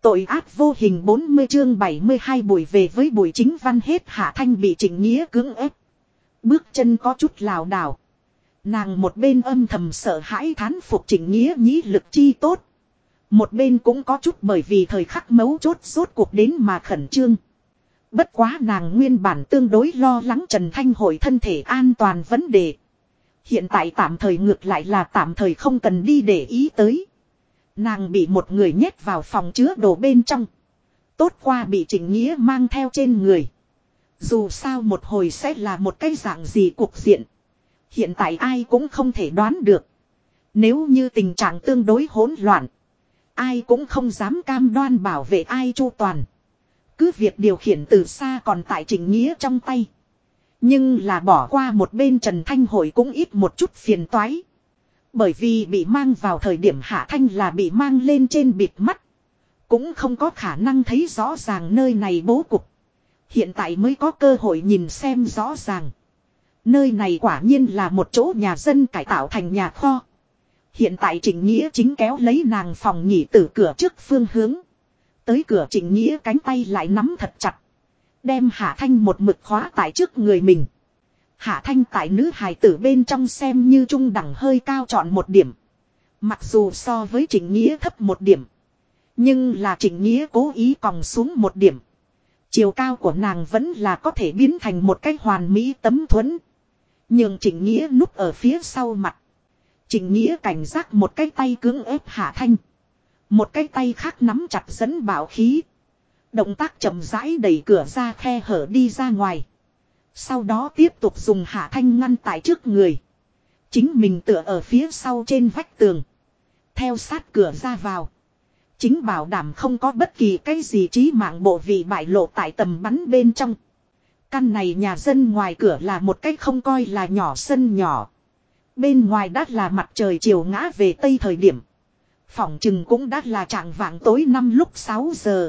Tội ác vô hình 40 chương 72 bùi về với Bùi Chính Văn hết Hạ Thanh bị Trịnh Nghĩa cưỡng ép. Bước chân có chút lảo đảo. Nàng một bên âm thầm sợ hãi thán phục Trịnh Nghĩa nhĩ lực chi tốt. Một bên cũng có chút bởi vì thời khắc mấu chốt rốt cuộc đến mà khẩn trương. Bất quá nàng nguyên bản tương đối lo lắng Trần Thanh Hội thân thể an toàn vấn đề. Hiện tại tạm thời ngược lại là tạm thời không cần đi để ý tới. Nàng bị một người nhét vào phòng chứa đồ bên trong. Tốt qua bị Trịnh Nghĩa mang theo trên người. Dù sao một hồi sẽ là một cái dạng gì cục diện. Hiện tại ai cũng không thể đoán được. Nếu như tình trạng tương đối hỗn loạn. Ai cũng không dám cam đoan bảo vệ ai chu toàn. Cứ việc điều khiển từ xa còn tại Trịnh Nghĩa trong tay. Nhưng là bỏ qua một bên Trần Thanh Hội cũng ít một chút phiền toái. Bởi vì bị mang vào thời điểm Hạ Thanh là bị mang lên trên bịt mắt. Cũng không có khả năng thấy rõ ràng nơi này bố cục. Hiện tại mới có cơ hội nhìn xem rõ ràng. Nơi này quả nhiên là một chỗ nhà dân cải tạo thành nhà kho. Hiện tại Trịnh Nghĩa chính kéo lấy nàng phòng nghỉ từ cửa trước phương hướng. Tới cửa Trịnh Nghĩa cánh tay lại nắm thật chặt. Đem Hạ Thanh một mực khóa tại trước người mình. Hạ Thanh tại nữ hài tử bên trong xem như trung đẳng hơi cao chọn một điểm. Mặc dù so với Trịnh Nghĩa thấp một điểm. Nhưng là Trịnh Nghĩa cố ý còng xuống một điểm. Chiều cao của nàng vẫn là có thể biến thành một cái hoàn mỹ tấm thuẫn. Nhưng Trịnh Nghĩa núp ở phía sau mặt. Trịnh Nghĩa cảnh giác một cái tay cưỡng ép Hạ Thanh. Một cái tay khác nắm chặt dẫn bảo khí. Động tác chậm rãi đẩy cửa ra khe hở đi ra ngoài. Sau đó tiếp tục dùng Hạ Thanh ngăn tại trước người. Chính mình tựa ở phía sau trên vách tường. Theo sát cửa ra vào. Chính bảo đảm không có bất kỳ cái gì chí mạng bộ vị bại lộ tại tầm bắn bên trong. Căn này nhà dân ngoài cửa là một cái không coi là nhỏ sân nhỏ. Bên ngoài đã là mặt trời chiều ngã về tây thời điểm. Phỏng chừng cũng đã là trạng vạng tối năm lúc 6 giờ.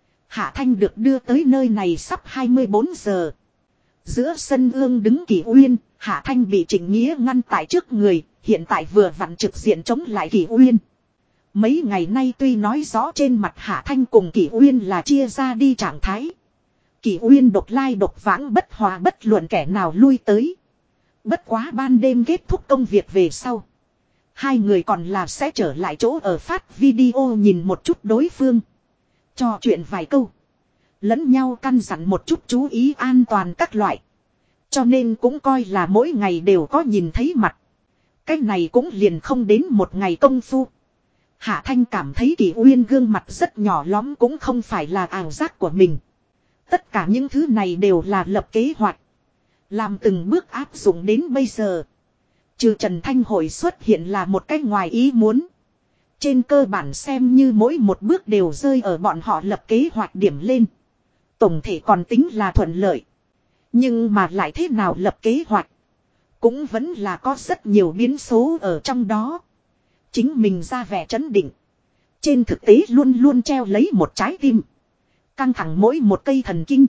Hạ Thanh được đưa tới nơi này sắp 24 giờ. Giữa sân ương đứng Kỷ Uyên, Hạ Thanh bị Trịnh Nghĩa ngăn tại trước người, hiện tại vừa vặn trực diện chống lại Kỷ Uyên. Mấy ngày nay tuy nói rõ trên mặt Hạ Thanh cùng Kỷ Uyên là chia ra đi trạng thái. Kỷ Uyên độc lai độc vãng bất hòa bất luận kẻ nào lui tới. Bất quá ban đêm kết thúc công việc về sau. Hai người còn là sẽ trở lại chỗ ở phát video nhìn một chút đối phương. Trò chuyện vài câu. Lẫn nhau căn dặn một chút chú ý an toàn các loại. Cho nên cũng coi là mỗi ngày đều có nhìn thấy mặt. Cái này cũng liền không đến một ngày công phu. Hạ Thanh cảm thấy Kỷ Uyên gương mặt rất nhỏ lóm cũng không phải là ảo giác của mình. Tất cả những thứ này đều là lập kế hoạch. Làm từng bước áp dụng đến bây giờ. Trừ Trần Thanh Hội xuất hiện là một cách ngoài ý muốn. Trên cơ bản xem như mỗi một bước đều rơi ở bọn họ lập kế hoạch điểm lên. Tổng thể còn tính là thuận lợi. Nhưng mà lại thế nào lập kế hoạch. Cũng vẫn là có rất nhiều biến số ở trong đó. Chính mình ra vẻ trấn định. Trên thực tế luôn luôn treo lấy một trái tim. Căng thẳng mỗi một cây thần kinh.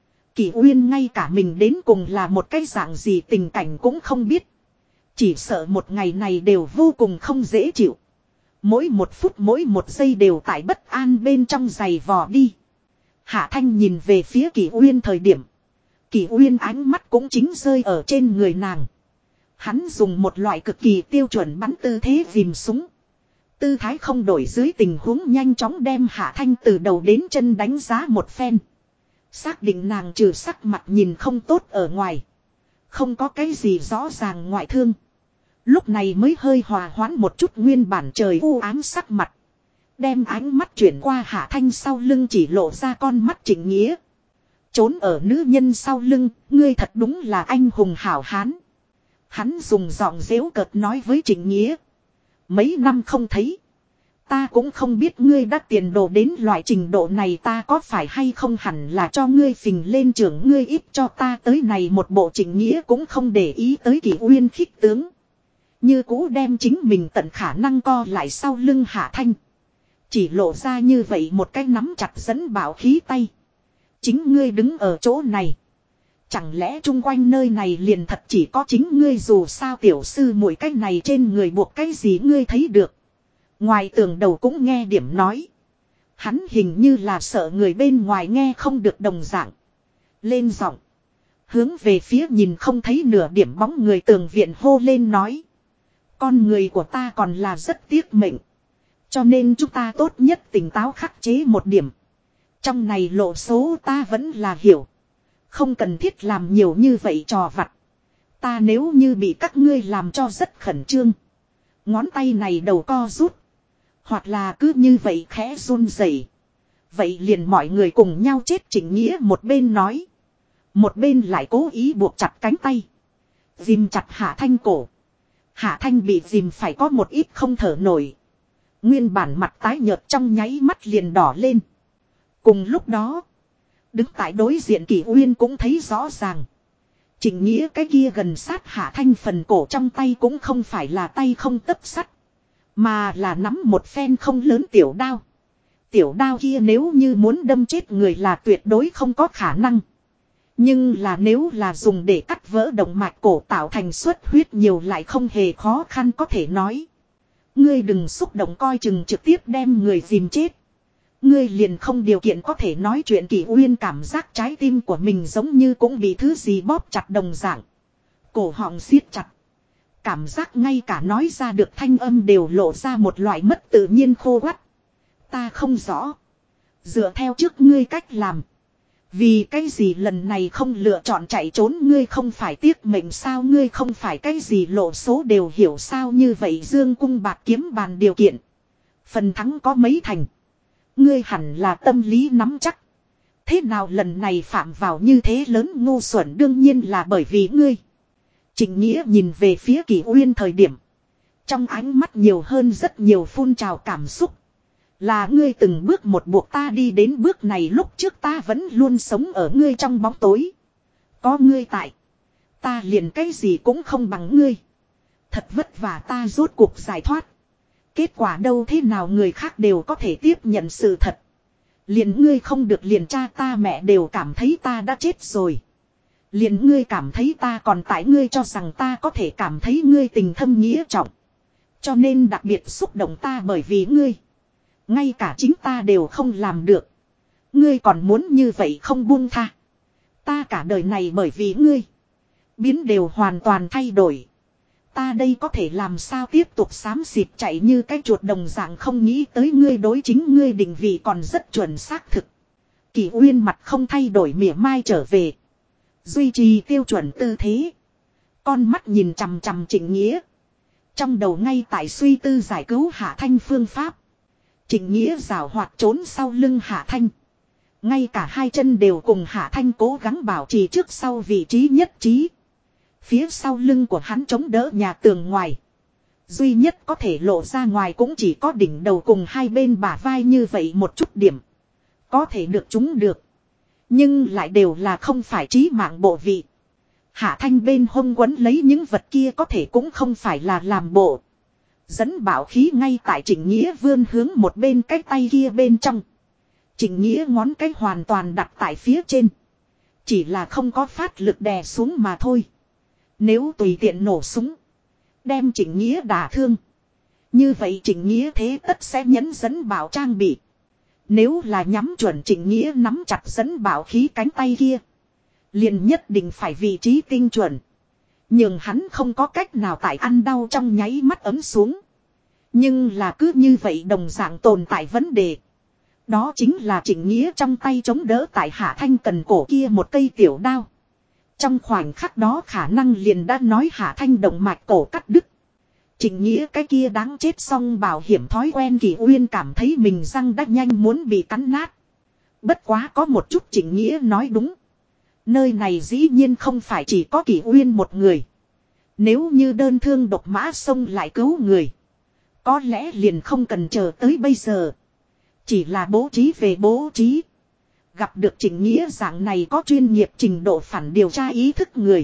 Kỷ Uyên ngay cả mình đến cùng là một cái dạng gì tình cảnh cũng không biết. Chỉ sợ một ngày này đều vô cùng không dễ chịu. Mỗi một phút mỗi một giây đều tại bất an bên trong giày vò đi. Hạ Thanh nhìn về phía Kỷ Uyên thời điểm. Kỷ Uyên ánh mắt cũng chính rơi ở trên người nàng. Hắn dùng một loại cực kỳ tiêu chuẩn bắn tư thế ghim súng. Tư thái không đổi dưới tình huống nhanh chóng đem Hạ Thanh từ đầu đến chân đánh giá một phen. Xác định nàng trừ sắc mặt nhìn không tốt ở ngoài. Không có cái gì rõ ràng ngoại thương. Lúc này mới hơi hòa hoãn một chút nguyên bản trời u ám sắc mặt. Đem ánh mắt chuyển qua Hạ Thanh sau lưng chỉ lộ ra con mắt Trịnh Nghĩa. Trốn ở nữ nhân sau lưng, ngươi thật đúng là anh hùng hảo hán. Hắn dùng giọng dễu cợt nói với Trịnh Nghĩa. Mấy năm không thấy. Ta cũng không biết ngươi đã tiền đồ đến loại trình độ này ta có phải hay không hẳn là cho ngươi phình lên trưởng ngươi ít cho ta tới này một bộ Trịnh Nghĩa cũng không để ý tới Kỷ Uyên khích tướng. Như cũ đem chính mình tận khả năng co lại sau lưng Hạ Thanh. Chỉ lộ ra như vậy một cái nắm chặt dẫn bảo khí tay. Chính ngươi đứng ở chỗ này. Chẳng lẽ chung quanh nơi này liền thật chỉ có chính ngươi dù sao tiểu sư mỗi cái này trên người buộc cái gì ngươi thấy được. Ngoài tường đầu cũng nghe điểm nói. Hắn hình như là sợ người bên ngoài nghe không được đồng dạng. Lên giọng. Hướng về phía nhìn không thấy nửa điểm bóng người tường viện hô lên nói. Con người của ta còn là rất tiếc mệnh. Cho nên chúng ta tốt nhất tỉnh táo khắc chế một điểm. Trong này lộ số ta vẫn là hiểu. Không cần thiết làm nhiều như vậy trò vặt. Ta nếu như bị các ngươi làm cho rất khẩn trương. Ngón tay này đầu co rút. Hoặc là cứ như vậy khẽ run rẩy. Vậy liền mọi người cùng nhau chết. Trịnh Nghĩa một bên nói. Một bên lại cố ý buộc chặt cánh tay. Dìm chặt Hạ Thanh cổ. Hạ Thanh bị dìm phải có một ít không thở nổi. Nguyên bản mặt tái nhợt trong nháy mắt liền đỏ lên. Cùng lúc đó. Đứng tại đối diện Kỷ Uyên cũng thấy rõ ràng. Trịnh Nghĩa cái kia gần sát Hạ Thanh phần cổ trong tay cũng không phải là tay không tấc sắt. Mà là nắm một phen không lớn tiểu đao. Tiểu đao kia nếu như muốn đâm chết người là tuyệt đối không có khả năng. Nhưng là nếu là dùng để cắt vỡ động mạch cổ tạo thành xuất huyết nhiều lại không hề khó khăn có thể nói. Ngươi đừng xúc động coi chừng trực tiếp đem người dìm chết. Ngươi liền không điều kiện có thể nói chuyện. Kỷ Uyên cảm giác trái tim của mình giống như cũng bị thứ gì bóp chặt đồng dạng. Cổ họng siết chặt. Cảm giác ngay cả nói ra được thanh âm đều lộ ra một loại mất tự nhiên khô quắt. Ta không rõ. Dựa theo trước ngươi cách làm. Vì cái gì lần này không lựa chọn chạy trốn ngươi không phải tiếc mệnh sao ngươi không phải cái gì lộ số đều hiểu sao như vậy dương cung bạc kiếm bàn điều kiện. Phần thắng có mấy thành. Ngươi hẳn là tâm lý nắm chắc. Thế nào lần này phạm vào như thế lớn ngu xuẩn đương nhiên là bởi vì ngươi. Trịnh Nghĩa nhìn về phía Kỷ Uyên thời điểm. Trong ánh mắt nhiều hơn rất nhiều phun trào cảm xúc. Là ngươi từng bước một buộc ta đi đến bước này lúc trước ta vẫn luôn sống ở ngươi trong bóng tối. Có ngươi tại. Ta liền cái gì cũng không bằng ngươi. Thật vất vả ta rốt cuộc giải thoát. Kết quả đâu thế nào người khác đều có thể tiếp nhận sự thật. Liền ngươi không được liền cha ta mẹ đều cảm thấy ta đã chết rồi. Liền ngươi cảm thấy ta còn tại ngươi cho rằng ta có thể cảm thấy ngươi tình thâm nghĩa trọng. Cho nên đặc biệt xúc động ta bởi vì ngươi. Ngay cả chính ta đều không làm được. Ngươi còn muốn như vậy không buông tha. Ta cả đời này bởi vì ngươi. Biến đều hoàn toàn thay đổi. Ta đây có thể làm sao tiếp tục xám xịt chạy như cái chuột đồng dạng không nghĩ tới ngươi đối chính ngươi định vị còn rất chuẩn xác thực. Kỷ Uyên mặt không thay đổi mỉa mai trở về. Duy trì tiêu chuẩn tư thế. Con mắt nhìn chằm chằm Trịnh Nghĩa. Trong đầu ngay tại suy tư giải cứu Hạ Thanh phương pháp. Trịnh Nghĩa giảo hoạt trốn sau lưng Hạ Thanh. Ngay cả hai chân đều cùng Hạ Thanh cố gắng bảo trì trước sau vị trí nhất trí. Phía sau lưng của hắn chống đỡ nhà tường ngoài. Duy nhất có thể lộ ra ngoài cũng chỉ có đỉnh đầu cùng hai bên bả vai như vậy một chút điểm. Có thể được chúng được. Nhưng lại đều là không phải chí mạng bộ vị. Hạ Thanh bên hông quấn lấy những vật kia có thể cũng không phải là làm bộ. Dẫn bảo khí ngay tại Trịnh Nghĩa vươn hướng một bên cái tay kia bên trong. Trịnh Nghĩa ngón cái hoàn toàn đặt tại phía trên. Chỉ là không có phát lực đè xuống mà thôi. Nếu tùy tiện nổ súng. Đem Trịnh Nghĩa đả thương. Như vậy Trịnh Nghĩa thế tất sẽ nhấn dẫn bảo trang bị. Nếu là nhắm chuẩn Trịnh Nghĩa nắm chặt dẫn bảo khí cánh tay kia. Liền nhất định phải vị trí tinh chuẩn. Nhưng hắn không có cách nào tại ăn đau trong nháy mắt ấm xuống. Nhưng là cứ như vậy đồng dạng tồn tại vấn đề. Đó chính là Trịnh Nghĩa trong tay chống đỡ tại Hạ Thanh cần cổ kia một cây tiểu đao. Trong khoảnh khắc đó khả năng liền đã nói Hạ Thanh động mạch cổ cắt đứt. Trịnh Nghĩa cái kia đáng chết xong bảo hiểm thói quen Kỷ Uyên cảm thấy mình răng đã nhanh muốn bị cắn nát. Bất quá có một chút Trịnh Nghĩa nói đúng. Nơi này dĩ nhiên không phải chỉ có Kỷ Uyên một người. Nếu như đơn thương độc mã xông lại cứu người. Có lẽ liền không cần chờ tới bây giờ. Chỉ là bố trí về bố trí. Gặp được Trịnh Nghĩa dạng này có chuyên nghiệp trình độ phản điều tra ý thức người.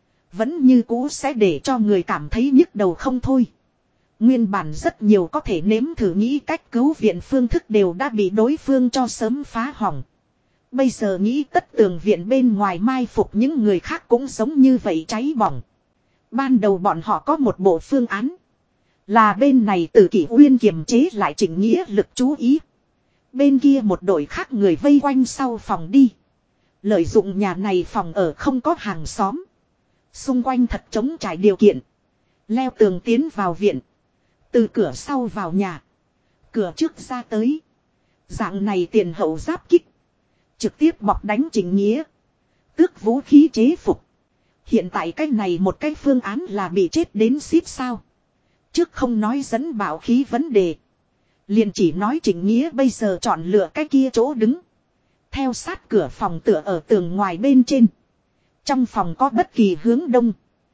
Vẫn như cũ sẽ để cho người cảm thấy nhức đầu không thôi. Nguyên bản rất nhiều có thể nếm thử nghĩ cách cứu viện phương thức đều đã bị đối phương cho sớm phá hỏng. Bây giờ nghĩ tất tường viện bên ngoài mai phục những người khác cũng giống như vậy cháy bỏng. Ban đầu bọn họ có một bộ phương án. Là bên này từ Kỷ Uyên kiềm chế lại Trịnh Nghĩa lực chú ý. Bên kia một đội khác người vây quanh sau phòng đi. Lợi dụng nhà này phòng ở không có hàng xóm. Xung quanh thật trống trải điều kiện. Leo tường tiến vào viện. Từ cửa sau vào nhà. Cửa trước ra tới. Dạng này tiền hậu giáp kích. Trực tiếp bọc đánh Trình Nghĩa. Tước vũ khí chế phục. Hiện tại cái này một cái phương án là bị chết đến xít sao. Trước không nói dẫn bảo khí vấn đề. Liền chỉ nói Trình Nghĩa bây giờ chọn lựa cái kia chỗ đứng. Theo sát cửa phòng tựa ở tường ngoài bên trên. Trong phòng có bất kỳ hướng đông.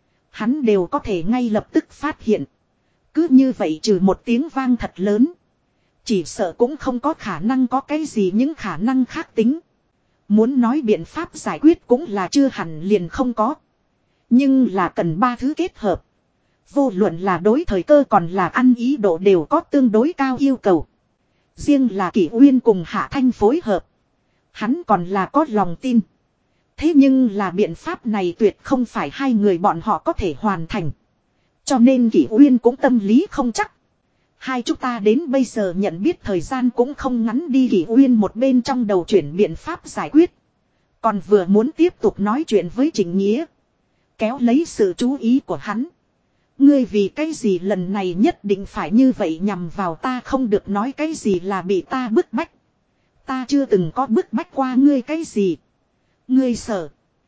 Hắn đều có thể ngay lập tức phát hiện. Cứ như vậy trừ một tiếng vang thật lớn. Chỉ sợ cũng không có khả năng có cái gì những khả năng khác tính. Muốn nói biện pháp giải quyết cũng là chưa hẳn liền không có. Nhưng là cần ba thứ kết hợp. Vô luận là đối thời cơ còn là ăn ý độ đều có tương đối cao yêu cầu. Riêng là Kỷ Uyên cùng Hạ Thanh phối hợp. Hắn còn là có lòng tin. Thế nhưng là biện pháp này tuyệt không phải hai người bọn họ có thể hoàn thành. Cho nên Kỷ Uyên cũng tâm lý không chắc. Hai chúng ta đến bây giờ nhận biết thời gian cũng không ngắn đi. Kỷ Uyên một bên trong đầu chuyển biện pháp giải quyết. Còn vừa muốn tiếp tục nói chuyện với Trình Nghĩa. Kéo lấy sự chú ý của hắn. Ngươi vì cái gì lần này nhất định phải như vậy nhằm vào ta, không được nói cái gì là bị ta bức bách. Ta chưa từng có bức bách qua ngươi cái gì. Ngươi sợ.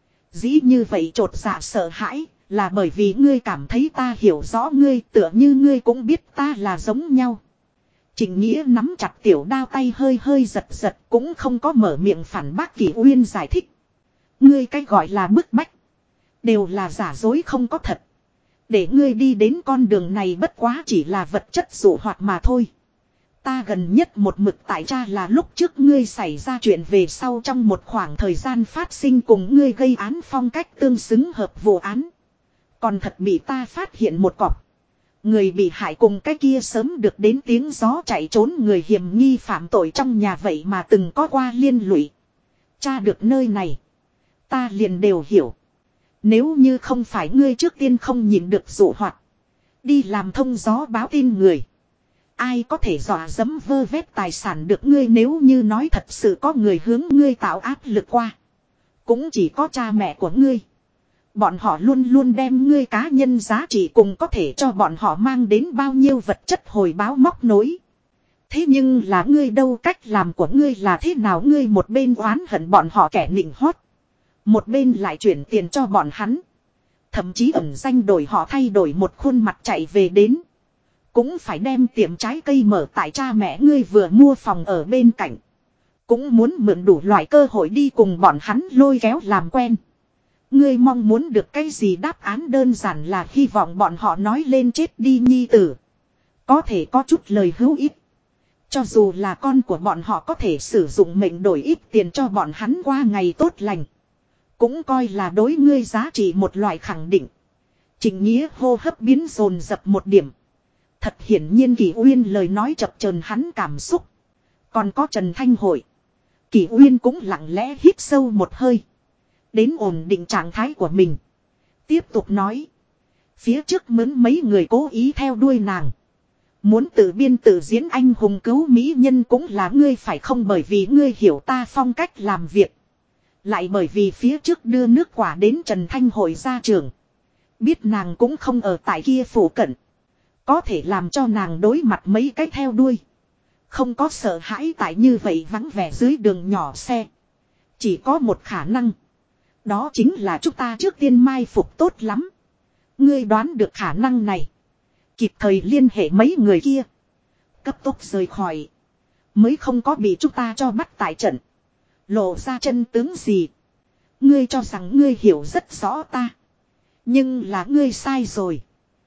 Dĩ như vậy trột dạ sợ hãi. Là bởi vì ngươi cảm thấy ta hiểu rõ ngươi, tựa như ngươi cũng biết ta là giống nhau. Trình Nghĩa nắm chặt tiểu đao tay hơi hơi giật giật, cũng không có mở miệng phản bác Kỷ Uyên giải thích. Ngươi cái gọi là bức bách. Đều là giả dối không có thật. Để ngươi đi đến con đường này bất quá chỉ là vật chất dụ hoạt mà thôi. Ta gần nhất một mực tại cha là lúc trước ngươi xảy ra chuyện về sau trong một khoảng thời gian phát sinh cùng ngươi gây án phong cách tương xứng hợp vụ án. Còn thật bị ta phát hiện một cọc. Người bị hại cùng cái kia sớm được đến tiếng gió chạy trốn người hiểm nghi phạm tội trong nhà vậy mà từng có qua liên lụy. Cha được nơi này. Ta liền đều hiểu. Nếu như không phải ngươi trước tiên không nhìn được dụ hoạt. Đi làm thông gió báo tin người. Ai có thể dọa dẫm vơ vét tài sản được ngươi, nếu như nói thật sự có người hướng ngươi tạo áp lực qua. Cũng chỉ có cha mẹ của ngươi. Bọn họ luôn luôn đem ngươi cá nhân giá trị cùng có thể cho bọn họ mang đến bao nhiêu vật chất hồi báo móc nối. Thế nhưng là ngươi đâu, cách làm của ngươi là thế nào? Ngươi một bên oán hận bọn họ kẻ nịnh hót. Một bên lại chuyển tiền cho bọn hắn. Thậm chí ẩn danh đổi họ, thay đổi một khuôn mặt chạy về đến. Cũng phải đem tiệm trái cây mở tại cha mẹ ngươi vừa mua phòng ở bên cạnh. Cũng muốn mượn đủ loại cơ hội đi cùng bọn hắn lôi kéo làm quen. Ngươi mong muốn được cái gì? Đáp án đơn giản là hy vọng bọn họ nói lên chết đi nhi tử. Có thể có chút lời hữu ích. Cho dù là con của bọn họ có thể sử dụng mệnh đổi ít tiền cho bọn hắn qua ngày tốt lành. Cũng coi là đối ngươi giá trị một loại khẳng định. Trình Nghĩa hô hấp biến dồn dập một điểm. Thật hiển nhiên Kỷ Uyên lời nói chập chờn hắn cảm xúc. Còn có Trần Thanh Hội. Kỷ Uyên cũng lặng lẽ hít sâu một hơi. Đến ổn định trạng thái của mình. Tiếp tục nói. Phía trước mướn mấy người cố ý theo đuôi nàng. Muốn tự biên tự diễn anh hùng cứu mỹ nhân cũng là ngươi phải không? Bởi vì ngươi hiểu ta phong cách làm việc. Lại bởi vì phía trước đưa nước quả đến Trần Thanh Hội ra trường. Biết nàng cũng không ở tại kia phủ cận. Có thể làm cho nàng đối mặt mấy cái theo đuôi. Không có sợ hãi tại như vậy vắng vẻ dưới đường nhỏ xe. Chỉ có một khả năng. Đó chính là chúng ta trước tiên mai phục tốt lắm. Ngươi đoán được khả năng này. Kịp thời liên hệ mấy người kia. Cấp tốc rời khỏi. Mới không có bị chúng ta cho bắt tại trận. Lộ ra chân tướng gì. Ngươi cho rằng ngươi hiểu rất rõ ta. Nhưng là ngươi sai rồi.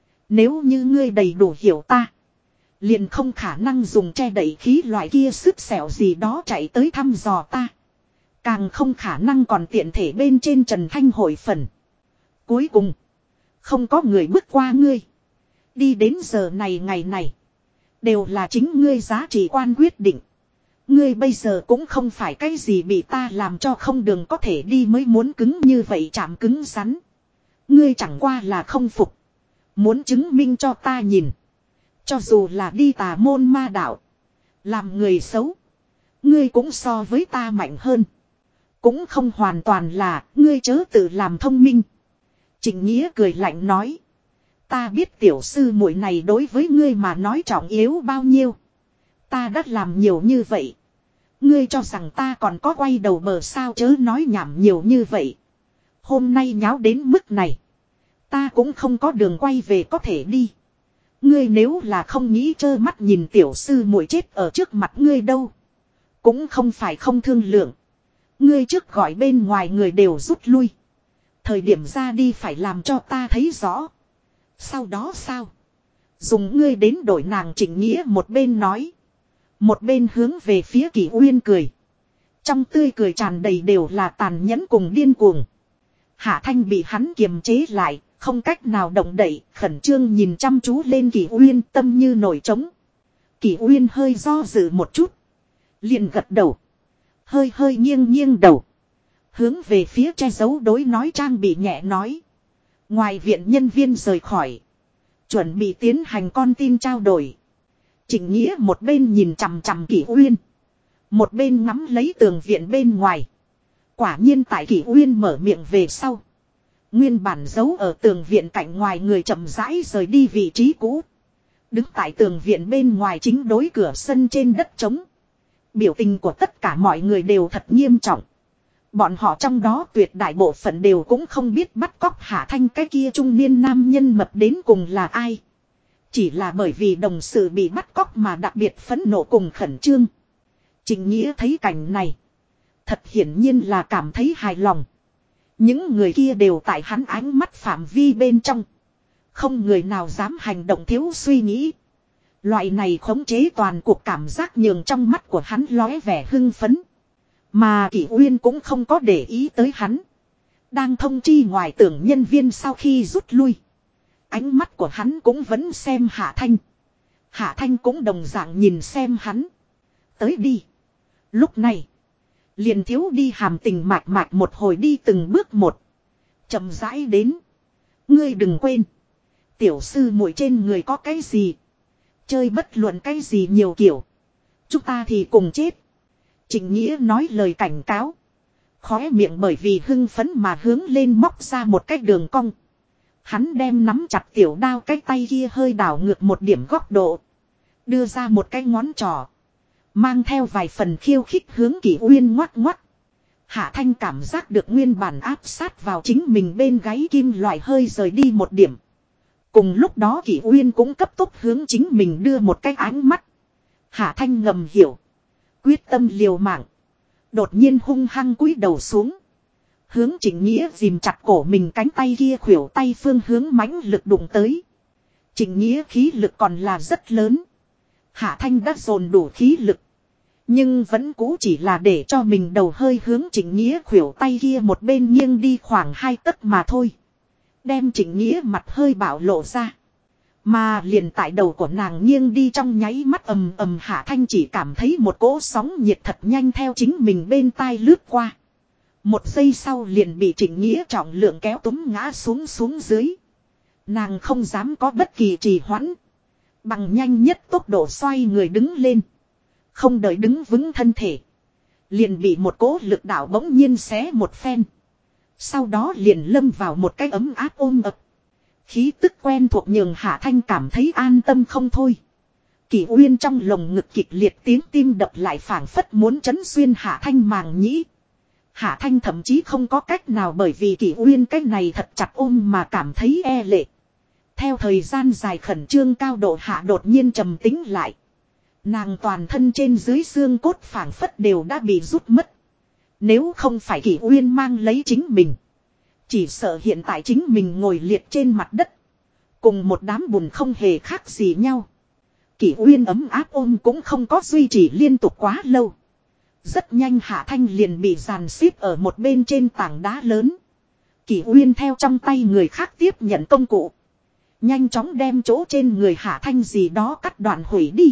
Nếu như ngươi đầy đủ hiểu ta. Liền không khả năng dùng che đậy khí loại kia sức xẻo gì đó chạy tới thăm dò ta. Càng không khả năng còn tiện thể bên trên Trần Thanh Hội phần. Cuối cùng. Không có người bước qua ngươi. Đi đến giờ này ngày này. Đều là chính ngươi giá trị quan quyết định. Ngươi bây giờ cũng không phải cái gì bị ta làm cho không đường có thể đi mới muốn cứng như vậy chạm cứng rắn. Ngươi chẳng qua là không phục. Muốn chứng minh cho ta nhìn. Cho dù là đi tà môn ma đạo. Làm người xấu. Ngươi cũng so với ta mạnh hơn. Cũng không hoàn toàn là, ngươi chớ tự làm thông minh. Trịnh Nghĩa cười lạnh nói. Ta biết tiểu sư muội này đối với ngươi mà nói trọng yếu bao nhiêu. Ta đã làm nhiều như vậy. Ngươi cho rằng ta còn có quay đầu bờ sao, chớ nói nhảm nhiều như vậy. Hôm nay nháo đến mức này. Ta cũng không có đường quay về có thể đi. Ngươi nếu là không nghĩ trơ mắt nhìn tiểu sư muội chết ở trước mặt ngươi đâu. Cũng không phải không thương lượng. Ngươi trước gọi bên ngoài người đều rút lui. Thời điểm ra đi phải làm cho ta thấy rõ. Sau đó sao? Dùng ngươi đến đổi nàng. Trịnh Nghĩa một bên nói. Một bên hướng về phía Kỷ Uyên cười. Trong tươi cười tràn đầy đều là tàn nhẫn cùng điên cuồng. Hạ Thanh bị hắn kiềm chế lại, không cách nào động đậy, khẩn trương nhìn chăm chú lên Kỷ Uyên, tâm như nổi trống. Kỷ Uyên hơi do dự một chút. Liền gật đầu. Hơi hơi nghiêng nghiêng đầu. Hướng về phía che giấu đối nói trang bị nhẹ nói. Ngoài viện nhân viên rời khỏi. Chuẩn bị tiến hành con tin trao đổi. Trịnh Nghĩa một bên nhìn chằm chằm Kỷ Uyên. Một bên ngắm lấy tường viện bên ngoài. Quả nhiên tại Kỷ Uyên mở miệng về sau. Nguyên bản giấu ở tường viện cạnh ngoài người chậm rãi rời đi vị trí cũ. Đứng tại tường viện bên ngoài chính đối cửa sân trên đất trống. Biểu tình của tất cả mọi người đều thật nghiêm trọng. Bọn họ trong đó tuyệt đại bộ phận đều cũng không biết bắt cóc Hạ Thanh cái kia trung niên nam nhân mập đến cùng là ai. Chỉ là bởi vì đồng sự bị bắt cóc mà đặc biệt phẫn nộ cùng khẩn trương. Trịnh Nghĩa thấy cảnh này. Thật hiển nhiên là cảm thấy hài lòng. Những người kia đều tại hắn ánh mắt phạm vi bên trong. Không người nào dám hành động thiếu suy nghĩ. Loại này khống chế toàn cuộc cảm giác nhường trong mắt của hắn lóe vẻ hưng phấn. Mà Kỷ Uyên cũng không có để ý tới hắn. Đang thông chi ngoài tưởng nhân viên sau khi rút lui. Ánh mắt của hắn cũng vẫn xem Hạ Thanh. Hạ Thanh cũng đồng dạng nhìn xem hắn. Tới đi. Lúc này. Liền thiếu đi hàm tình mạch mạch một hồi đi từng bước một. Chậm rãi đến. Ngươi đừng quên. Tiểu sư muội trên người có cái gì. Chơi bất luận cái gì nhiều kiểu. Chúng ta thì cùng chết. Trịnh Nghĩa nói lời cảnh cáo. Khóe miệng bởi vì hưng phấn mà hướng lên móc ra một cái đường cong. Hắn đem nắm chặt tiểu đao cái tay kia hơi đảo ngược một điểm góc độ. Đưa ra một cái ngón trỏ. Mang theo vài phần khiêu khích hướng Kỷ Uyên ngoắt ngoắt. Hạ Thanh cảm giác được nguyên bản áp sát vào chính mình bên gáy kim loại hơi rời đi một điểm. Cùng lúc đó Kỷ Uyên cũng cấp tốc hướng chính mình đưa một cái ánh mắt. Hạ Thanh ngầm hiểu. Quyết tâm liều mạng. Đột nhiên hung hăng cúi đầu xuống. Hướng Trịnh Nghĩa dìm chặt cổ mình cánh tay kia khuỷu tay phương hướng mãnh lực đụng tới. Trịnh Nghĩa khí lực còn là rất lớn. Hạ Thanh đã dồn đủ khí lực. Nhưng vẫn cũ chỉ là để cho mình đầu hơi hướng Trịnh Nghĩa khuỷu tay kia một bên nghiêng đi khoảng 2 tấc mà thôi. Đem Trịnh Nghĩa mặt hơi bạo lộ ra. Mà liền tại đầu của nàng nghiêng đi trong nháy mắt ầm ầm Hạ Thanh chỉ cảm thấy một cỗ sóng nhiệt thật nhanh theo chính mình bên tai lướt qua. Một giây sau liền bị Trịnh Nghĩa trọng lượng kéo túm ngã xuống dưới. Nàng không dám có bất kỳ trì hoãn. Bằng nhanh nhất tốc độ xoay người đứng lên. Không đợi đứng vững thân thể. Liền bị một cỗ lực đạo bỗng nhiên xé một phen. Sau đó liền lâm vào một cái ấm áp ôm ập. Khí tức quen thuộc nhường Hạ Thanh cảm thấy an tâm không thôi. Kỷ Uyên trong lồng ngực kịch liệt tiếng tim đập lại phảng phất muốn chấn xuyên Hạ Thanh màng nhĩ. Hạ Thanh thậm chí không có cách nào bởi vì Kỷ Uyên cái này thật chặt ôm mà cảm thấy e lệ. Theo thời gian dài khẩn trương cao độ Hạ đột nhiên trầm tĩnh lại. Nàng toàn thân trên dưới xương cốt phảng phất đều đã bị rút mất. Nếu không phải Kỷ Uyên mang lấy chính mình. Chỉ sợ hiện tại chính mình ngồi liệt trên mặt đất. Cùng một đám bùn không hề khác gì nhau. Kỷ Uyên ấm áp ôm cũng không có duy trì liên tục quá lâu. Rất nhanh Hạ Thanh liền bị dàn xếp ở một bên trên tảng đá lớn. Kỷ Uyên theo trong tay người khác tiếp nhận công cụ. Nhanh chóng đem chỗ trên người Hạ Thanh gì đó cắt đoạn hủy đi.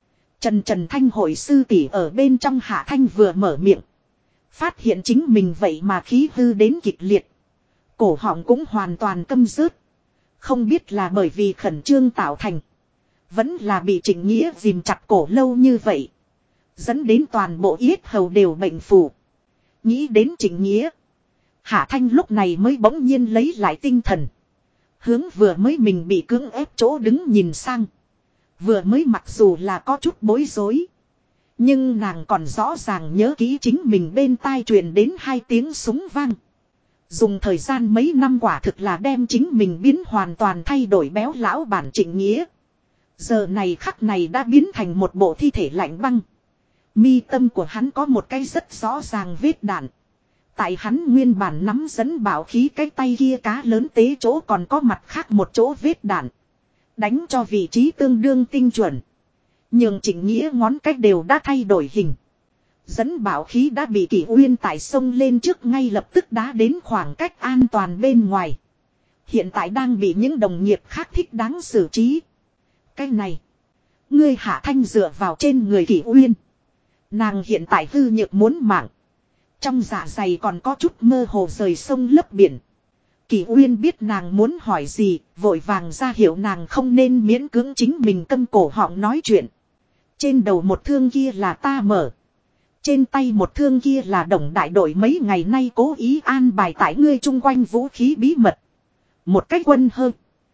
Trần Thanh hội sư tỷ ở bên trong Hạ Thanh vừa mở miệng. Phát hiện chính mình vậy mà khí hư đến kịch liệt. Cổ họng cũng hoàn toàn câm rớt. Không biết là bởi vì khẩn trương tạo thành. Vẫn là bị Trịnh Nghĩa dìm chặt cổ lâu như vậy. Dẫn đến toàn bộ yết hầu đều bệnh phù. Nghĩ đến Trịnh Nghĩa. Hạ Thanh lúc này mới bỗng nhiên lấy lại tinh thần. Hướng vừa mới mình bị cưỡng ép chỗ đứng nhìn sang. Vừa mới mặc dù là có chút bối rối. Nhưng nàng còn rõ ràng nhớ kỹ chính mình bên tai truyền đến 2 tiếng súng vang. Dùng thời gian mấy năm quả thực là đem chính mình biến hoàn toàn thay đổi béo lão bản Trịnh Nghĩa. Giờ này khắc này đã biến thành một bộ thi thể lạnh băng. Mi tâm của hắn có một cái rất rõ ràng vết đạn. Tại hắn nguyên bản nắm dẫn bảo khí cái tay kia cá lớn tế chỗ còn có mặt khác một chỗ vết đạn. Đánh cho vị trí tương đương tinh chuẩn. Nhưng Trịnh Nghĩa ngón cách đều đã thay đổi hình. Dẫn bảo khí đã bị Kỷ Uyên tại sông lên trước ngay lập tức đá đến khoảng cách an toàn bên ngoài. Hiện tại đang bị những đồng nghiệp khác thích đáng xử trí. Cái này. Ngươi Hạ Thanh dựa vào trên người Kỷ Uyên. Nàng hiện tại hư nhược muốn mạng. Trong dạ dày còn có chút mơ hồ rời sông lấp biển. Kỷ Uyên biết nàng muốn hỏi gì, vội vàng ra hiệu nàng không nên miễn cưỡng chính mình câm cổ họng nói chuyện. Trên đầu một thương kia là ta mở. Trên tay một thương kia là Đồng đại đội mấy ngày nay cố ý an bài tại ngươi chung quanh vũ khí bí mật. Một cách quân hơn.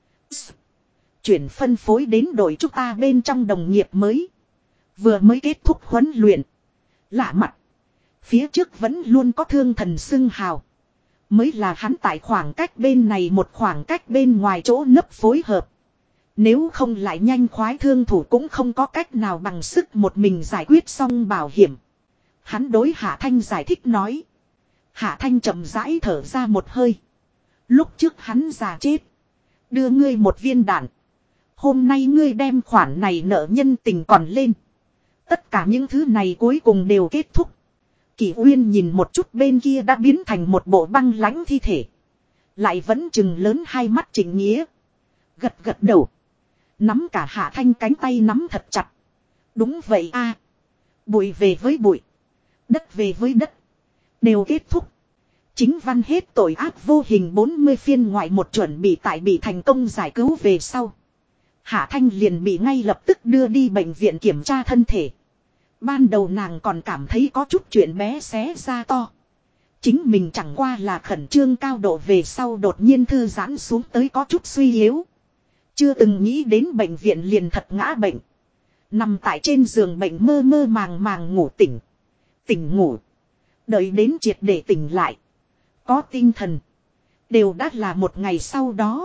Chuyển phân phối đến đội chúng ta bên trong đồng nghiệp mới. Vừa mới kết thúc huấn luyện. Lạ mặt. Phía trước vẫn luôn có thương thần xưng hào. Mới là hắn tại khoảng cách bên này một khoảng cách bên ngoài chỗ nấp phối hợp. Nếu không lại nhanh khoái thương thủ cũng không có cách nào bằng sức một mình giải quyết xong bảo hiểm. Hắn đối Hạ Thanh giải thích nói. Hạ Thanh chậm rãi thở ra một hơi. Lúc trước hắn già chết. Đưa ngươi một viên đạn. Hôm nay ngươi đem khoản này nợ nhân tình còn lên. Tất cả những thứ này cuối cùng đều kết thúc. Kỷ Uyên nhìn một chút bên kia đã biến thành một bộ băng lãnh thi thể. Lại vẫn chừng lớn hai mắt Trịnh Nghĩa. Gật gật đầu. Nắm cả Hạ Thanh cánh tay nắm thật chặt. Đúng vậy a. Bụi về với bụi. Đất về với đất. Đều kết thúc. Chính văn hết tội ác vô hình 40 phiên ngoại một chuẩn bị tại bị thành công giải cứu về sau. Hạ Thanh liền bị ngay lập tức đưa đi bệnh viện kiểm tra thân thể. Ban đầu nàng còn cảm thấy có chút chuyện bé xé ra to. Chính mình chẳng qua là khẩn trương cao độ về sau đột nhiên thư giãn xuống tới có chút suy yếu. Chưa từng nghĩ đến bệnh viện liền thật ngã bệnh. Nằm tại trên giường bệnh mơ mơ màng màng ngủ tỉnh. Tỉnh ngủ. Đợi đến triệt để tỉnh lại. Có tinh thần. Đều đã là một ngày sau đó.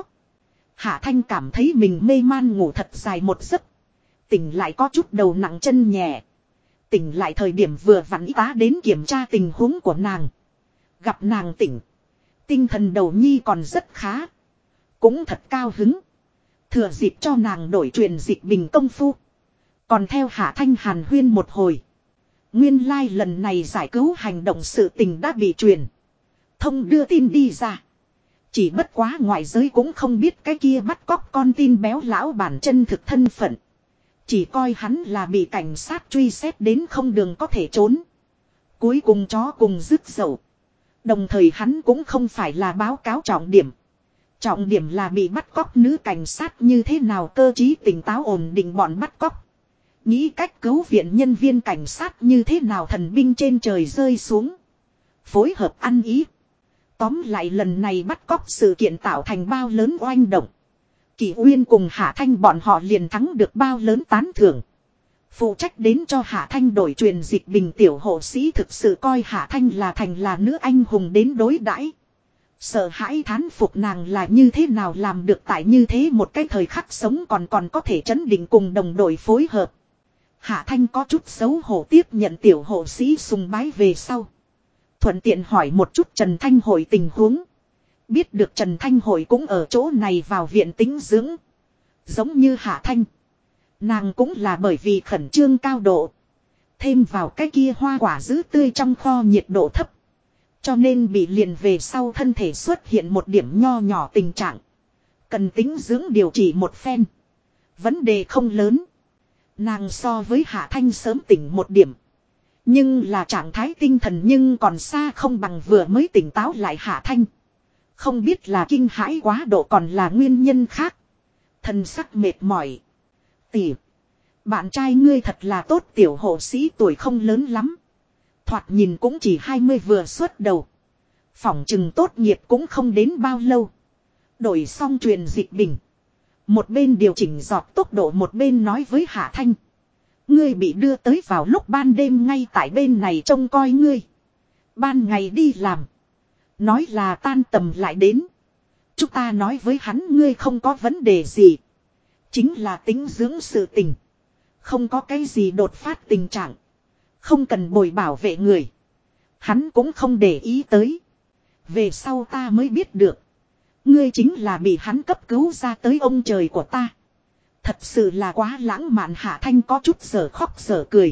Hạ Thanh cảm thấy mình mê man ngủ thật dài một giấc. Tỉnh lại có chút đầu nặng chân nhẹ. Tỉnh lại thời điểm vừa vặn y tá đến kiểm tra tình huống của nàng. Gặp nàng tỉnh. Tinh thần đầu nhi còn rất khá. Cũng thật cao hứng. Thừa dịp cho nàng đổi truyền dịch bình công phu. Còn theo Hạ Thanh hàn huyên một hồi. Nguyên lai lần này giải cứu hành động sự tình đã bị truyền. Thông đưa tin đi ra. Chỉ bất quá ngoại giới cũng không biết cái kia bắt cóc con tin béo lão bản chân thực thân phận. Chỉ coi hắn là bị cảnh sát truy xét đến không đường có thể trốn. Cuối cùng chó cùng rứt dậu. Đồng thời hắn cũng không phải là báo cáo trọng điểm. Trọng điểm là bị bắt cóc nữ cảnh sát như thế nào cơ trí tỉnh táo ổn định bọn bắt cóc. Nghĩ cách cứu viện nhân viên cảnh sát như thế nào thần binh trên trời rơi xuống. Phối hợp ăn ý. Tóm lại lần này bắt cóc sự kiện tạo thành bao lớn oanh động. Kỷ Uyên cùng Hạ Thanh bọn họ liền thắng được bao lớn tán thưởng. Phụ trách đến cho Hạ Thanh đổi truyền dịch bình tiểu hộ sĩ thực sự coi Hạ Thanh là thành là nữ anh hùng đến đối đãi. Sợ hãi thán phục nàng là như thế nào làm được tại như thế một cái thời khắc sống còn có thể trấn định cùng đồng đội phối hợp. Hạ Thanh có chút xấu hổ tiếp nhận tiểu hộ sĩ sùng bái về sau. Thuận tiện hỏi một chút Trần Thanh Hội tình huống. Biết được Trần Thanh Hội cũng ở chỗ này vào viện tĩnh dưỡng. Giống như Hạ Thanh. Nàng cũng là bởi vì khẩn trương cao độ. Thêm vào cái kia hoa quả giữ tươi trong kho nhiệt độ thấp. Cho nên bị liền về sau thân thể xuất hiện một điểm nho nhỏ tình trạng. Cần tĩnh dưỡng điều trị một phen. Vấn đề không lớn. Nàng so với Hạ Thanh sớm tỉnh một điểm. Nhưng là trạng thái tinh thần nhưng còn xa không bằng vừa mới tỉnh táo lại Hạ Thanh. Không biết là kinh hãi quá độ còn là nguyên nhân khác. Thần sắc mệt mỏi. Tỷ. Bạn trai ngươi thật là tốt, tiểu hộ sĩ tuổi không lớn lắm. Thoạt nhìn cũng chỉ 20 vừa xuất đầu. Phỏng chừng tốt nghiệp cũng không đến bao lâu. Đổi xong truyền dịch bình. Một bên điều chỉnh giọt tốc độ, một bên nói với Hạ Thanh. Ngươi bị đưa tới vào lúc ban đêm ngay tại bên này trông coi ngươi. Ban ngày đi làm. Nói là tan tầm lại đến. Chúng ta nói với hắn ngươi không có vấn đề gì. Chính là tính dưỡng sự tình. Không có cái gì đột phát tình trạng. Không cần bồi bảo vệ người. Hắn cũng không để ý tới. Về sau ta mới biết được. Ngươi chính là bị hắn cấp cứu ra tới ông trời của ta. Thật sự là quá lãng mạn. Hạ Thanh có chút giờ khóc giờ cười.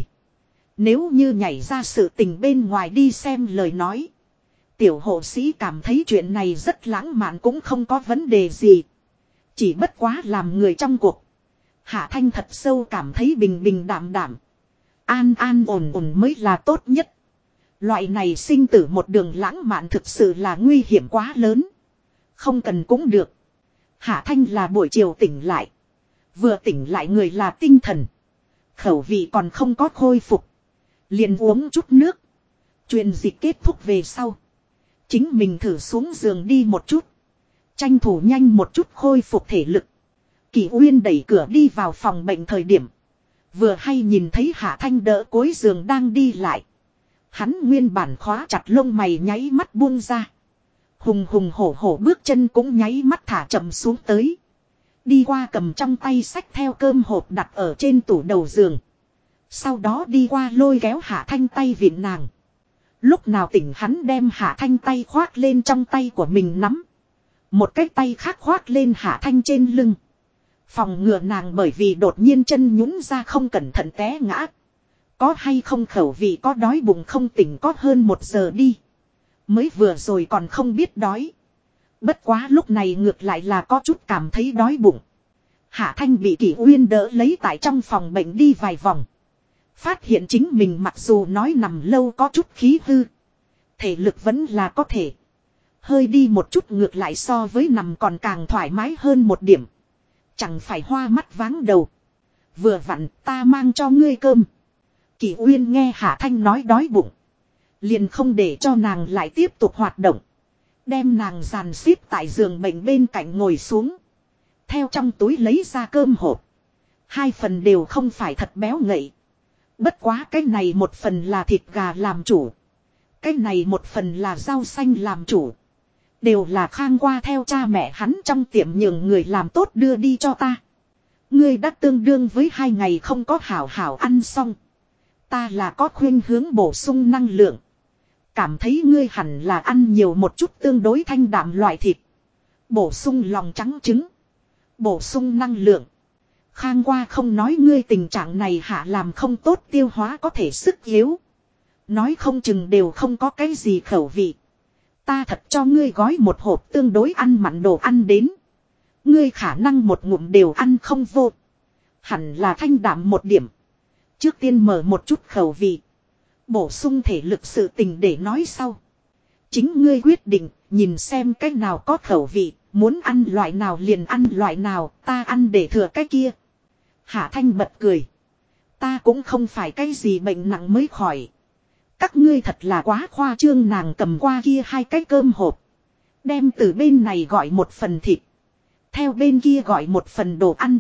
Nếu như nhảy ra sự tình bên ngoài đi xem lời nói. Tiểu hộ sĩ cảm thấy chuyện này rất lãng mạn cũng không có vấn đề gì. Chỉ bất quá làm người trong cuộc. Hạ Thanh thật sâu cảm thấy bình bình đạm đạm. An an ổn ổn mới là tốt nhất. Loại này sinh tử một đường lãng mạn thực sự là nguy hiểm quá lớn. Không cần cũng được. Hạ Thanh là buổi chiều tỉnh lại. Vừa tỉnh lại người là tinh thần. Khẩu vị còn không có khôi phục. Liền uống chút nước. Truyền dịch kết thúc về sau. Chính mình thử xuống giường đi một chút. Tranh thủ nhanh một chút khôi phục thể lực. Kỷ Uyên đẩy cửa đi vào phòng bệnh thời điểm. Vừa hay nhìn thấy Hạ Thanh đỡ cuối giường đang đi lại. Hắn nguyên bản khóa chặt lông mày nháy mắt buông ra. Hùng hùng hổ hổ bước chân cũng nháy mắt thả chậm xuống tới. Đi qua cầm trong tay xách theo cơm hộp đặt ở trên tủ đầu giường. Sau đó đi qua lôi kéo Hạ Thanh tay vịn nàng. Lúc nào tỉnh hắn đem Hạ Thanh tay khoác lên trong tay của mình nắm. Một cái tay khác khoác lên Hạ Thanh trên lưng. Phòng ngừa nàng bởi vì đột nhiên chân nhũn ra không cẩn thận té ngã. Có hay không khẩu vị có đói bụng không tỉnh có hơn 1 giờ đi. Mới vừa rồi còn không biết đói. Bất quá lúc này ngược lại là có chút cảm thấy đói bụng. Hạ Thanh bị Kỷ Uyên đỡ lấy tại trong phòng bệnh đi vài vòng. Phát hiện chính mình mặc dù nói nằm lâu có chút khí hư. Thể lực vẫn là có thể. Hơi đi một chút ngược lại so với nằm còn càng thoải mái hơn một điểm. Chẳng phải hoa mắt váng đầu. Vừa vặn ta mang cho ngươi cơm. Kỷ Uyên nghe Hạ Thanh nói đói bụng. Liền không để cho nàng lại tiếp tục hoạt động. Đem nàng dàn xếp tại giường bệnh bên cạnh ngồi xuống. Theo trong túi lấy ra cơm hộp. 2 phần đều không phải thật béo ngậy. Bất quá cái này 1 phần là thịt gà làm chủ. Cái này 1 phần là rau xanh làm chủ. Đều là Khang qua theo cha mẹ hắn trong tiệm nhường người làm tốt đưa đi cho ta. Ngươi đã tương đương với 2 ngày không có hảo hảo ăn xong. Ta là có khuyên hướng bổ sung năng lượng. Cảm thấy ngươi hẳn là ăn nhiều một chút tương đối thanh đạm loại thịt. Bổ sung lòng trắng trứng. Bổ sung năng lượng. Khang qua không nói ngươi tình trạng này Hạ làm không tốt tiêu hóa có thể sức yếu. Nói không chừng đều không có cái gì khẩu vị. Ta thật cho ngươi gói một hộp tương đối ăn mặn đồ ăn đến. Ngươi khả năng một ngụm đều ăn không vô. Hẳn là thanh đạm một điểm. Trước tiên mở một chút khẩu vị. Bổ sung thể lực sự tình để nói sau. Chính ngươi quyết định, nhìn xem cái nào có khẩu vị, muốn ăn loại nào liền ăn loại nào, ta ăn để thừa cái kia. Hạ Thanh bật cười. Ta cũng không phải cái gì bệnh nặng mới khỏi. Các ngươi thật là quá khoa trương. Nàng cầm qua kia 2 cái cơm hộp. Đem từ bên này gọi 1 phần thịt. Theo bên kia gọi 1 phần đồ ăn.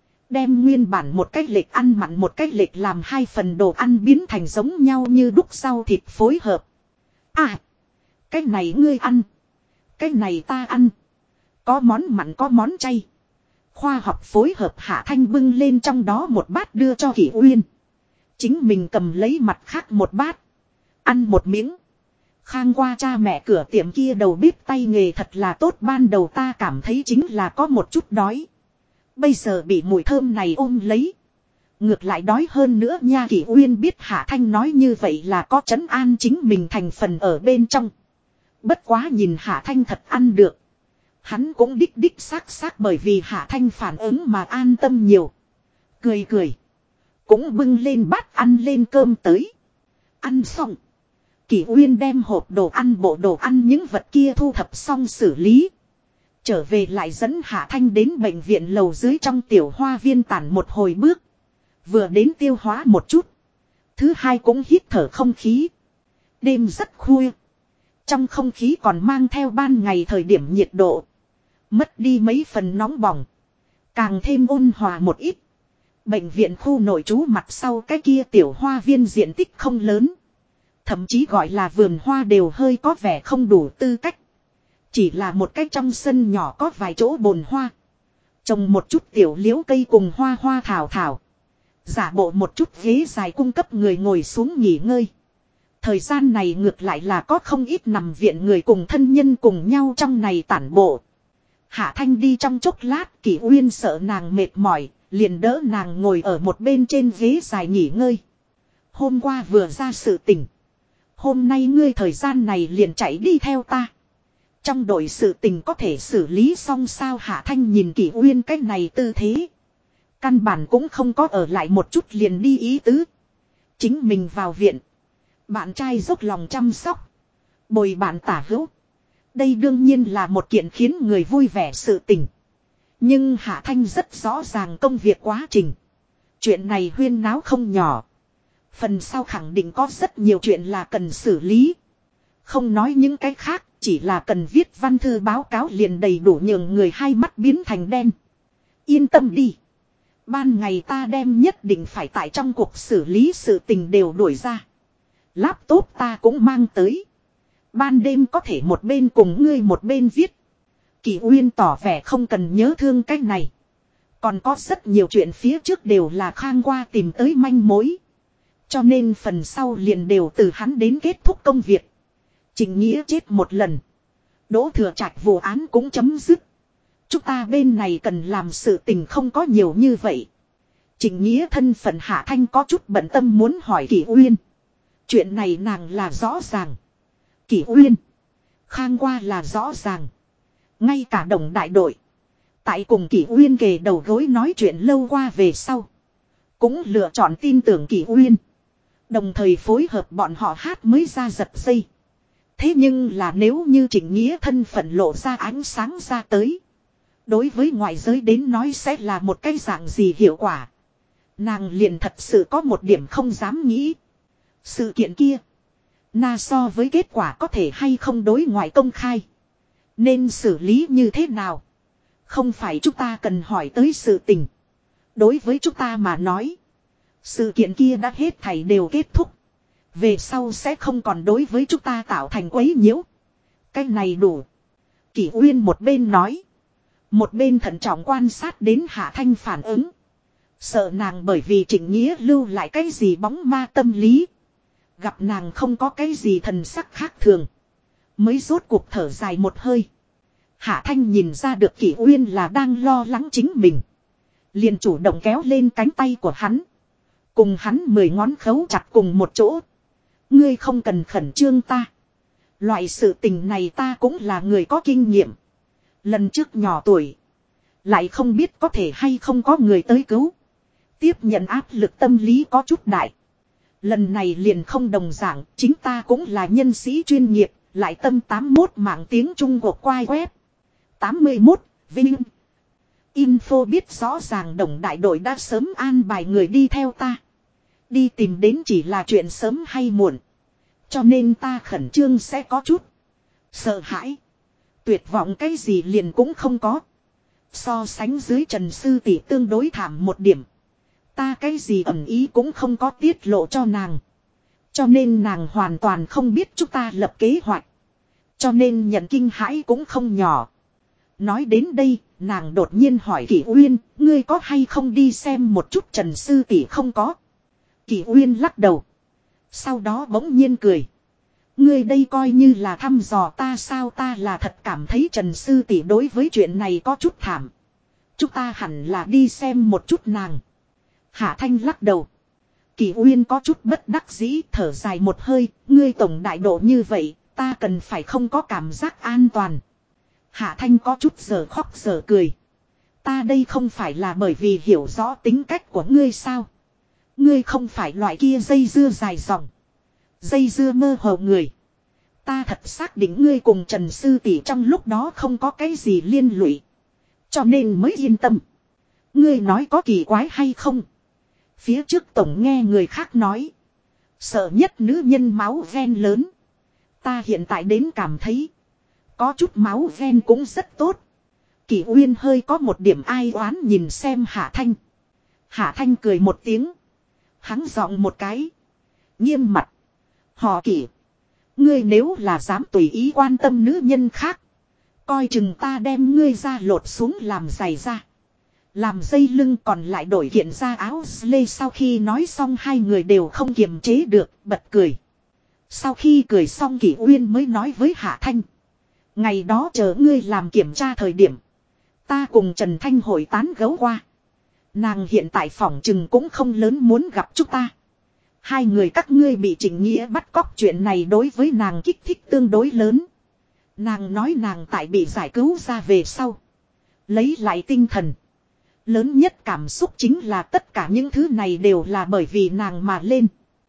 Đem nguyên bản một cách lệch ăn mặn một cách lệch làm 2 phần đồ ăn biến thành giống nhau như đúc rau thịt phối hợp. À! Cái này ngươi ăn. Cái này ta ăn. Có món mặn có món chay. Khoa học phối hợp. Hạ Thanh bưng lên trong đó một bát đưa cho Kỷ Uyên. Chính mình cầm lấy mặt khác một bát. Ăn một miếng. Khang qua cha mẹ cửa tiệm kia đầu bếp tay nghề thật là tốt. Ban đầu ta cảm thấy chính là có một chút đói. Bây giờ bị mùi thơm này ôm lấy. Ngược lại đói hơn nữa nha. Kỷ Uyên biết Hạ Thanh nói như vậy là có trấn an chính mình thành phần ở bên trong. Bất quá nhìn Hạ Thanh thật ăn được. Hắn cũng đích xác bởi vì Hạ Thanh phản ứng mà an tâm nhiều. Cười cười. Cũng bưng lên bát ăn lên cơm tới. Ăn xong. Kỷ Uyên đem hộp đồ ăn bộ đồ ăn những vật kia thu thập xong xử lý. Trở về lại dẫn Hạ Thanh đến bệnh viện lầu dưới trong tiểu hoa viên tản một hồi bước. Vừa đến tiêu hóa một chút. Thứ hai cũng hít thở không khí. Đêm rất khuya. Trong không khí còn mang theo ban ngày thời điểm nhiệt độ. Mất đi mấy phần nóng bỏng. Càng thêm ôn hòa một ít. Bệnh viện khu nội trú mặt sau cái kia tiểu hoa viên diện tích không lớn. Thậm chí gọi là vườn hoa đều hơi có vẻ không đủ tư cách. Chỉ là một cái trong sân nhỏ có vài chỗ bồn hoa. Trồng một chút tiểu liễu cây cùng hoa hoa thảo thảo. Giả bộ một chút ghế dài cung cấp người ngồi xuống nghỉ ngơi. Thời gian này ngược lại là có không ít nằm viện người cùng thân nhân cùng nhau trong này tản bộ. Hạ Thanh đi trong chốc lát, Kỷ Uyên sợ nàng mệt mỏi, liền đỡ nàng ngồi ở một bên trên ghế dài nghỉ ngơi. Hôm qua vừa ra sự tình. Hôm nay ngươi thời gian này liền chạy đi theo ta. Trong đội sự tình có thể xử lý xong sao? Hạ Thanh nhìn Kỷ Uyên cái này tư thế. Căn bản cũng không có ở lại một chút liền đi ý tứ. Chính mình vào viện. Bạn trai dốc lòng chăm sóc. Bồi bạn tả hữu. Đây đương nhiên là một kiện khiến người vui vẻ sự tình. Nhưng Hạ Thanh rất rõ ràng công việc quá trình. Chuyện này huyên náo không nhỏ. Phần sau khẳng định có rất nhiều chuyện là cần xử lý. Không nói những cái khác, chỉ là cần viết văn thư báo cáo liền đầy đủ nhường người hai mắt biến thành đen. Yên tâm đi. Ban ngày ta đem nhất định phải tại trong cuộc xử lý sự tình đều đuổi ra. Laptop ta cũng mang tới. Ban đêm có thể một bên cùng ngươi một bên viết. Kỷ Uyên tỏ vẻ không cần nhớ thương cái này. Còn có rất nhiều chuyện phía trước đều là Khang qua tìm tới manh mối. Cho nên phần sau liền đều từ hắn đến kết thúc công việc. Trịnh Nghĩa chết một lần. Đỗ Thừa Trạch vụ án cũng chấm dứt. Chúng ta bên này cần làm sự tình không có nhiều như vậy. Trịnh Nghĩa thân phận Hạ Thanh có chút bận tâm muốn hỏi Kỷ Uyên. Chuyện này nàng là rõ ràng. Kỷ Uyên. Khang qua là rõ ràng. Ngay cả đồng đại đội. Tại cùng Kỷ Uyên kề đầu gối nói chuyện lâu qua về sau. Cũng lựa chọn tin tưởng Kỷ Uyên. Đồng thời phối hợp bọn họ hát mới ra giật dây. Thế nhưng là nếu như Trịnh Nghĩa thân phận lộ ra ánh sáng ra tới. Đối với ngoại giới đến nói sẽ là một cái dạng gì hiệu quả. Nàng liền thật sự có một điểm không dám nghĩ. Sự kiện kia. Na so với kết quả có thể hay không đối ngoại công khai. Nên xử lý như thế nào. Không phải chúng ta cần hỏi tới sự tình. Đối với chúng ta mà nói. Sự kiện kia đã hết thảy đều kết thúc. Về sau sẽ không còn đối với chúng ta tạo thành quấy nhiễu. Cái này đủ. Kỷ Uyên một bên nói. Một bên thận trọng quan sát đến Hạ Thanh phản ứng. Sợ nàng bởi vì Trịnh Nghĩa lưu lại cái gì bóng ma tâm lý. Gặp nàng không có cái gì thần sắc khác thường. Mới rốt cuộc thở dài một hơi. Hạ Thanh nhìn ra được Kỷ Uyên là đang lo lắng chính mình. Liền chủ động kéo lên cánh tay của hắn. Cùng hắn 10 ngón khấu chặt cùng một chỗ. Ngươi không cần khẩn trương ta. Loại sự tình này ta cũng là người có kinh nghiệm. Lần trước nhỏ tuổi. Lại không biết có thể hay không có người tới cứu. Tiếp nhận áp lực tâm lý có chút đại. Lần này liền không đồng dạng. Chính ta cũng là nhân sĩ chuyên nghiệp. Lại tâm 81 mạng tiếng Trung của quai web. 81 Vinh. Info biết rõ ràng đồng đại đội đã sớm an bài người đi theo ta. Đi tìm đến chỉ là chuyện sớm hay muộn. Cho nên ta khẩn trương sẽ có chút. Sợ hãi. Tuyệt vọng cái gì liền cũng không có. So sánh dưới Trần Sư tỷ tương đối thảm một điểm. Ta cái gì ẩn ý cũng không có tiết lộ cho nàng. Cho nên nàng hoàn toàn không biết chúng ta lập kế hoạch. Cho nên nhận kinh hãi cũng không nhỏ. Nói đến đây, nàng đột nhiên hỏi Kỷ Uyên, ngươi có hay không đi xem một chút Trần Sư tỷ không có. Kỷ Uyên lắc đầu. Sau đó bỗng nhiên cười. Ngươi đây coi như là thăm dò ta sao, ta là thật cảm thấy Trần Sư tỷ đối với chuyện này có chút thảm. Chúng ta hẳn là đi xem một chút nàng. Hạ Thanh lắc đầu. Kỷ Uyên có chút bất đắc dĩ thở dài một hơi, ngươi tổng đại độ như vậy, ta cần phải không có cảm giác an toàn. Hạ Thanh có chút giờ khóc giờ cười. Ta đây không phải là bởi vì hiểu rõ tính cách của ngươi sao. Ngươi không phải loại kia dây dưa dài dòng. Dây dưa mơ hồ người. Ta thật xác định ngươi cùng Trần Sư tỷ trong lúc đó không có cái gì liên lụy. Cho nên mới yên tâm. Ngươi nói có kỳ quái hay không? Phía trước tổng nghe người khác nói. Sợ nhất nữ nhân máu ven lớn. Ta hiện tại đến cảm thấy. Có chút máu ven cũng rất tốt. Kỷ Uyên hơi có một điểm ai oán nhìn xem Hạ Thanh. Hạ Thanh cười một tiếng. Hắn giọng một cái. Nghiêm mặt. Họ Kỷ. Ngươi nếu là dám tùy ý quan tâm nữ nhân khác. Coi chừng ta đem ngươi ra lột xuống làm giày ra. Làm dây lưng còn lại đổi kiện ra áo lê. Sau khi nói xong hai người đều không kiềm chế được, bật cười. Sau khi cười xong Kỷ Uyên mới nói với Hạ Thanh. Ngày đó chờ ngươi làm kiểm tra thời điểm. Ta cùng Trần Thanh hội tán gẫu qua. Nàng hiện tại phỏng chừng cũng không lớn muốn gặp chúng ta. Hai người các ngươi bị Trịnh Nghĩa bắt cóc chuyện này đối với nàng kích thích tương đối lớn. Nàng nói nàng tại bị giải cứu ra về sau. Lấy lại tinh thần. Lớn nhất cảm xúc chính là tất cả những thứ này đều là bởi vì nàng mà lên.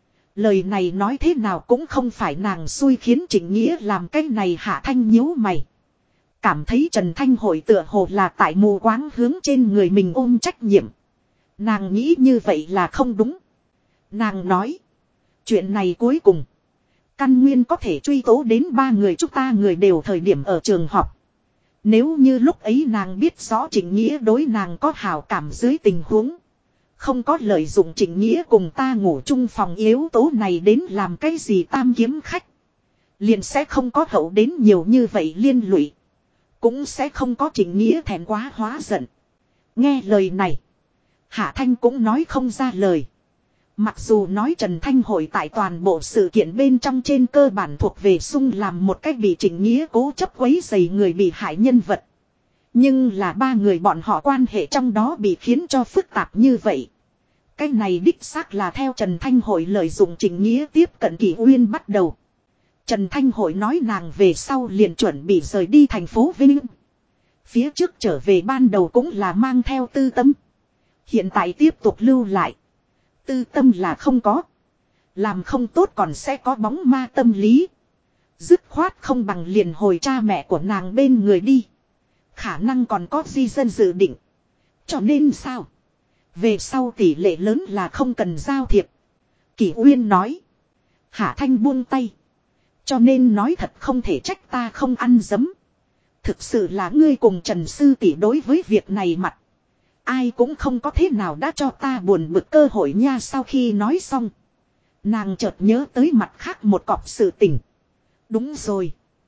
Lời này nói thế nào cũng không phải nàng xui khiến Trịnh Nghĩa làm cái này. Hạ Thanh nhíu mày. Cảm thấy Trần Thanh hội tựa hồ là tại mù quáng hướng trên người mình ôm trách nhiệm. Nàng nghĩ như vậy là không đúng. Nàng nói. Chuyện này cuối cùng. Căn nguyên có thể truy tố đến ba người chúng ta người đều thời điểm ở trường học. Nếu như lúc ấy nàng biết rõ Trịnh Nghĩa đối nàng có hảo cảm dưới tình huống. Không có lợi dụng Trịnh Nghĩa cùng ta ngủ chung phòng yếu tố này đến làm cái gì tam kiếm khách. Liền sẽ không có hậu đến nhiều như vậy liên lụy. Cũng sẽ không có Trịnh Nghĩa thẹn quá hóa giận. Nghe lời này. Hạ Thanh cũng nói không ra lời. Mặc dù nói Trần Thanh hội tại toàn bộ sự kiện bên trong trên cơ bản thuộc về sung làm một cách bị Trịnh Nghĩa cố chấp quấy rầy người bị hại nhân vật. Nhưng là ba người bọn họ quan hệ trong đó bị khiến cho phức tạp như vậy. Cái này đích xác là theo Trần Thanh hội lợi dụng Trịnh Nghĩa tiếp cận Kỷ Uyên bắt đầu. Trần Thanh hội nói nàng về sau liền chuẩn bị rời đi thành phố Vinh. Phía trước trở về ban đầu cũng là mang theo tư tâm. Hiện tại tiếp tục lưu lại. Tư tâm là không có. Làm không tốt còn sẽ có bóng ma tâm lý. Dứt khoát không bằng liền hồi cha mẹ của nàng bên người đi. Khả năng còn có di dân dự định. Cho nên sao? Về sau tỷ lệ lớn là không cần giao thiệp. Kỷ Uyên nói. Hạ Thanh buông tay. Cho nên nói thật không thể trách ta không ăn dấm. Thực sự là ngươi cùng Trần Sư tỷ đối với việc này mặt. Ai cũng không có thế nào đã cho ta buồn bực cơ hội nha. Sau khi nói xong. Nàng chợt nhớ tới mặt khác một cọc sự tình. Đúng rồi.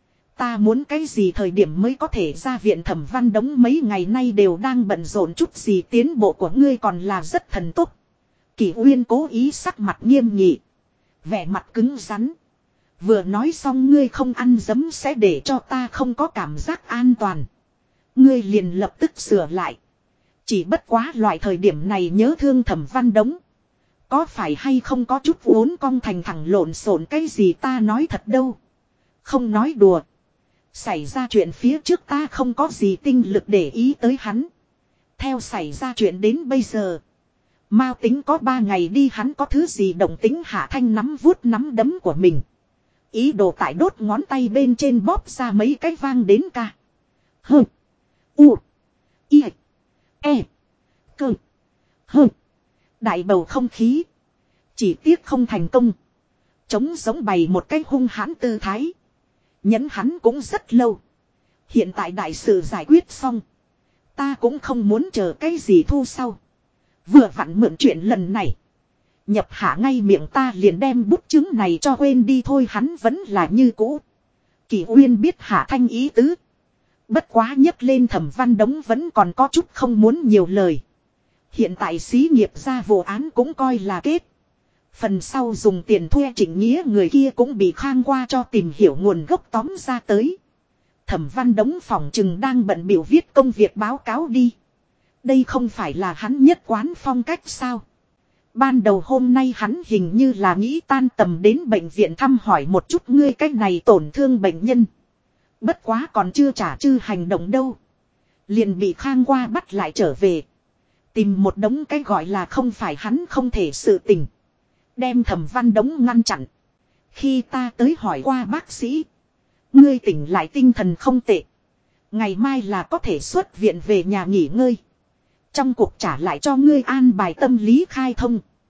Ta muốn cái gì thời điểm mới có thể ra viện Thẩm Văn Đống mấy ngày nay đều đang bận rộn chút gì tiến bộ của ngươi còn là rất thần tốc. Kỷ Uyên cố ý sắc mặt nghiêm nghị. Vẻ mặt cứng rắn. Vừa nói xong ngươi không ăn dấm sẽ để cho ta không có cảm giác an toàn. Ngươi liền lập tức sửa lại. Chỉ bất quá loại thời điểm này nhớ thương Thẩm Văn Đống. Có phải hay không có chút uốn cong thành thẳng lộn xộn cái gì ta nói thật đâu. Không nói đùa. Xảy ra chuyện phía trước ta không có gì tinh lực để ý tới hắn. Theo xảy ra chuyện đến bây giờ. Mao tính có 3 ngày đi hắn có thứ gì động tính. Hạ Thanh nắm vuốt nắm đấm của mình. Ý đồ tại đốt ngón tay bên trên bóp ra mấy cái vang đến ca. Hơ. U. I. E. Cơ. Hơ. Đại bầu không khí. Chỉ tiếc không thành công. Trống giống bày một cái hung hãn tư thái. Nhấn hắn cũng rất lâu. Hiện tại đại sự giải quyết xong. Ta cũng không muốn chờ cái gì thu sau. Vừa vặn mượn chuyện lần này. Nhập hạ ngay miệng ta liền đem bút chứng này cho quên đi thôi. Hắn vẫn là như cũ. Kỷ Uyên biết Hạ Thanh ý tứ. Bất quá nhấc lên Thẩm Văn Đống vẫn còn có chút không muốn nhiều lời. Hiện tại xí nghiệp ra vụ án cũng coi là kết. Phần sau dùng tiền thuê Trịnh Nghĩa người kia cũng bị khang qua cho tìm hiểu nguồn gốc tóm ra tới. Thẩm Văn Đống phòng chừng đang bận biểu viết công việc báo cáo đi. Đây không phải là hắn nhất quán phong cách sao. Ban đầu hôm nay hắn hình như là nghĩ tan tầm đến bệnh viện thăm hỏi một chút ngươi cách này tổn thương bệnh nhân. Bất quá còn chưa trả chư hành động đâu. Liền bị khang qua bắt lại trở về. Tìm một đống cái gọi là không phải hắn không thể sự tình. Đem Thẩm Văn Đống ngăn chặn. Khi ta tới hỏi qua bác sĩ. Ngươi tỉnh lại tinh thần không tệ. Ngày mai là có thể xuất viện về nhà nghỉ ngơi. Trong cuộc trả lại cho ngươi an bài tâm lý khai thông.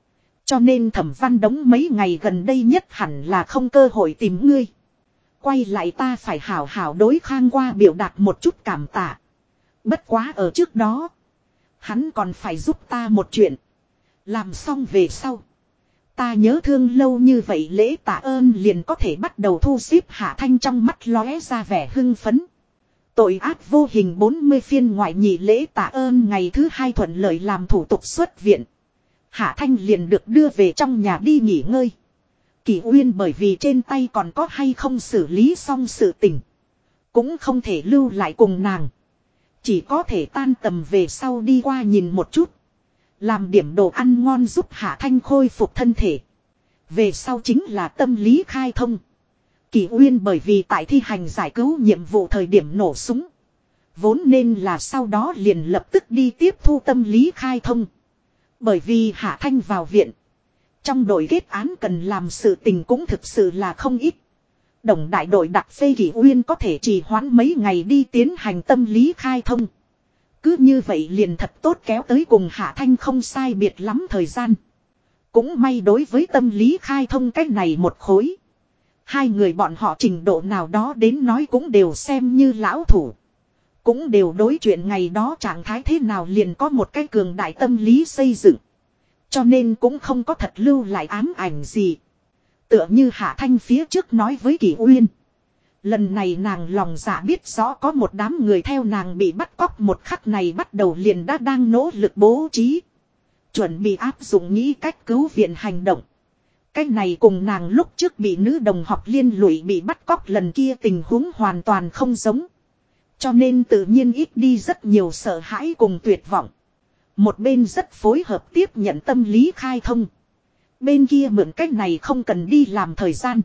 Cho nên Thẩm Văn Đống mấy ngày gần đây nhất hẳn là không cơ hội tìm ngươi. Quay lại ta phải hảo hảo đối Khang qua biểu đạt một chút cảm tạ. Bất quá ở trước đó. Hắn còn phải giúp ta một chuyện. Làm xong về sau. Ta nhớ thương lâu như vậy lễ tạ ơn liền có thể bắt đầu thu xếp Hạ Thanh trong mắt lóe ra vẻ hưng phấn. Tội ác vô hình 40 phiên ngoại nhị lễ tạ ơn ngày thứ 2 thuận lợi làm thủ tục xuất viện. Hạ Thanh liền được đưa về trong nhà đi nghỉ ngơi. Kỳ Uyên bởi vì trên tay còn có hay không xử lý xong sự tình. Cũng không thể lưu lại cùng nàng. Chỉ có thể tan tầm về sau đi qua nhìn một chút. Làm điểm đồ ăn ngon giúp Hạ Thanh khôi phục thân thể. Về sau chính là tâm lý khai thông. Kỳ Uyên bởi vì tại thi hành giải cứu nhiệm vụ thời điểm nổ súng. Vốn nên là sau đó liền lập tức đi tiếp thu tâm lý khai thông. Bởi vì Hạ Thanh vào viện. Trong đội kết án cần làm sự tình cũng thực sự là không ít. Đồng đại đội đặc phê Kỳ Uyên có thể trì hoãn mấy ngày đi tiến hành tâm lý khai thông. Cứ như vậy liền thật tốt kéo tới cùng Hạ Thanh không sai biệt lắm thời gian. Cũng may đối với tâm lý khai thông cách này một khối. Hai người bọn họ trình độ nào đó đến nói cũng đều xem như lão thủ. Cũng đều đối chuyện ngày đó trạng thái thế nào liền có một cái cường đại tâm lý xây dựng. Cho nên cũng không có thật lưu lại ám ảnh gì. Tựa như Hạ Thanh phía trước nói với Kỳ Uyên. Lần này nàng lòng dạ biết rõ có một đám người theo nàng bị bắt cóc một khắc này bắt đầu liền đã đang nỗ lực bố trí. Chuẩn bị áp dụng nghĩ cách cứu viện hành động. Cái này cùng nàng lúc trước bị nữ đồng học liên lụy bị bắt cóc lần kia tình huống hoàn toàn không giống. Cho nên tự nhiên ít đi rất nhiều sợ hãi cùng tuyệt vọng. Một bên rất phối hợp tiếp nhận tâm lý khai thông. Bên kia mượn cách này không cần đi làm thời gian.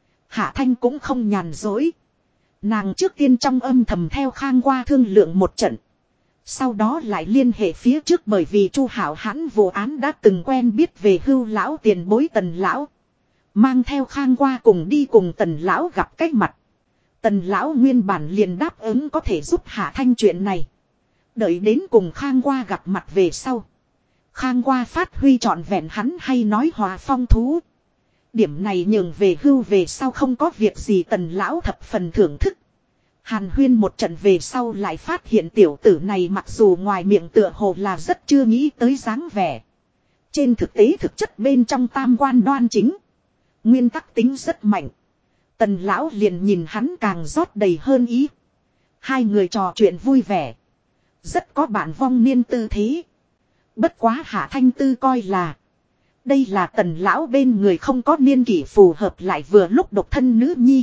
Hạ Thanh cũng không nhàn dối. Nàng trước tiên trong âm thầm theo Khang qua thương lượng một trận. Sau đó lại liên hệ phía trước bởi vì Chu Hảo Hãn vụ án đã từng quen biết về hưu lão tiền bối Tần lão. Mang theo Khang qua cùng đi cùng Tần lão gặp cách mặt. Tần lão nguyên bản liền đáp ứng có thể giúp Hạ Thanh chuyện này. Đợi đến cùng Khang qua gặp mặt về sau. Khang qua phát huy trọn vẹn hắn hay nói hòa phong thú. Điểm này nhường về hưu về sau không có việc gì Tần lão thập phần thưởng thức. Hàn huyên một trận về sau lại phát hiện tiểu tử này mặc dù ngoài miệng tựa hồ là rất chưa nghĩ tới dáng vẻ. Trên thực tế thực chất bên trong tam quan đoan chính. Nguyên tắc tính rất mạnh. Tần lão liền nhìn hắn càng rót đầy hơn ý. Hai người trò chuyện vui vẻ. Rất có bản vong niên tư thế. Bất quá Hạ Thanh Tư coi là. Đây là Tần lão bên người không có niên kỷ phù hợp lại vừa lúc độc thân nữ nhi.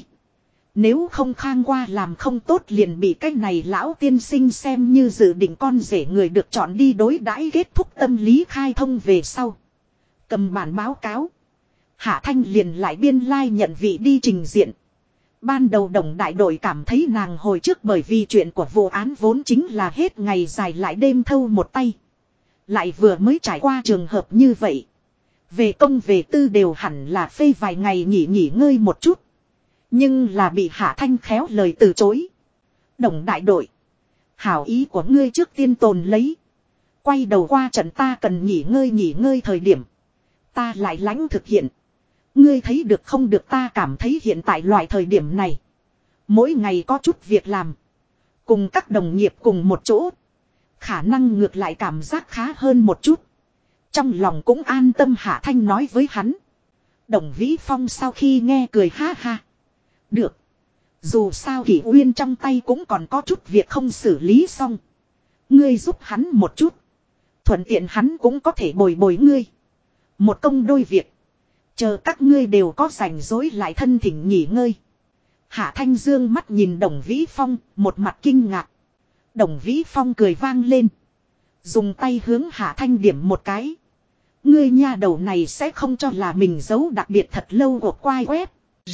Nếu không Khang qua làm không tốt liền bị cái này lão tiên sinh xem như dự định con rể người được chọn đi đối đãi kết thúc tâm lý khai thông về sau. Cầm bản báo cáo. Hạ Thanh liền lại biên lai nhận vị đi trình diện. Ban đầu đồng đại đội cảm thấy nàng hồi trước bởi vì chuyện của vụ án vốn chính là hết ngày dài lại đêm thâu một tay. Lại vừa mới trải qua trường hợp như vậy. Về công về tư đều hẳn là phê vài ngày nghỉ ngơi một chút. Nhưng là bị Hạ Thanh khéo lời từ chối. Đồng đại đội. Hảo ý của ngươi trước tiên tồn lấy. Quay đầu qua trận ta cần nghỉ ngơi thời điểm. Ta lại lãnh thực hiện. Ngươi thấy được không được ta cảm thấy hiện tại loại thời điểm này. Mỗi ngày có chút việc làm. Cùng các đồng nghiệp cùng một chỗ. Khả năng ngược lại cảm giác khá hơn một chút. Trong lòng cũng an tâm Hạ Thanh nói với hắn. Đồng Vĩ Phong sau khi nghe cười ha ha. Được. Dù sao Kỷ Uyên trong tay cũng còn có chút việc không xử lý xong. Ngươi giúp hắn một chút. Thuận tiện hắn cũng có thể bồi bồi ngươi. Một công đôi việc. Chờ các ngươi đều có rảnh rỗi lại thân thỉnh nghỉ ngơi. Hạ Thanh dương mắt nhìn Đồng Vĩ Phong, một mặt kinh ngạc. Đồng Vĩ Phong cười vang lên. Dùng tay hướng Hạ Thanh điểm một cái. Ngươi nha đầu này sẽ không cho là mình giấu đặc biệt thật lâu của quai web.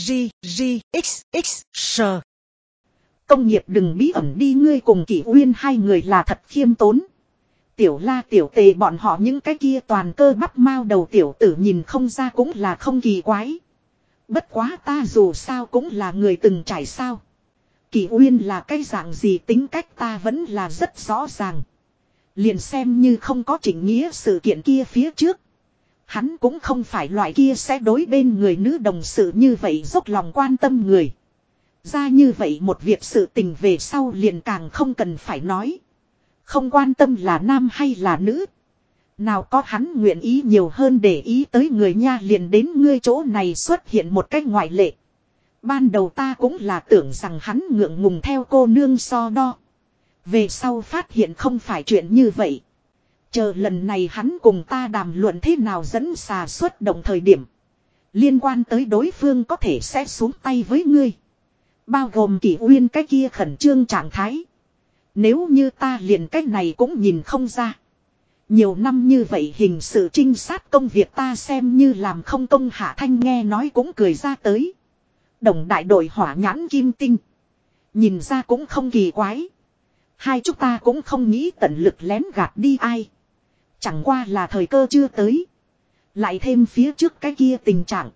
GGXX Công nghiệp đừng bí ẩn đi ngươi cùng Kỷ Uyên hai người là thật khiêm tốn. Tiểu La tiểu Tề bọn họ những cái kia toàn cơ bắp mao đầu tiểu tử nhìn không ra cũng là không kỳ quái. Bất quá ta dù sao cũng là người từng trải sao. Kỷ Uyên là cái dạng gì tính cách ta vẫn là rất rõ ràng. Liền xem như không có chỉnh nghĩa sự kiện kia phía trước. Hắn cũng không phải loại kia sẽ đối bên người nữ đồng sự như vậy dốc lòng quan tâm người. Ra như vậy một việc sự tình về sau liền càng không cần phải nói. Không quan tâm là nam hay là nữ. Nào có hắn nguyện ý nhiều hơn để ý tới người nha, liền đến ngươi chỗ này xuất hiện một cách ngoại lệ. Ban đầu ta cũng là tưởng rằng hắn ngượng ngùng theo cô nương so đo. Về sau phát hiện không phải chuyện như vậy. Chờ lần này hắn cùng ta đàm luận thế nào dẫn xà xuất động thời điểm. Liên quan tới đối phương có thể sẽ xuống tay với ngươi. Bao gồm Kỷ Uyên cái kia khẩn trương trạng thái. Nếu như ta liền cái này cũng nhìn không ra. Nhiều năm như vậy hình sự trinh sát công việc ta xem như làm không công. Hạ Thanh nghe nói cũng cười ra tới. Đồng đại đội hỏa nhãn kim tinh. Nhìn ra cũng không kỳ quái. Hai chúng ta cũng không nghĩ tận lực lén gạt đi ai. Chẳng qua là thời cơ chưa tới. Lại thêm phía trước cái kia tình trạng.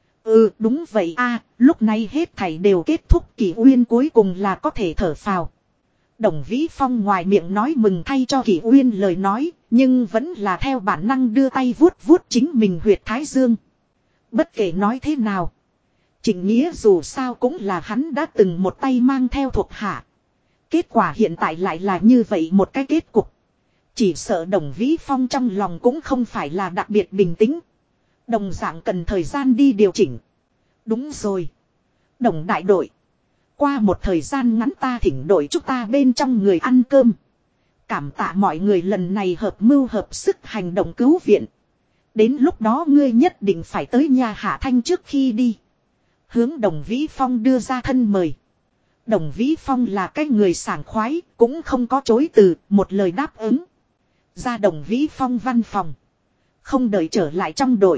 Ừ đúng vậy a, lúc này hết thảy đều kết thúc. Kỷ Uyên cuối cùng là có thể thở phào. Đồng Vĩ Phong ngoài miệng nói mừng thay cho Kỷ Uyên lời nói. Nhưng vẫn là theo bản năng đưa tay vuốt vuốt chính mình huyệt thái dương. Bất kể nói thế nào. Trịnh Nghĩa dù sao cũng là hắn đã từng một tay mang theo thuộc hạ. Kết quả hiện tại lại là như vậy một cái kết cục. Chỉ sợ Đồng Vĩ Phong trong lòng cũng không phải là đặc biệt bình tĩnh. Đồng dạng cần thời gian đi điều chỉnh. Đúng rồi. Đồng đại đội. Qua một thời gian ngắn ta thỉnh đội chúng ta bên trong người ăn cơm. Cảm tạ mọi người lần này hợp mưu hợp sức hành động cứu viện. Đến lúc đó ngươi nhất định phải tới nhà Hạ Thanh trước khi đi. Hướng Đồng Vĩ Phong đưa ra thân mời. Đồng Vĩ Phong là cái người sảng khoái, cũng không có chối từ, một lời đáp ứng. Ra Đồng Vĩ Phong văn phòng. Không đợi trở lại trong đội.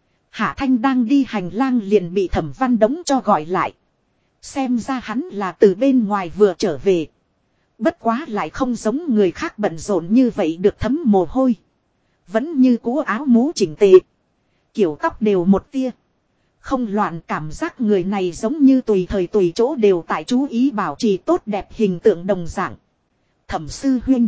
Hạ Thanh đang đi hành lang liền bị Thẩm Văn Đống cho gọi lại. Xem ra hắn là từ bên ngoài vừa trở về. Bất quá lại không giống người khác bận rộn như vậy được thấm mồ hôi. Vẫn như cũ áo mũ chỉnh tề. Kiểu tóc đều một tia. Không loạn, cảm giác người này giống như tùy thời tùy chỗ đều tại chú ý bảo trì tốt đẹp hình tượng đồng dạng. Thẩm sư huynh.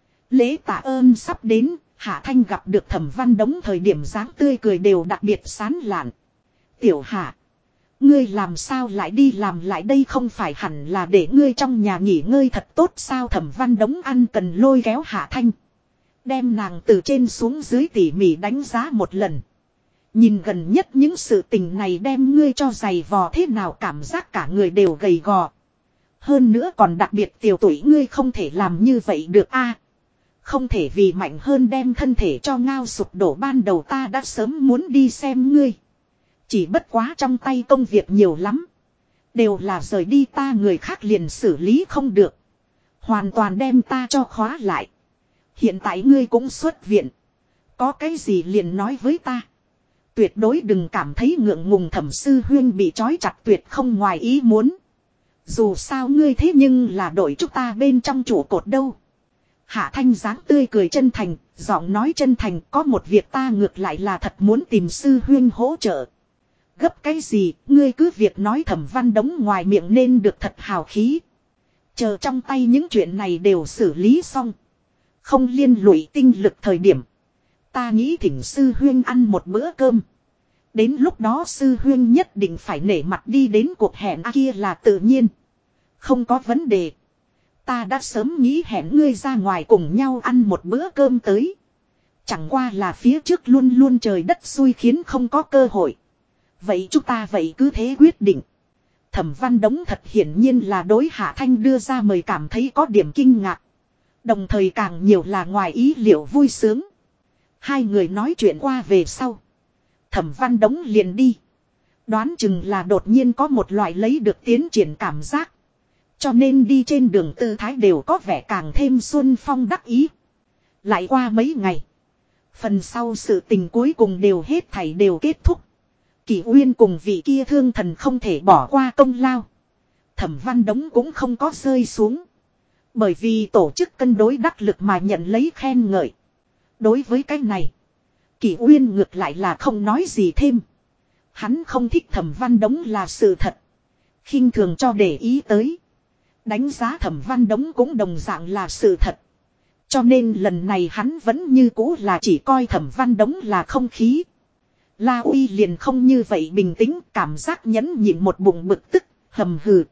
Lễ tạ ơn sắp đến, Hạ Thanh gặp được Thẩm Văn Đống thời điểm dáng tươi cười đều đặc biệt sán lạn. Tiểu Hạ. Ngươi làm sao lại đi làm lại đây, không phải hẳn là để ngươi trong nhà nghỉ ngơi thật tốt sao? Thẩm Văn Đống ăn cần lôi kéo Hạ Thanh. Đem nàng từ trên xuống dưới tỉ mỉ đánh giá một lần. Nhìn gần nhất những sự tình này đem ngươi cho giày vò thế nào, cảm giác cả người đều gầy gò. Hơn nữa còn đặc biệt tiểu tuổi, ngươi không thể làm như vậy được a. Không thể vì mạnh hơn đem thân thể cho ngao sụp đổ, ban đầu ta đã sớm muốn đi xem ngươi. Chỉ bất quá trong tay công việc nhiều lắm. Đều là rời đi ta người khác liền xử lý không được. Hoàn toàn đem ta cho khóa lại. Hiện tại ngươi cũng xuất viện. Có cái gì liền nói với ta. Tuyệt đối đừng cảm thấy ngượng ngùng. Thẩm sư huyên bị trói chặt tuyệt không ngoài ý muốn. Dù sao ngươi thế nhưng là đội chúng ta bên trong trụ cột đâu. Hạ Thanh dáng tươi cười chân thành, giọng nói chân thành, có một việc ta ngược lại là thật muốn tìm sư huyên hỗ trợ. Gấp cái gì, ngươi cứ việc nói. Thẩm Văn Đống ngoài miệng nên được thật hào khí. Chờ trong tay những chuyện này đều xử lý xong. Không liên lụy tinh lực thời điểm. Ta nghĩ thỉnh sư huyên ăn một bữa cơm. Đến lúc đó sư huyên nhất định phải nể mặt đi đến cuộc hẹn kia là tự nhiên. Không có vấn đề. Ta đã sớm nghĩ hẹn ngươi ra ngoài cùng nhau ăn một bữa cơm tới. Chẳng qua là phía trước luôn luôn trời đất xui khiến không có cơ hội. Vậy chúng ta vậy cứ thế quyết định. Thẩm Văn Đống thật hiển nhiên là đối Hạ Thanh đưa ra mời cảm thấy có điểm kinh ngạc. Đồng thời càng nhiều là ngoài ý liệu vui sướng. Hai người nói chuyện qua về sau. Thẩm Văn Đống liền đi. Đoán chừng là đột nhiên có một loại lấy được tiến triển cảm giác. Cho nên đi trên đường tư thái đều có vẻ càng thêm xuân phong đắc ý. Lại qua mấy ngày. Phần sau sự tình cuối cùng đều hết thảy đều kết thúc. Kỷ Uyên cùng vị kia thương thần không thể bỏ qua công lao. Thẩm Văn Đống cũng không có rơi xuống. Bởi vì tổ chức cân đối đắc lực mà nhận lấy khen ngợi. Đối với cái này, Kỷ Uyên ngược lại là không nói gì thêm. Hắn không thích Thẩm Văn Đống là sự thật. Khinh thường cho để ý tới. Đánh giá Thẩm Văn Đống cũng đồng dạng là sự thật. Cho nên lần này hắn vẫn như cũ là chỉ coi Thẩm Văn Đống là không khí. La Uy liền không như vậy bình tĩnh, cảm giác nhẫn nhịn một bụng bực tức, hầm hừ.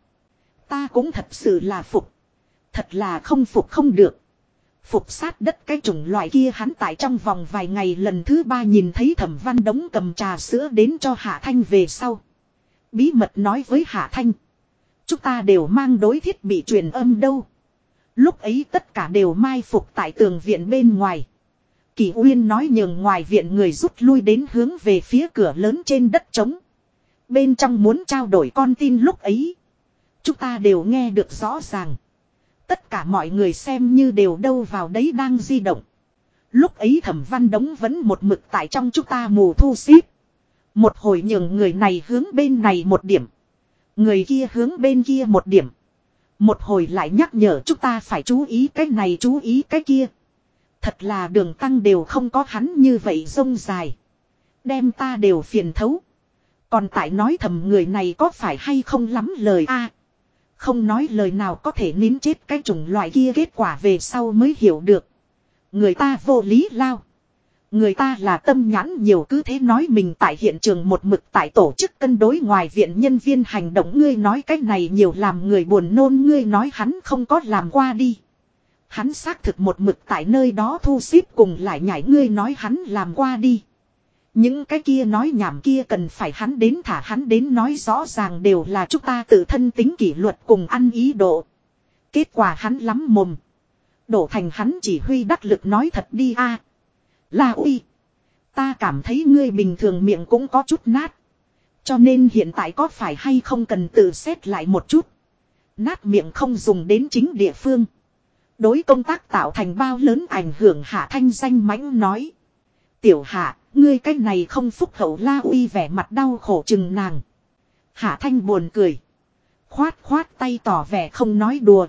Ta cũng thật sự là phục. Thật là không phục không được. Phục sát đất cái chủng loại kia hắn tại trong vòng vài ngày lần thứ 3 nhìn thấy Thẩm Văn Đống cầm trà sữa đến cho Hạ Thanh về sau. Bí mật nói với Hạ Thanh. Chúng ta đều mang đối thiết bị truyền âm đâu. Lúc ấy tất cả đều mai phục tại tường viện bên ngoài. Kỳ Uyên nói nhường ngoài viện người rút lui đến hướng về phía cửa lớn trên đất trống. Bên trong muốn trao đổi con tin lúc ấy. Chúng ta đều nghe được rõ ràng. Tất cả mọi người xem như đều đâu vào đấy đang di động. Lúc ấy Thẩm Văn Đống vẫn một mực tại trong chúng ta mù thu xíp. Một hồi nhường người này hướng bên này một điểm. Người kia hướng bên kia một điểm. Một hồi lại nhắc nhở chúng ta phải chú ý cái này chú ý cái kia. Thật là đường tăng đều không có hắn như vậy rông dài. Đem ta đều phiền thấu. Còn tại nói thầm người này có phải hay không lắm lời a. Không nói lời nào có thể nín chết cái chủng loại kia kết quả về sau mới hiểu được. Người ta vô lý lao. Người ta là tâm nhãn nhiều cứ thế nói mình tại hiện trường một mực tại tổ chức cân đối ngoài viện nhân viên hành động ngươi nói cái này nhiều làm người buồn nôn ngươi nói hắn không có làm qua đi. Hắn xác thực một mực tại nơi đó thu xếp cùng lại nhảy ngươi nói hắn làm qua đi. Những cái kia nói nhảm kia cần phải hắn đến thả hắn đến nói rõ ràng đều là chúng ta tự thân tính kỷ luật cùng ăn ý độ. Kết quả hắn lắm mồm. Đổ thành hắn chỉ huy đắc lực nói thật đi a. La Uy. Ta cảm thấy ngươi bình thường miệng cũng có chút nát. Cho nên hiện tại có phải hay không cần tự xét lại một chút. Nát miệng không dùng đến chính địa phương. Đối công tác tạo thành bao lớn ảnh hưởng Hạ Thanh danh mãnh nói. Tiểu Hạ, ngươi cái này không phúc hậu. La Uy vẻ mặt đau khổ chừng nàng. Hạ Thanh buồn cười. Khoát khoát tay tỏ vẻ không nói đùa.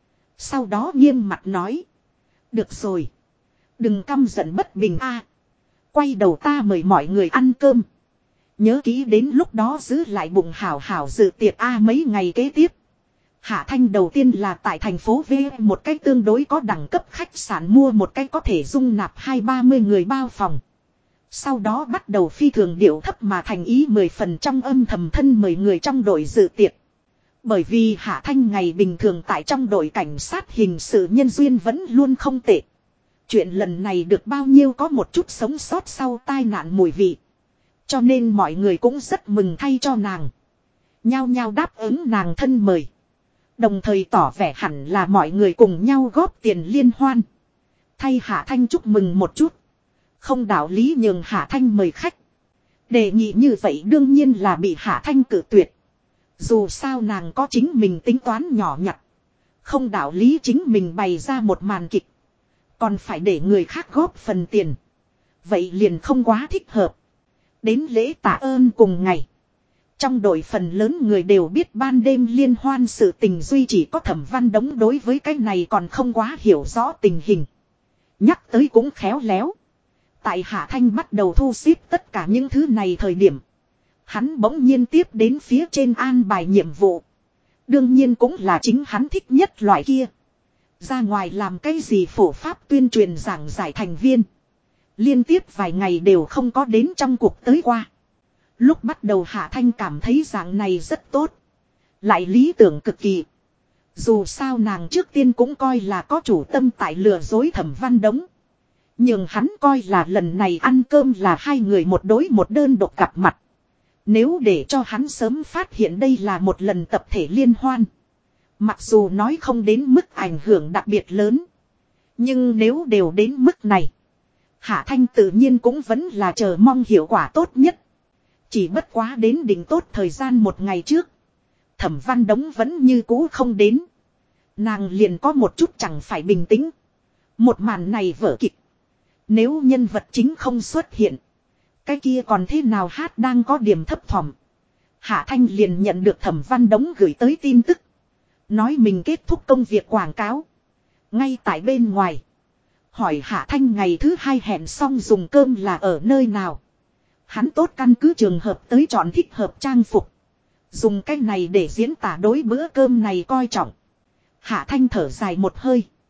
Sau đó nghiêm mặt nói. Được rồi. Đừng căm giận bất bình a. Quay đầu ta mời mọi người ăn cơm. Nhớ kỹ đến lúc đó giữ lại bụng hảo hảo dự tiệc a mấy ngày kế tiếp. Hạ Thanh đầu tiên là tại thành phố V một cái tương đối có đẳng cấp khách sạn mua một cái có thể dung nạp 20-30 người bao phòng. Sau đó bắt đầu phi thường điệu thấp mà thành ý 10 phần trong âm thầm thân mời người trong đội dự tiệc. Bởi vì Hạ Thanh ngày bình thường tại trong đội cảnh sát hình sự nhân duyên vẫn luôn không tệ. Chuyện lần này được bao nhiêu có một chút sống sót sau tai nạn mùi vị. Cho nên mọi người cũng rất mừng thay cho nàng. Nhao nhao đáp ứng nàng thân mời. Đồng thời tỏ vẻ hẳn là mọi người cùng nhau góp tiền liên hoan. Thay Hạ Thanh chúc mừng một chút. Không đạo lý nhường Hạ Thanh mời khách. Đề nghị như vậy đương nhiên là bị Hạ Thanh cự tuyệt. Dù sao nàng có chính mình tính toán nhỏ nhặt. Không đạo lý chính mình bày ra một màn kịch. Còn phải để người khác góp phần tiền. Vậy liền không quá thích hợp. Đến lễ tạ ơn cùng ngày. Trong đội phần lớn người đều biết ban đêm liên hoan sự tình duy chỉ có Thẩm Văn Đống đối với cái này còn không quá hiểu rõ tình hình. Nhắc tới cũng khéo léo. Tại Hạ Thanh bắt đầu thu xếp tất cả những thứ này thời điểm. Hắn bỗng nhiên tiếp đến phía trên an bài nhiệm vụ. Đương nhiên cũng là chính hắn thích nhất loại kia. Ra ngoài làm cái gì phổ pháp tuyên truyền giảng giải thành viên. Liên tiếp vài ngày đều không có đến trong cuộc tới qua. Lúc bắt đầu Hạ Thanh cảm thấy dạng này rất tốt. Lại lý tưởng cực kỳ. Dù sao nàng trước tiên cũng coi là có chủ tâm tại lừa dối Thẩm Văn Đống. Nhưng hắn coi là lần này ăn cơm là hai người một đối một đơn độc gặp mặt. Nếu để cho hắn sớm phát hiện đây là một lần tập thể liên hoan. Mặc dù nói không đến mức ảnh hưởng đặc biệt lớn. Nhưng nếu đều đến mức này. Hạ Thanh tự nhiên cũng vẫn là chờ mong hiệu quả tốt nhất. Chỉ bất quá đến đỉnh tốt thời gian một ngày trước. Thẩm Văn Đống vẫn như cũ không đến. Nàng liền có một chút chẳng phải bình tĩnh. Một màn này vở kịch. Nếu nhân vật chính không xuất hiện. Cái kia còn thế nào hát đang có điểm thấp thỏm. Hạ Thanh liền nhận được Thẩm Văn Đống gửi tới tin tức. Nói mình kết thúc công việc quảng cáo. Ngay tại bên ngoài. Hỏi Hạ Thanh ngày thứ 2 hẹn xong dùng cơm là ở nơi nào. Hắn tốt căn cứ trường hợp tới chọn thích hợp trang phục. Dùng cái này để diễn tả đối bữa cơm này coi trọng. Hạ Thanh thở dài một hơi.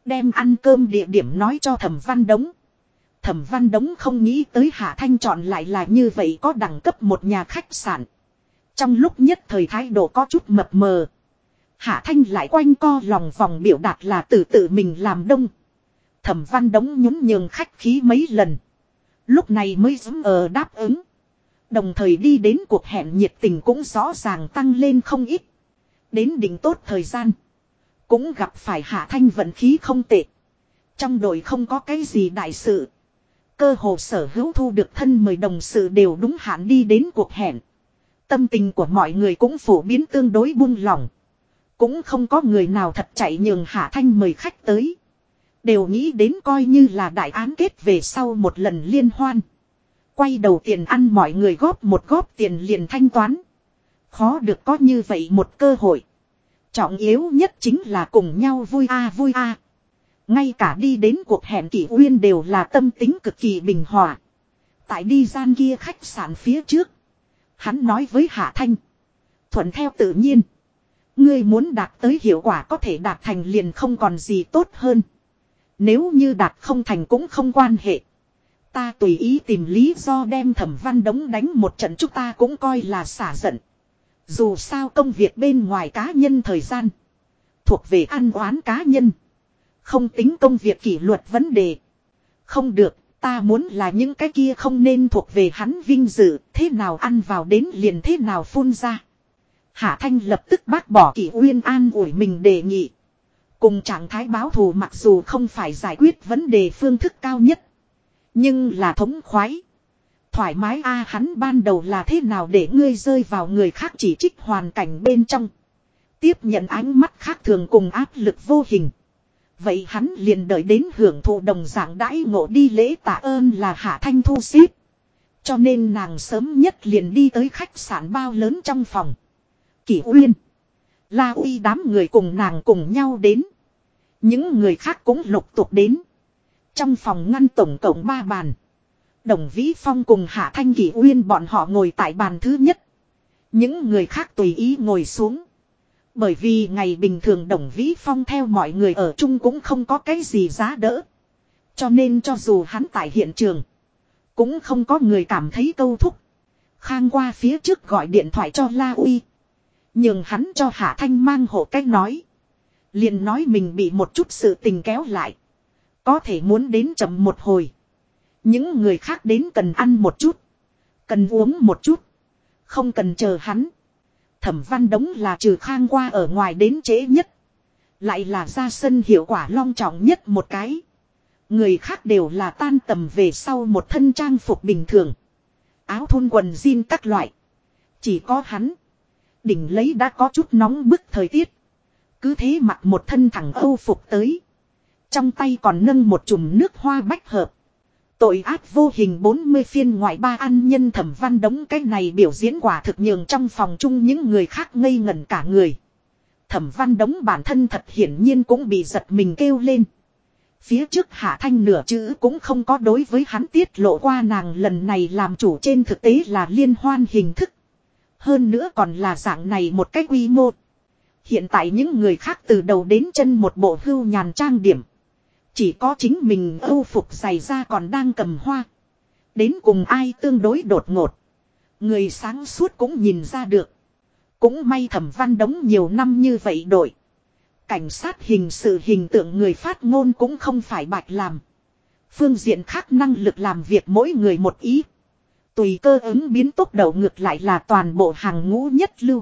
Đem ăn cơm địa điểm nói cho Thẩm Văn Đống. Thẩm Văn Đống không nghĩ tới Hạ Thanh chọn lại là như vậy có đẳng cấp một nhà khách sạn. Trong lúc nhất thời thái độ có chút mập mờ. Hạ Thanh lại quanh co lòng vòng biểu đạt là tự mình làm đông. Thẩm Văn Đống nhún nhường khách khí mấy lần. Lúc này mới dám đáp ứng. Đồng thời đi đến cuộc hẹn nhiệt tình cũng rõ ràng tăng lên không ít. Đến đỉnh tốt thời gian. Cũng gặp phải Hạ Thanh vận khí không tệ. Trong đội không có cái gì đại sự. Cơ hồ sở hữu thu được thân mời đồng sự đều đúng hạn đi đến cuộc hẹn. Tâm tình của mọi người cũng phổ biến tương đối buông lỏng. Cũng không có người nào thật chạy nhường Hạ Thanh mời khách tới. Đều nghĩ đến coi như là đại án kết về sau một lần liên hoan. Quay đầu tiền ăn mọi người góp một góp tiền liền thanh toán. Khó được có như vậy một cơ hội. Trọng yếu nhất chính là cùng nhau vui a vui a. Ngay cả đi đến cuộc hẹn Kỷ Uyên đều là tâm tính cực kỳ bình hòa. Tại đi gian kia khách sạn phía trước. Hắn nói với Hạ Thanh. Thuận theo tự nhiên. Ngươi muốn đạt tới hiệu quả có thể đạt thành liền không còn gì tốt hơn. Nếu như đạt không thành cũng không quan hệ. Ta tùy ý tìm lý do đem Thẩm Văn Đống đánh một trận chúng ta cũng coi là xả giận. Dù sao công việc bên ngoài cá nhân thời gian. Thuộc về ăn oán cá nhân. Không tính công việc kỷ luật vấn đề. Không được, ta muốn là những cái kia không nên thuộc về hắn vinh dự. Thế nào ăn vào đến liền thế nào phun ra. Hạ Thanh lập tức bác bỏ Kỷ Uyên an ủi mình đề nghị. Cùng trạng thái báo thù mặc dù không phải giải quyết vấn đề phương thức cao nhất. Nhưng là thống khoái. Thoải mái a hắn ban đầu là thế nào để ngươi rơi vào người khác chỉ trích hoàn cảnh bên trong. Tiếp nhận ánh mắt khác thường cùng áp lực vô hình. Vậy hắn liền đợi đến hưởng thụ đồng dạng đãi ngộ đi lễ tạ ơn là Hạ Thanh thu xếp. Cho nên nàng sớm nhất liền đi tới khách sạn bao lớn trong phòng. Kỷ Uyên, La Uy đám người cùng nàng cùng nhau đến. Những người khác cũng lục tục đến. Trong phòng ngăn tổng cộng 3 bàn. Đồng Vĩ Phong cùng Hạ Thanh Kỷ Uyên bọn họ ngồi tại bàn thứ nhất. Những người khác tùy ý ngồi xuống. Bởi vì ngày bình thường Đồng Vĩ Phong theo mọi người ở chung cũng không có cái gì giá đỡ. Cho nên cho dù hắn tại hiện trường. Cũng không có người cảm thấy câu thúc. Khang qua phía trước gọi điện thoại cho La Uy. Nhưng hắn cho Hạ Thanh mang hộ cách nói. Liền nói mình bị một chút sự tình kéo lại. Có thể muốn đến chậm một hồi. Những người khác đến cần ăn một chút. Cần uống một chút. Không cần chờ hắn. Thẩm Văn Đống là trừ Khang qua ở ngoài đến trễ nhất. Lại là ra sân hiệu quả long trọng nhất một cái. Người khác đều là tan tầm về sau một thân trang phục bình thường. Áo thun quần jean các loại. Chỉ có hắn. Đỉnh lấy đã có chút nóng bức thời tiết. Cứ thế mặc một thân thẳng Âu phục tới. Trong tay còn nâng một chùm nước hoa bách hợp. Tội ác vô hình 40 phiên ngoại ba ăn nhân Thẩm Văn Đống cái này biểu diễn quả thực nhường trong phòng chung những người khác ngây ngẩn cả người. Thẩm Văn Đống bản thân thật hiển nhiên cũng bị giật mình kêu lên. Phía trước Hạ Thanh nửa chữ cũng không có đối với hắn tiết lộ qua nàng lần này làm chủ trên thực tế là liên hoan hình thức. Hơn nữa còn là dạng này một cách quy mô. Hiện tại những người khác từ đầu đến chân một bộ hưu nhàn trang điểm. Chỉ có chính mình âu phục giày ra còn đang cầm hoa. Đến cùng ai tương đối đột ngột. Người sáng suốt cũng nhìn ra được. Cũng may Thẩm Văn Đống nhiều năm như vậy đội. Cảnh sát hình sự hình tượng người phát ngôn cũng không phải bạch làm. Phương diện khác năng lực làm việc mỗi người một ý. Tùy cơ ứng biến tốc độ ngược lại là toàn bộ hàng ngũ nhất lưu.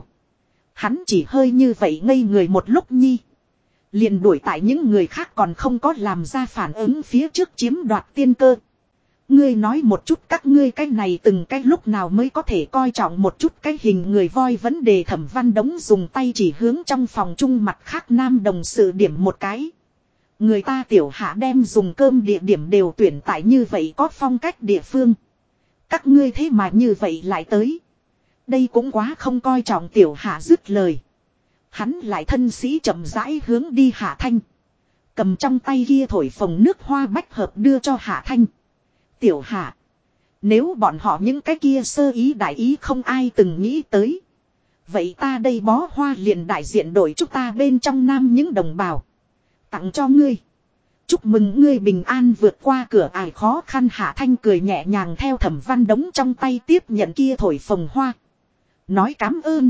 Hắn chỉ hơi như vậy ngây người một lúc nhi. Liền đuổi tại những người khác còn không có làm ra phản ứng phía trước chiếm đoạt tiên cơ. Ngươi nói một chút các ngươi cái này từng cái lúc nào mới có thể coi trọng một chút cái hình người voi vấn đề. Thẩm Văn Đống dùng tay chỉ hướng trong phòng chung mặt khác nam đồng sự điểm một cái. Người ta tiểu Hạ đem dùng cơm địa điểm đều tuyển tại như vậy có phong cách địa phương. Các ngươi thế mà như vậy lại tới. Đây cũng quá không coi trọng tiểu Hạ dứt lời. Hắn lại thân sĩ chậm rãi hướng đi Hạ Thanh. Cầm trong tay kia thổi phồng nước hoa bách hợp đưa cho Hạ Thanh. Tiểu Hạ. Nếu bọn họ những cái kia sơ ý đại ý không ai từng nghĩ tới. Vậy ta đây bó hoa liền đại diện đội chúng ta bên trong nam những đồng bào. Tặng cho ngươi. Chúc mừng ngươi bình an vượt qua cửa ải khó khăn. Hạ Thanh cười nhẹ nhàng theo Thẩm Văn Đống trong tay tiếp nhận kia thổi phồng hoa. Nói cảm ơn.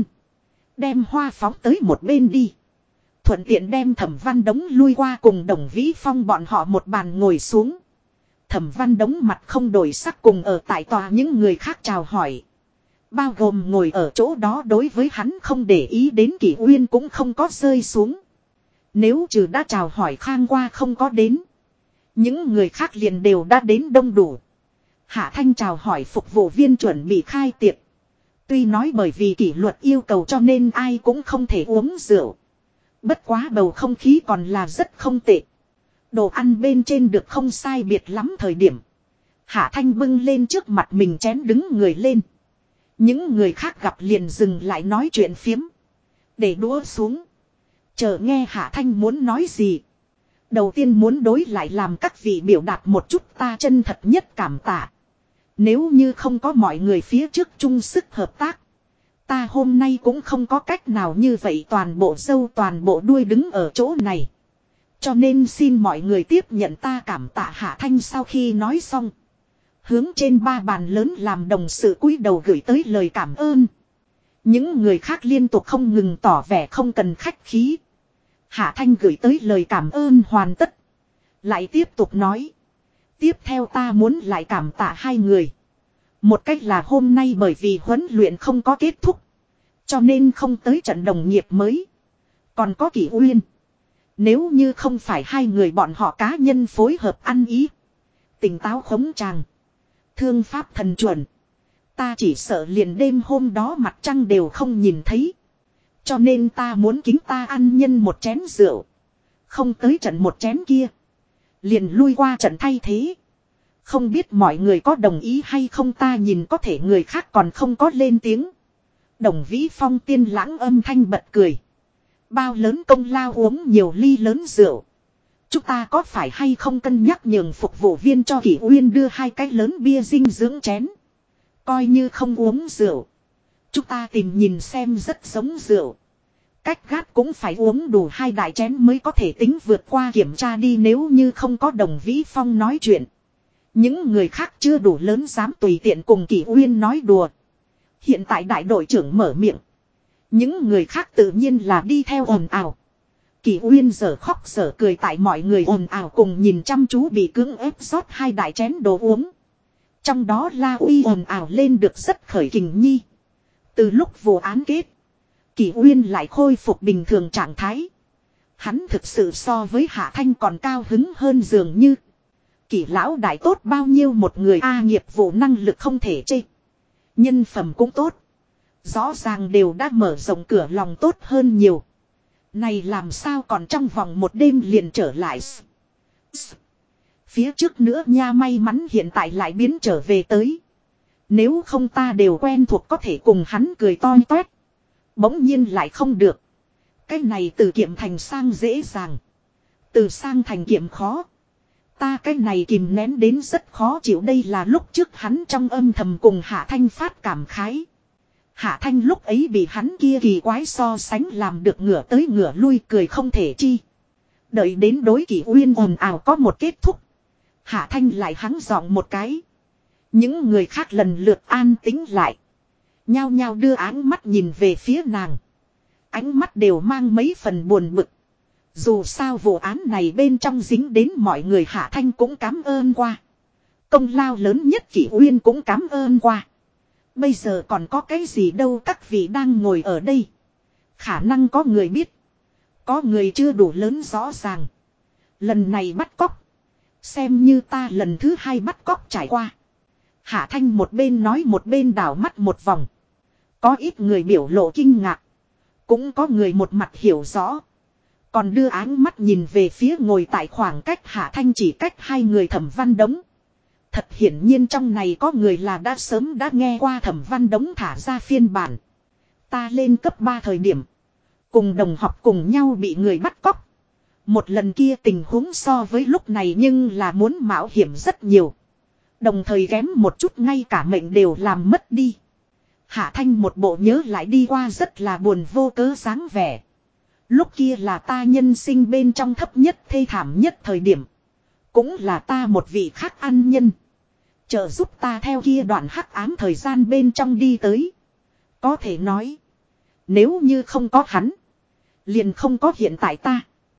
Đem hoa phóng tới một bên đi. Thuận tiện đem Thẩm Văn Đống lui qua cùng Đồng Vĩ Phong bọn họ một bàn ngồi xuống. Thẩm Văn Đống mặt không đổi sắc cùng ở tại tòa những người khác chào hỏi. Bao gồm ngồi ở chỗ đó đối với hắn không để ý đến Kỷ Uyên cũng không có rơi xuống. Nếu trừ đã chào hỏi Khang qua không có đến. Những người khác liền đều đã đến đông đủ. Hạ Thanh chào hỏi phục vụ viên chuẩn bị khai tiệc. Tuy nói bởi vì kỷ luật yêu cầu cho nên ai cũng không thể uống rượu. Bất quá bầu không khí còn là rất không tệ. Đồ ăn bên trên được không sai biệt lắm thời điểm. Hạ Thanh bưng lên trước mặt mình chén đứng người lên. Những người khác gặp liền dừng lại nói chuyện phiếm. Để đũa xuống. Chờ nghe Hạ Thanh muốn nói gì. Đầu tiên muốn đối lại làm các vị biểu đạt một chút ta chân thật nhất cảm tạ. Nếu như không có mọi người phía trước chung sức hợp tác. Ta hôm nay cũng không có cách nào như vậy toàn bộ dâu toàn bộ đuôi đứng ở chỗ này. Cho nên xin mọi người tiếp nhận ta cảm tạ. Hạ Thanh sau khi nói xong. Hướng trên ba bàn lớn làm đồng sự cúi đầu gửi tới lời cảm ơn. Những người khác liên tục không ngừng tỏ vẻ không cần khách khí. Hạ Thanh gửi tới lời cảm ơn hoàn tất. Lại tiếp tục nói. Tiếp theo ta muốn lại cảm tạ hai người. Một cách là hôm nay bởi vì huấn luyện không có kết thúc. Cho nên không tới trận đồng nghiệp mới. Còn có Kỷ Uyên. Nếu như không phải hai người bọn họ cá nhân phối hợp ăn ý. Tỉnh táo khống tràng. Thương pháp thần chuẩn. Ta chỉ sợ liền đêm hôm đó mặt trăng đều không nhìn thấy. Cho nên ta muốn kính ta ăn nhân một chén rượu. Không tới trận một chén kia. Liền lui qua trận thay thế. Không biết mọi người có đồng ý hay không. Ta nhìn có thể người khác còn không có lên tiếng. Đồng Vĩ Phong tiên lãng âm thanh bật cười. Bao lớn công lao uống nhiều ly lớn rượu. Chúng ta có phải hay không cân nhắc nhường phục vụ viên cho Kỷ Uyên đưa hai cái lớn bia dinh dưỡng chén. Coi như không uống rượu. Chúng ta tìm nhìn xem rất giống rượu. Cách gát cũng phải uống đủ hai đại chén mới có thể tính vượt qua kiểm tra đi. Nếu như không có Đồng Vĩ Phong nói chuyện. Những người khác chưa đủ lớn dám tùy tiện cùng Kỷ Uyên nói đùa. Hiện tại đại đội trưởng mở miệng. Những người khác tự nhiên là đi theo ồn ào. Kỷ Uyên giờ khóc giờ cười tại mọi người ồn ào cùng nhìn chăm chú bị cưỡng ép rót hai đại chén đồ uống. Trong đó La Uy ồn ào lên được rất khởi kình nhi. Từ lúc vụ án kết. Kỷ Uyên lại khôi phục bình thường trạng thái. Hắn thực sự so với Hạ Thanh còn cao hứng hơn dường như. Kỷ lão đại tốt bao nhiêu một người nghiệp vụ năng lực không thể chê. Nhân phẩm cũng tốt. Rõ ràng đều đã mở rộng cửa lòng tốt hơn nhiều. Này làm sao còn trong vòng một đêm liền trở lại. Phía trước nữa nha, may mắn hiện tại lại biến trở về tới. Nếu không ta đều quen thuộc có thể cùng hắn cười toi toét. Bỗng nhiên lại không được. Cái này từ kiệm thành sang dễ dàng. Từ sang thành kiệm khó. Ta cái này kìm nén đến rất khó chịu. Đây là lúc trước hắn trong âm thầm cùng Hạ Thanh phát cảm khái. Hạ Thanh lúc ấy bị hắn kia kỳ quái so sánh làm được ngửa tới ngửa lui cười không thể chi. Đợi đến đối Kỷ Uyên ồn ào có một kết thúc. Hạ Thanh lại hắng giọng một cái. Những người khác lần lượt an tĩnh lại. Nhao nhao đưa áng mắt nhìn về phía nàng. Ánh mắt đều mang mấy phần buồn bực. Dù sao vụ án này bên trong dính đến mọi người, Hạ Thanh cũng cảm ơn qua. Công lao lớn nhất Kỷ Uyên cũng cảm ơn qua. Bây giờ còn có cái gì đâu, các vị đang ngồi ở đây. Khả năng có người biết. Có người chưa đủ lớn rõ ràng. Lần này bắt cóc. Xem như ta lần thứ hai bắt cóc trải qua. Hạ Thanh một bên nói một bên đảo mắt một vòng. Có ít người biểu lộ kinh ngạc. Cũng có người một mặt hiểu rõ. Còn đưa áng mắt nhìn về phía ngồi tại khoảng cách Hạ Thanh chỉ cách hai người Thẩm Văn Đống. Thật hiển nhiên trong này có người là đã sớm đã nghe qua Thẩm Văn Đống thả ra phiên bản. Ta lên cấp 3 thời điểm. Cùng đồng học cùng nhau bị người bắt cóc. Một lần kia tình huống so với lúc này nhưng là muốn mạo hiểm rất nhiều. Đồng thời kém một chút ngay cả mệnh đều làm mất đi. Hạ Thanh một bộ nhớ lại đi qua rất là buồn vô cớ dáng vẻ. Lúc kia là ta nhân sinh bên trong thấp nhất thê thảm nhất thời điểm. Cũng là ta một vị khác ăn nhân. Trợ giúp ta theo kia đoạn hắc ám thời gian bên trong đi tới. Có thể nói. Nếu như không có hắn. Liền không có hiện tại ta.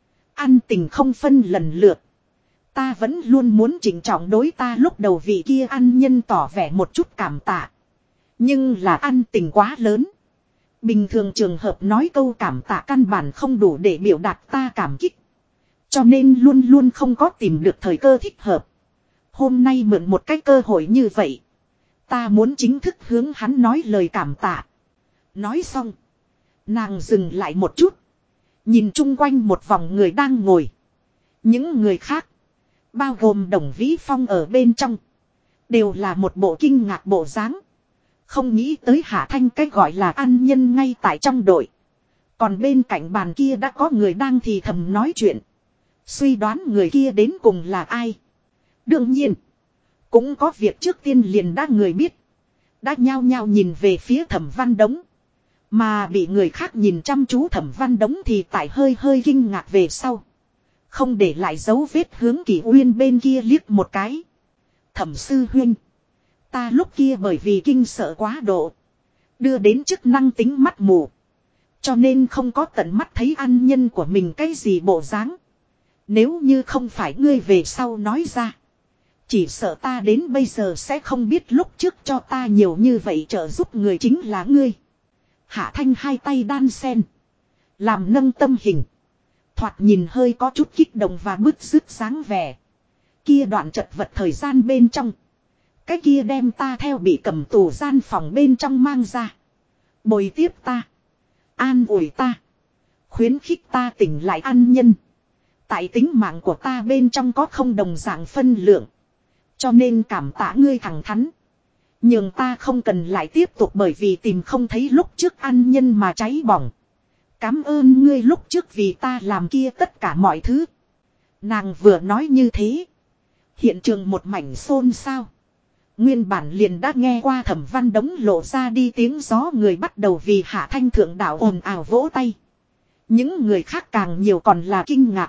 Ăn tình không phân lần lượt. Ta vẫn luôn muốn chỉnh trọng đối ta lúc đầu vị kia ăn nhân tỏ vẻ một chút cảm tạ. Nhưng là ăn tình quá lớn. Bình thường trường hợp nói câu cảm tạ căn bản không đủ để biểu đạt ta cảm kích. Cho nên luôn luôn không có tìm được thời cơ thích hợp. Hôm nay mượn một cái cơ hội như vậy. Ta muốn chính thức hướng hắn nói lời cảm tạ. Nói xong. Nàng dừng lại một chút. Nhìn chung quanh một vòng người đang ngồi. Những người khác. Bao gồm Đồng Vĩ Phong ở bên trong. Đều là một bộ kinh ngạc bộ dáng. Không nghĩ tới Hạ Thanh cái gọi là ăn nhân ngay tại trong đội. Còn bên cạnh bàn kia đã có người đang thì thầm nói chuyện. Suy đoán người kia đến cùng là ai. Đương nhiên. Cũng có việc trước tiên liền đã người biết. Đã nhao nhao nhìn về phía Thẩm Văn Đống. Mà bị người khác nhìn chăm chú Thẩm Văn Đống thì tại hơi hơi kinh ngạc về sau. Không để lại dấu vết hướng Kỷ Uyên bên kia liếc một cái. Thẩm sư huynh. Ta lúc kia bởi vì kinh sợ quá độ. Đưa đến chức năng tính mắt mù. Cho nên không có tận mắt thấy ăn nhân của mình cái gì bộ dáng. Nếu như không phải ngươi về sau nói ra. Chỉ sợ ta đến bây giờ sẽ không biết lúc trước cho ta nhiều như vậy trợ giúp người chính là ngươi. Hạ Thanh hai tay đan sen. Làm nâng tâm hình. Thoạt nhìn hơi có chút kích động và bứt rứt dáng vẻ. Kia đoạn chật vật thời gian bên trong. Cái kia đem ta theo bị cầm tù gian phòng bên trong mang ra. Bồi tiếp ta. An ủi ta. Khuyến khích ta tỉnh lại ăn nhân. Tại tính mạng của ta bên trong có không đồng dạng phân lượng. Cho nên cảm tạ ngươi thẳng thắn. Nhưng ta không cần lại tiếp tục bởi vì tìm không thấy lúc trước ăn nhân mà cháy bỏng. Cảm ơn ngươi lúc trước vì ta làm kia tất cả mọi thứ. Nàng vừa nói như thế. Hiện trường một mảnh xôn xao. Nguyên bản liền đã nghe qua Thẩm Văn Đống lộ ra đi tiếng gió người bắt đầu vì Hạ Thanh thượng đạo ồn ào vỗ tay. Những người khác càng nhiều còn là kinh ngạc.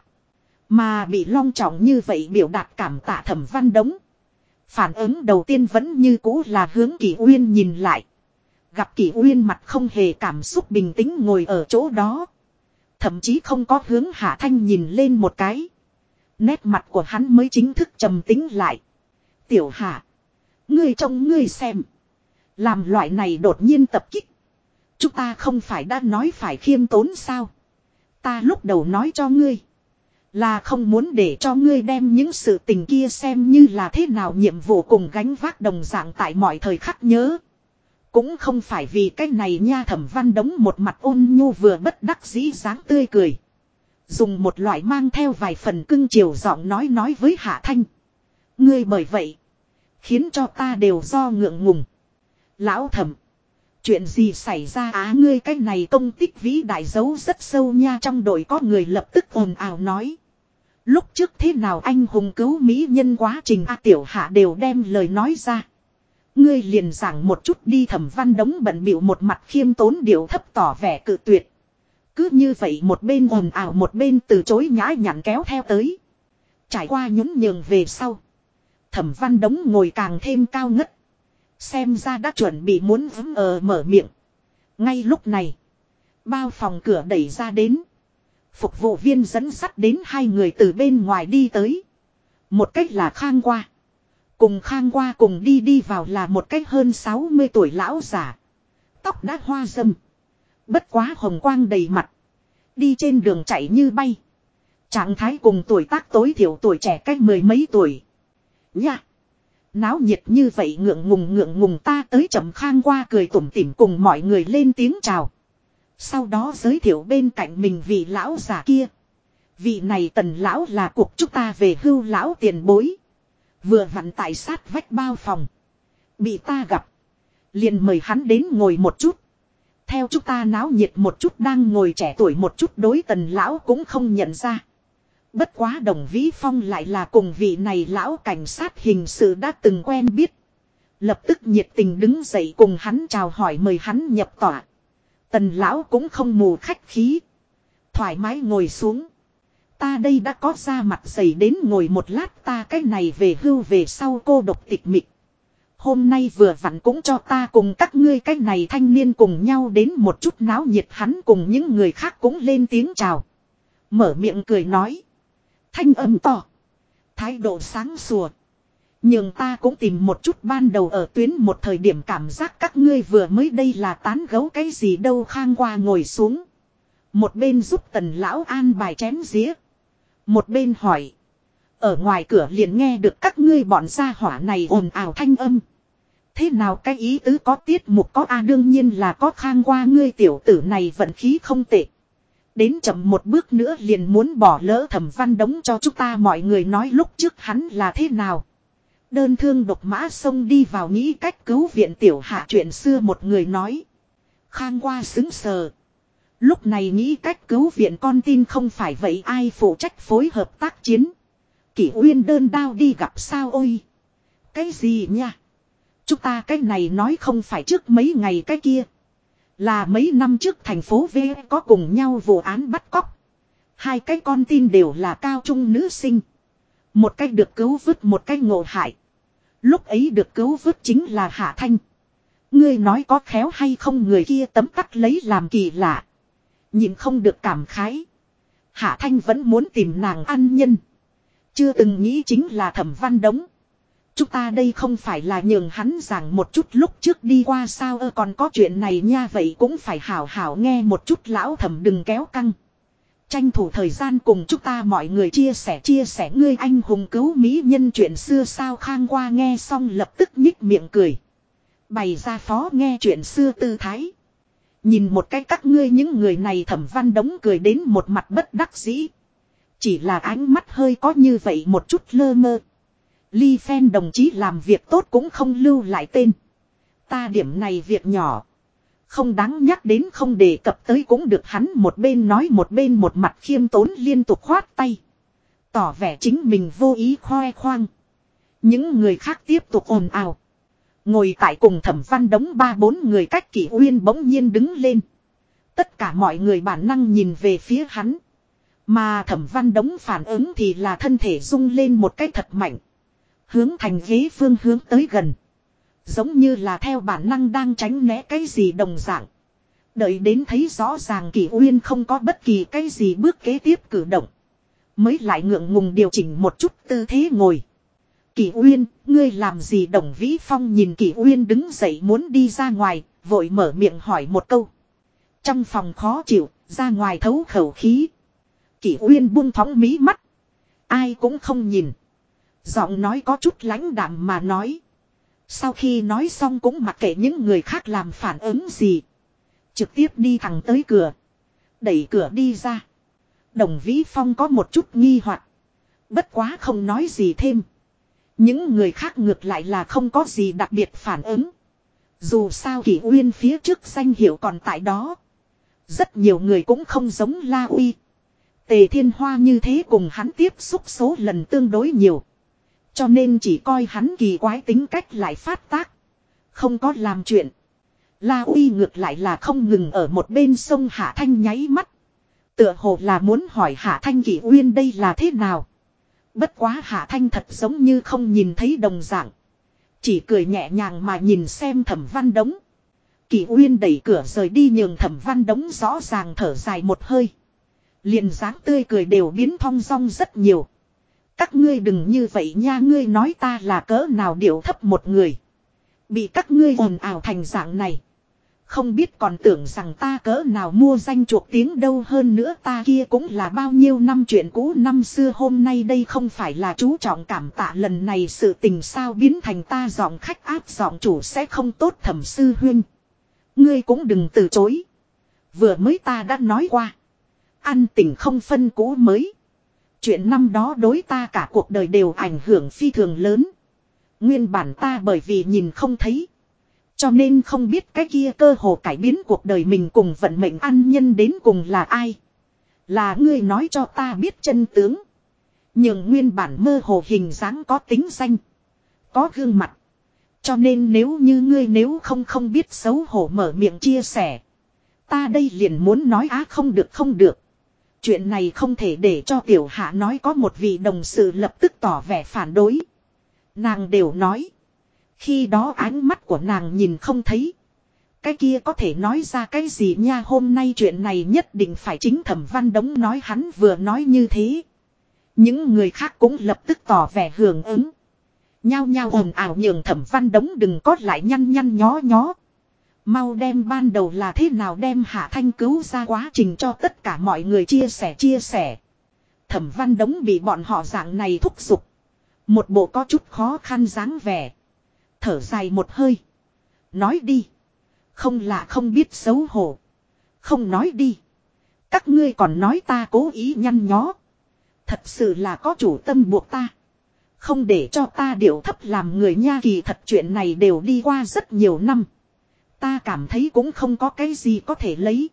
Mà bị long trọng như vậy biểu đạt cảm tạ Thẩm Văn Đống. Phản ứng đầu tiên vẫn như cũ là hướng Kỷ Uyên nhìn lại. Gặp Kỷ Uyên mặt không hề cảm xúc bình tĩnh ngồi ở chỗ đó. Thậm chí không có hướng Hạ Thanh nhìn lên một cái. Nét mặt của hắn mới chính thức trầm tĩnh lại. Tiểu Hạ. Ngươi trông ngươi xem. Làm loại này đột nhiên tập kích. Chúng ta không phải đã nói phải khiêm tốn sao. Ta lúc đầu nói cho ngươi. Là không muốn để cho ngươi đem những sự tình kia xem như là thế nào nhiệm vụ cùng gánh vác đồng dạng tại mọi thời khắc nhớ. Cũng không phải vì cái này nha. Thẩm Văn Đống một mặt ôn nhu vừa bất đắc dĩ dáng tươi cười. Dùng một loại mang theo vài phần cưng chiều giọng nói với Hạ Thanh. Ngươi bởi vậy. Khiến cho ta đều do ngượng ngùng. Lão Thẩm. Chuyện gì xảy ra ngươi cái này công tích vĩ đại dấu rất sâu nha. Trong đội có người lập tức ồn ào nói. Lúc trước thế nào anh hùng cứu mỹ nhân quá trình Tiểu Hạ đều đem lời nói ra. Ngươi liền giảng một chút đi. Thẩm Văn Đống bận bịu một mặt khiêm tốn điệu thấp tỏ vẻ cự tuyệt. Cứ như vậy một bên ồn ào một bên từ chối nhã nhặn kéo theo tới. Trải qua nhún nhường về sau. Thẩm Văn Đống ngồi càng thêm cao ngất. Xem ra đã chuẩn bị muốn mở miệng. Ngay lúc này. Bao phòng cửa đẩy ra đến. Phục vụ viên dẫn dắt đến hai người từ bên ngoài đi tới. Một cách là Khang Qua. Cùng Khang Qua cùng đi vào là một cách hơn 60 tuổi lão giả. Tóc đã hoa râm. Bất quá hồng quang đầy mặt. Đi trên đường chạy như bay. Trạng thái cùng tuổi tác tối thiểu tuổi trẻ cách mười mấy tuổi. Nha. Náo nhiệt như vậy ngượng ngùng ta tới chậm. Khang Qua cười tủm tỉm cùng mọi người lên tiếng chào. Sau đó giới thiệu bên cạnh mình vị lão già kia. Vị này Tần lão là cuộc chúng ta về hưu lão tiền bối. Vừa vặn tại sát vách bao phòng. Bị ta gặp. Liền mời hắn đến ngồi một chút. Theo chúng ta náo nhiệt một chút. Đang ngồi trẻ tuổi một chút đối Tần lão cũng không nhận ra. Bất quá Đồng Vĩ Phong lại là cùng vị này lão cảnh sát hình sự đã từng quen biết. Lập tức nhiệt tình đứng dậy cùng hắn chào hỏi mời hắn nhập tòa. Tần lão cũng không mù khách khí. Thoải mái ngồi xuống. Ta đây đã có ra mặt dày đến ngồi một lát, ta cái này về hưu về sau cô độc tịch mịch. Hôm nay vừa vặn cũng cho ta cùng các ngươi cái này thanh niên cùng nhau đến một chút náo nhiệt. Hắn cùng những người khác cũng lên tiếng chào. Mở miệng cười nói. Thanh âm to. Thái độ sáng sủa. Nhưng ta cũng tìm một chút ban đầu ở tuyến một thời điểm cảm giác các ngươi vừa mới đây là tán gấu cái gì đâu. Khang qua ngồi xuống. Một bên giúp Tần lão an bài chén dĩa. Một bên hỏi. Ở ngoài cửa liền nghe được các ngươi bọn gia hỏa này ồn ào thanh âm. Thế nào cái ý tứ có tiết mục có đương nhiên là có. Khang qua ngươi tiểu tử này vận khí không tệ. Đến chậm một bước nữa liền muốn bỏ lỡ Thẩm Văn Đống cho chúng ta mọi người nói lúc trước hắn là thế nào. Đơn thương độc mã xông đi vào nghĩ cách cứu viện tiểu hạ chuyện xưa một người nói. Khang qua xứng sờ. Lúc này nghĩ cách cứu viện con tin không phải vậy ai phụ trách phối hợp tác chiến. Kỷ Uyên đơn đao đi gặp sao ôi. Cái gì nha. Chúng ta cái này nói không phải trước mấy ngày cái kia. Là mấy năm trước thành phố V có cùng nhau vụ án bắt cóc. Hai cái con tin đều là cao trung nữ sinh. Một cách được cứu vớt một cách ngộ hại. Lúc ấy được cứu vớt chính là Hạ Thanh. Ngươi nói có khéo hay không người kia tấm tắc lấy làm kỳ lạ. Nhìn không được cảm khái. Hạ Thanh vẫn muốn tìm nàng ăn nhân. Chưa từng nghĩ chính là Thẩm Văn Đống. Chúng ta đây không phải là nhường hắn giảng một chút lúc trước đi qua sao còn có chuyện này nha vậy cũng phải hảo hảo nghe một chút lão Thẩm đừng kéo căng. Tranh thủ thời gian cùng chúng ta mọi người chia sẻ ngươi anh hùng cứu mỹ nhân chuyện xưa sao. Khang qua nghe xong lập tức nhích miệng cười. Bày ra phó nghe chuyện xưa tư thái. Nhìn một cái các ngươi những người này Thẩm Văn Đống cười đến một mặt bất đắc dĩ. Chỉ là ánh mắt hơi có như vậy một chút lơ mơ. Ly Phen đồng chí làm việc tốt cũng không lưu lại tên. Ta điểm này việc nhỏ. Không đáng nhắc đến không đề cập tới cũng được hắn một bên nói một bên một mặt khiêm tốn liên tục khoát tay. Tỏ vẻ chính mình vô ý khoe khoang. Những người khác tiếp tục ồn ào. Ngồi tại cùng Thẩm Văn Đống 3-4 người cách Kỷ Uyên bỗng nhiên đứng lên. Tất cả mọi người bản năng nhìn về phía hắn. Mà Thẩm Văn Đống phản ứng thì là thân thể rung lên một cái thật mạnh. Hướng thành ghế phương hướng tới gần. Giống như là theo bản năng đang tránh né cái gì đồng dạng. Đợi đến thấy rõ ràng Kỷ Uyên không có bất kỳ cái gì bước kế tiếp cử động. Mới lại ngượng ngùng điều chỉnh một chút tư thế ngồi. Kỷ Uyên, ngươi làm gì? Đồng Vĩ Phong nhìn Kỷ Uyên đứng dậy muốn đi ra ngoài, vội mở miệng hỏi một câu. Trong phòng khó chịu, ra ngoài thấu khẩu khí. Kỷ Uyên buông thõng mí mắt. Ai cũng không nhìn. Giọng nói có chút lãnh đạm mà nói. Sau khi nói xong cũng mặc kệ những người khác làm phản ứng gì. Trực tiếp đi thẳng tới cửa. Đẩy cửa đi ra. Đồng Vĩ Phong có một chút nghi hoặc. Bất quá không nói gì thêm. Những người khác ngược lại là không có gì đặc biệt phản ứng. Dù sao Kỷ Uyên phía trước danh hiệu còn tại đó. Rất nhiều người cũng không giống La Uy. Tề Thiên Hoa như thế cùng hắn tiếp xúc số lần tương đối nhiều. Cho nên chỉ coi hắn kỳ quái tính cách lại phát tác. Không có làm chuyện. La Uy ngược lại là không ngừng ở một bên sông Hạ Thanh nháy mắt. Tựa hồ là muốn hỏi Hạ Thanh Kỷ Uyên đây là thế nào. Bất quá Hạ Thanh thật giống như không nhìn thấy đồng dạng. Chỉ cười nhẹ nhàng mà nhìn xem Thẩm Văn Đống. Kỷ Uyên đẩy cửa rời đi nhường Thẩm Văn Đống rõ ràng thở dài một hơi. Liền dáng tươi cười đều biến thong dong rất nhiều. Các ngươi đừng như vậy nha, ngươi nói ta là cỡ nào điệu thấp một người. Bị các ngươi ồn ào thành dạng này. Không biết còn tưởng rằng ta cỡ nào mua danh chuộc tiếng đâu, hơn nữa ta kia cũng là bao nhiêu năm chuyện cũ năm xưa, hôm nay đây không phải là chú trọng cảm tạ lần này sự tình sao biến thành ta giọng khách áp giọng chủ sẽ không tốt. Thẩm sư huynh. Ngươi cũng đừng từ chối. Vừa mới ta đã nói qua. Ăn tình không phân cũ mới. Chuyện năm đó đối ta cả cuộc đời đều ảnh hưởng phi thường lớn. Nguyên bản ta bởi vì nhìn không thấy. Cho nên không biết cái kia cơ hồ cải biến cuộc đời mình cùng vận mệnh ăn nhân đến cùng là ai. Là ngươi nói cho ta biết chân tướng. Nhưng nguyên bản mơ hồ hình dáng có tính danh. Có gương mặt. Cho nên nếu như ngươi nếu không biết xấu hổ mở miệng chia sẻ. Ta đây liền muốn nói không được không được. Chuyện này không thể để cho tiểu hạ nói, có một vị đồng sự lập tức tỏ vẻ phản đối. Nàng đều nói. Khi đó ánh mắt của nàng nhìn không thấy. Cái kia có thể nói ra cái gì nha, hôm nay chuyện này nhất định phải chính Thẩm Văn Đống nói. Hắn vừa nói như thế. Những người khác cũng lập tức tỏ vẻ hưởng ứng. Nhao nhao ồn ào nhường Thẩm Văn Đống đừng có lại nhăn nhăn nhó nhó. Mau đem ban đầu là thế nào đem Hạ Thanh cứu ra quá trình cho tất cả mọi người chia sẻ. Thẩm Văn Đống bị bọn họ dạng này thúc giục. Một bộ có chút khó khăn dáng vẻ. Thở dài một hơi. Nói đi. Không lạ không biết xấu hổ. Không nói đi. Các ngươi còn nói ta cố ý nhăn nhó. Thật sự là có chủ tâm buộc ta. Không để cho ta điệu thấp làm người nha, kỳ thật chuyện này đều đi qua rất nhiều năm. Ta cảm thấy cũng không có cái gì có thể lấy.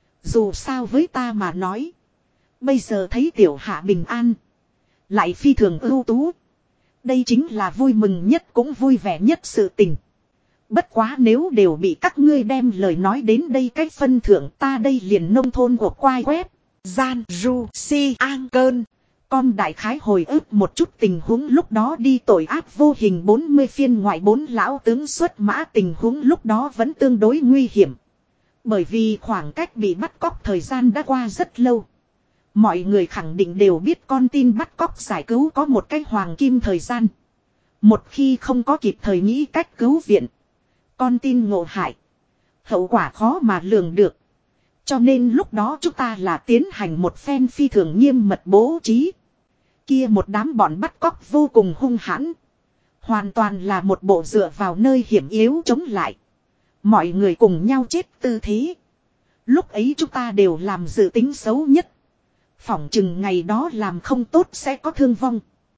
Dù sao với ta mà nói. Bây giờ thấy tiểu hạ bình an. Lại phi thường ưu tú. Đây chính là vui mừng nhất cũng vui vẻ nhất sự tình. Bất quá nếu đều bị các ngươi đem lời nói đến đây cái phân thượng, ta đây liền nông thôn của quai web. Gian ru si an cơn. Com đại khái hồi ức một chút tình huống lúc đó đi tội ác vô hình 40 phiên ngoại 4 lão tướng xuất mã, tình huống lúc đó vẫn tương đối nguy hiểm. Bởi vì khoảng cách bị bắt cóc thời gian đã qua rất lâu. Mọi người khẳng định đều biết con tin bắt cóc giải cứu có một cái hoàng kim thời gian. Một khi không có kịp thời nghĩ cách cứu viện, con tin ngộ hại, hậu quả khó mà lường được. Cho nên lúc đó chúng ta là tiến hành một phen phi thường nghiêm mật bố trí. Kia một đám bọn bắt cóc vô cùng hung hãn. Hoàn toàn là một bộ dựa vào nơi hiểm yếu chống lại. Mọi người cùng nhau chết tư thế. Lúc ấy chúng ta đều làm dự tính xấu nhất. Phỏng chừng ngày đó làm không tốt sẽ có thương vong.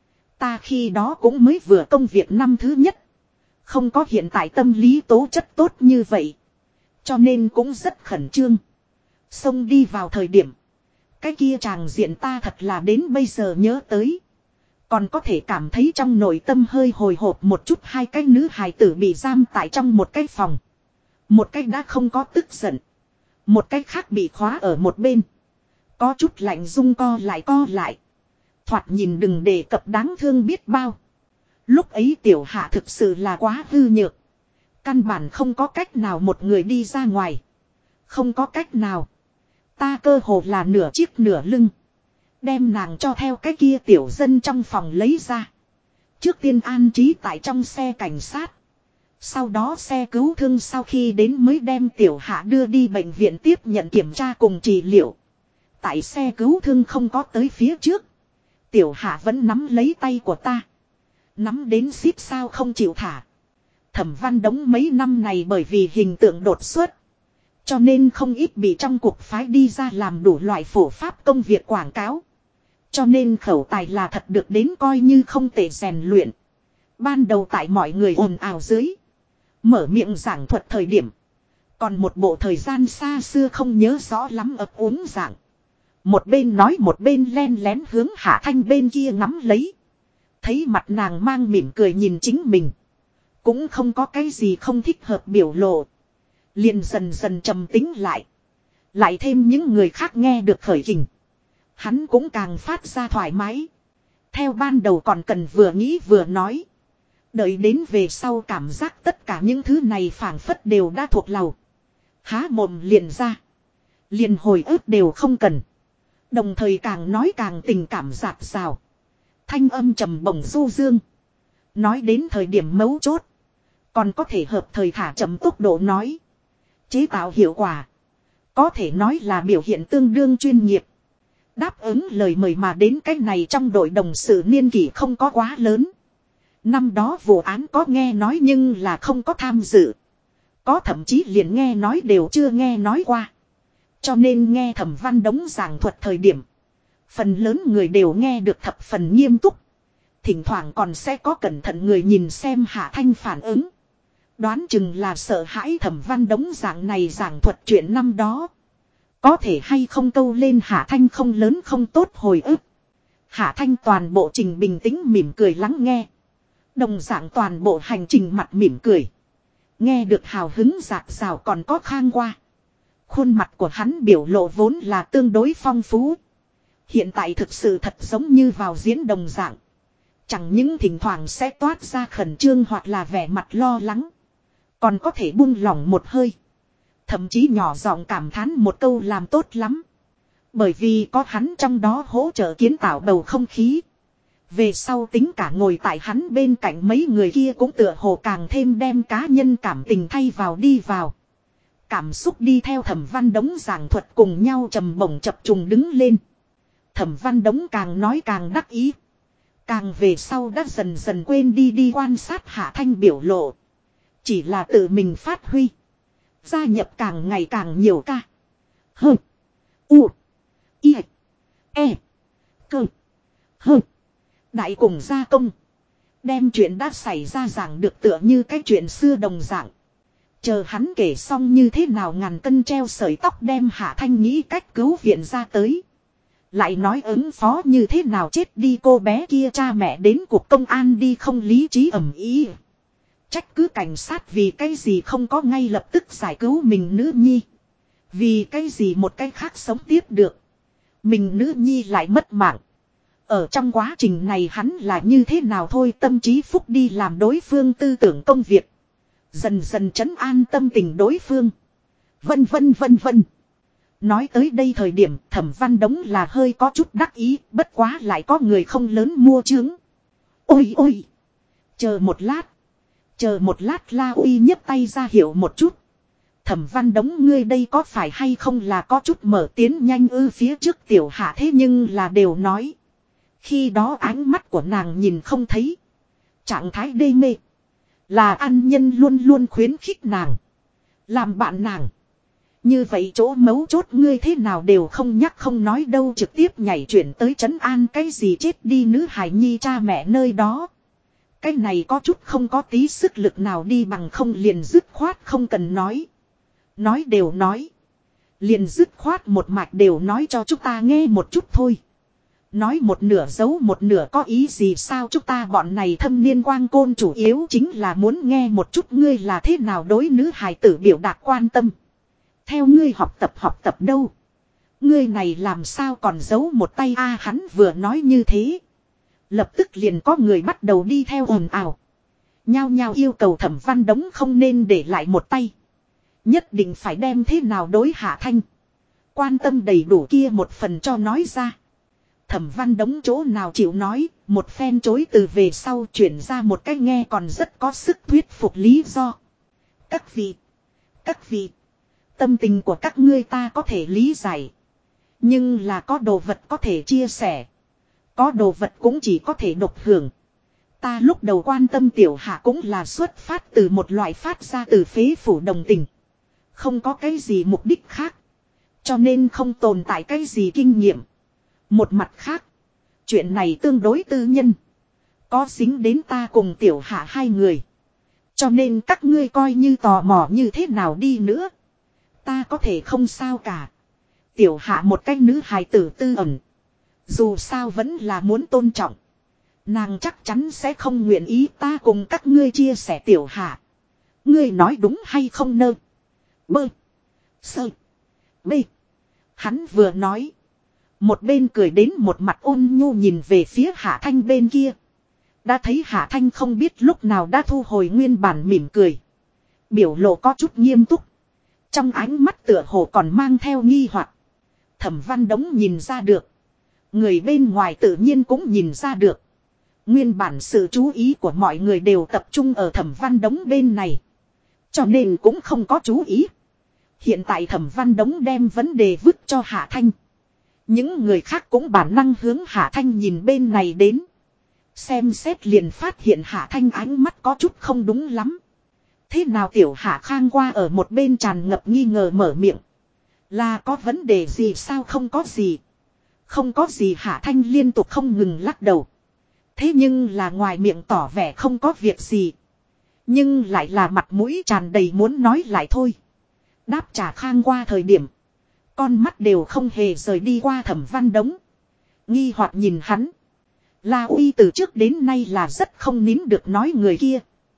Ta khi đó cũng mới vừa công việc năm thứ nhất. Không có hiện tại tâm lý tố chất tốt như vậy. Cho nên cũng rất khẩn trương. Xông đi vào thời điểm. Cái kia tràng diện ta thật là đến bây giờ nhớ tới. Còn có thể cảm thấy trong nội tâm hơi hồi hộp một chút. Hai cái nữ hài tử bị giam tại trong một cái phòng. Một cái đã không có tức giận. Một cái khác bị khóa ở một bên. Có chút lạnh rung co lại. Thoạt nhìn đừng đề cập đáng thương biết bao. Lúc ấy tiểu hạ thực sự là quá hư nhược. Căn bản không có cách nào một người đi ra ngoài. Không có cách nào. Ta cơ hồ là nửa chiếc nửa lưng. Đem nàng cho theo cái kia tiểu dân trong phòng lấy ra. Trước tiên an trí tại trong xe cảnh sát. Sau đó xe cứu thương sau khi đến mới đem tiểu hạ đưa đi bệnh viện tiếp nhận kiểm tra cùng trị liệu. Tại xe cứu thương không có tới phía trước. Tiểu hạ vẫn nắm lấy tay của ta. Nắm đến xít sao không chịu thả. Thẩm Văn Đống mấy năm này bởi vì hình tượng đột xuất. Cho nên không ít bị trong cuộc phái đi ra làm đủ loại phổ pháp công việc quảng cáo. Cho nên khẩu tài là thật được đến coi như không tệ rèn luyện. Ban đầu tại mọi người ồn ào dưới. Mở miệng giảng thuật thời điểm. Còn một bộ thời gian xa xưa không nhớ rõ lắm ấp úng giảng. Một bên nói một bên len lén hướng Hạ Thanh bên kia ngắm lấy. Thấy mặt nàng mang mỉm cười nhìn chính mình. Cũng không có cái gì không thích hợp biểu lộ. Liền dần dần trầm tính lại. Lại thêm những người khác nghe được khởi kình. Hắn cũng càng phát ra thoải mái. Theo ban đầu còn cần vừa nghĩ vừa nói. Đợi đến về sau cảm giác tất cả những thứ này phảng phất đều đã thuộc lầu. Há mồm liền ra. Liền hồi ức đều không cần. Đồng thời càng nói càng tình cảm dạt dào. Thanh âm trầm bổng du dương. Nói đến thời điểm mấu chốt. Còn có thể hợp thời thả chậm tốc độ nói. Chế tạo hiệu quả. Có thể nói là biểu hiện tương đương chuyên nghiệp. Đáp ứng lời mời mà đến cách này trong đội đồng sự niên kỷ không có quá lớn. Năm đó vụ án có nghe nói nhưng là không có tham dự. Có thậm chí liền nghe nói đều chưa nghe nói qua. Cho nên nghe Thẩm Văn Đống giảng thuật thời điểm. Phần lớn người đều nghe được thập phần nghiêm túc. Thỉnh thoảng còn sẽ có cẩn thận người nhìn xem Hạ Thanh phản ứng. Đoán chừng là sợ hãi Thẩm Văn Đống dạng này giảng thuật chuyện năm đó. Có thể hay không câu lên Hạ Thanh không lớn không tốt hồi ức. Hạ Thanh toàn bộ trình bình tĩnh mỉm cười lắng nghe. Đồng dạng toàn bộ hành trình mặt mỉm cười. Nghe được hào hứng dạt dào còn có khang qua. Khuôn mặt của hắn biểu lộ vốn là tương đối phong phú. Hiện tại thực sự thật giống như vào diễn đồng dạng. Chẳng những thỉnh thoảng sẽ toát ra khẩn trương hoặc là vẻ mặt lo lắng. Còn có thể buông lỏng một hơi. Thậm chí nhỏ giọng cảm thán một câu làm tốt lắm. Bởi vì có hắn trong đó hỗ trợ kiến tạo bầu không khí. Về sau tính cả ngồi tại hắn bên cạnh mấy người kia cũng tựa hồ càng thêm đem cá nhân cảm tình thay vào đi vào. Cảm xúc đi theo Thẩm Văn Đống giảng thuật cùng nhau trầm bổng chập trùng đứng lên. Thẩm Văn Đống càng nói càng đắc ý. Càng về sau đã dần dần quên đi quan sát Hạ Thanh biểu lộ. Chỉ là tự mình phát huy. Gia nhập càng ngày càng nhiều ca. Hơ. U. I. E. Cơ. Hơ. Đại cùng gia công. Đem chuyện đã xảy ra giảng được tựa như cái chuyện xưa đồng dạng. Chờ hắn kể xong như thế nào ngàn cân treo sợi tóc đem Hạ Thanh nghĩ cách cứu viện ra tới. Lại nói ứng phó như thế nào chết đi cô bé kia cha mẹ đến cuộc công an đi không lý trí ầm ý. Trách cứ cảnh sát vì cái gì không có ngay lập tức giải cứu mình nữ nhi. Vì cái gì một cái khác sống tiếp được. Mình nữ nhi lại mất mạng. Ở trong quá trình này hắn là như thế nào thôi tâm trí phúc đi làm đối phương tư tưởng công việc. Dần dần trấn an tâm tình đối phương. Vân vân vân vân. Nói tới đây thời điểm Thẩm Văn Đống là hơi có chút đắc ý. Bất quá lại có người không lớn mua chướng. Ôi ôi. Chờ một lát. Chờ một lát La Uy nhấc tay ra hiệu một chút. Thẩm Văn Đống ngươi đây có phải hay không là có chút mở tiến nhanh phía trước tiểu hạ thế nhưng là đều nói. Khi đó ánh mắt của nàng nhìn không thấy. Trạng thái đê mê. Là an nhân luôn luôn khuyến khích nàng. Làm bạn nàng. Như vậy chỗ mấu chốt ngươi thế nào đều không nhắc không nói đâu trực tiếp nhảy chuyển tới trấn an cái gì chết đi nữ hài nhi cha mẹ nơi đó. Cái này có chút không có tí sức lực nào đi bằng không liền dứt khoát không cần nói. Nói đều nói. Liền dứt khoát một mạch đều nói cho chúng ta nghe một chút thôi. Nói một nửa giấu một nửa có ý gì sao chúng ta bọn này thâm niên quang côn chủ yếu chính là muốn nghe một chút ngươi là thế nào đối nữ hài tử biểu đạt quan tâm. Theo ngươi học tập đâu. Ngươi này làm sao còn giấu một tay hắn vừa nói như thế. Lập tức liền có người bắt đầu đi theo ồn ào. Nhao nhao yêu cầu Thẩm Văn Đống không nên để lại một tay. Nhất định phải đem thế nào đối Hạ Thanh. Quan tâm đầy đủ kia một phần cho nói ra. Thẩm Văn Đống chỗ nào chịu nói, một phen chối từ về sau chuyển ra một cái nghe còn rất có sức thuyết phục lý do. Các vị, tâm tình của các ngươi ta có thể lý giải. Nhưng là có đồ vật có thể chia sẻ. Có đồ vật cũng chỉ có thể độc hưởng. Ta lúc đầu quan tâm tiểu hạ cũng là xuất phát từ một loại phát ra từ phế phủ đồng tình. Không có cái gì mục đích khác. Cho nên không tồn tại cái gì kinh nghiệm. Một mặt khác. Chuyện này tương đối tư nhân. Có dính đến ta cùng tiểu hạ hai người. Cho nên các ngươi coi như tò mò như thế nào đi nữa. Ta có thể không sao cả. Tiểu hạ một cách nữ hài tử tư ẩn. Dù sao vẫn là muốn tôn trọng. Nàng chắc chắn sẽ không nguyện ý ta cùng các ngươi chia sẻ tiểu hạ. Ngươi nói đúng hay không nơ. Bơ. Sơ. Bê. Hắn vừa nói. Một bên cười đến một mặt ôn nhu nhìn về phía Hạ Thanh bên kia. Đã thấy Hạ Thanh không biết lúc nào đã thu hồi nguyên bản mỉm cười. Biểu lộ có chút nghiêm túc. Trong ánh mắt tựa hồ còn mang theo nghi hoặc. Thẩm Văn Đống nhìn ra được. Người bên ngoài tự nhiên cũng nhìn ra được. Nguyên bản sự chú ý của mọi người đều tập trung ở Thẩm Văn Đống bên này. Cho nên cũng không có chú ý. Hiện tại Thẩm Văn Đống đem vấn đề vứt cho Hạ Thanh. Những người khác cũng bản năng hướng Hạ Thanh nhìn bên này đến. Xem xét liền phát hiện Hạ Thanh ánh mắt có chút không đúng lắm. Thế nào tiểu Hạ Khang qua ở một bên tràn ngập nghi ngờ mở miệng. Là có vấn đề gì sao không có gì. Không có gì Hạ Thanh liên tục không ngừng lắc đầu. Thế nhưng là ngoài miệng tỏ vẻ không có việc gì. Nhưng lại là mặt mũi tràn đầy muốn nói lại thôi. Đáp trả Khang qua thời điểm. Con mắt đều không hề rời đi qua Thẩm Văn Đống. Nghi hoặc nhìn hắn. La Uy từ trước đến nay là rất không nín được nói người kia.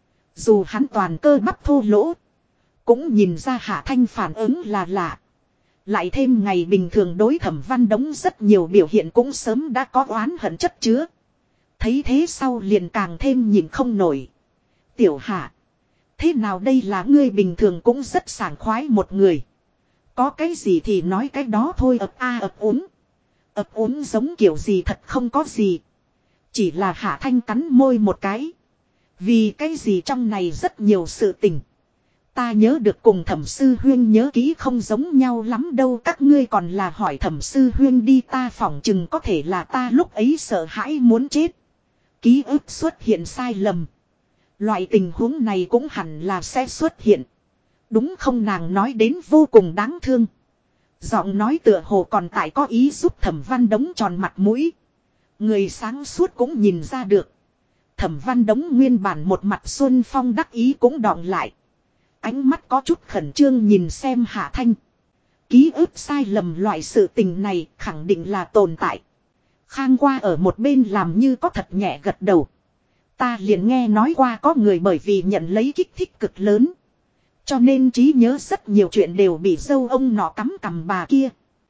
Dù hắn toàn cơ bắp thô lỗ. Cũng nhìn ra Hạ Thanh phản ứng là lạ. Lại thêm ngày bình thường đối Thẩm Văn Đống rất nhiều biểu hiện cũng sớm đã có oán hận chất chứa. Thấy thế sau liền càng thêm nhìn không nổi. Tiểu Hạ. Thế nào đây là ngươi bình thường cũng rất sảng khoái một người. Có cái gì thì nói cái đó thôi ập a ập úng. Ập úng giống kiểu gì thật không có gì. Chỉ là Hạ Thanh cắn môi một cái. Vì cái gì trong này rất nhiều sự tình. Ta nhớ được cùng Thẩm Sư Huyên nhớ kỹ không giống nhau lắm đâu. Các ngươi còn là hỏi Thẩm Sư Huyên đi, ta phỏng chừng có thể là ta lúc ấy sợ hãi muốn chết. Ký ức xuất hiện sai lầm. Loại tình huống này cũng hẳn là sẽ xuất hiện. Đúng không, nàng nói đến vô cùng đáng thương. Giọng nói tựa hồ còn tại có ý giúp Thẩm Văn Đống tròn mặt mũi. Người sáng suốt cũng nhìn ra được. Thẩm Văn Đống nguyên bản một mặt xuân phong đắc ý cũng đọng lại. Ánh mắt có chút khẩn trương nhìn xem Hạ Thanh. Ký ức sai lầm loại sự tình này khẳng định là tồn tại. Khang qua ở một bên làm như có thật nhẹ gật đầu. Ta liền nghe nói qua có người bởi vì nhận lấy kích thích cực lớn. Cho nên trí nhớ rất nhiều chuyện đều bị dâu ông nọ cắm cằm bà kia.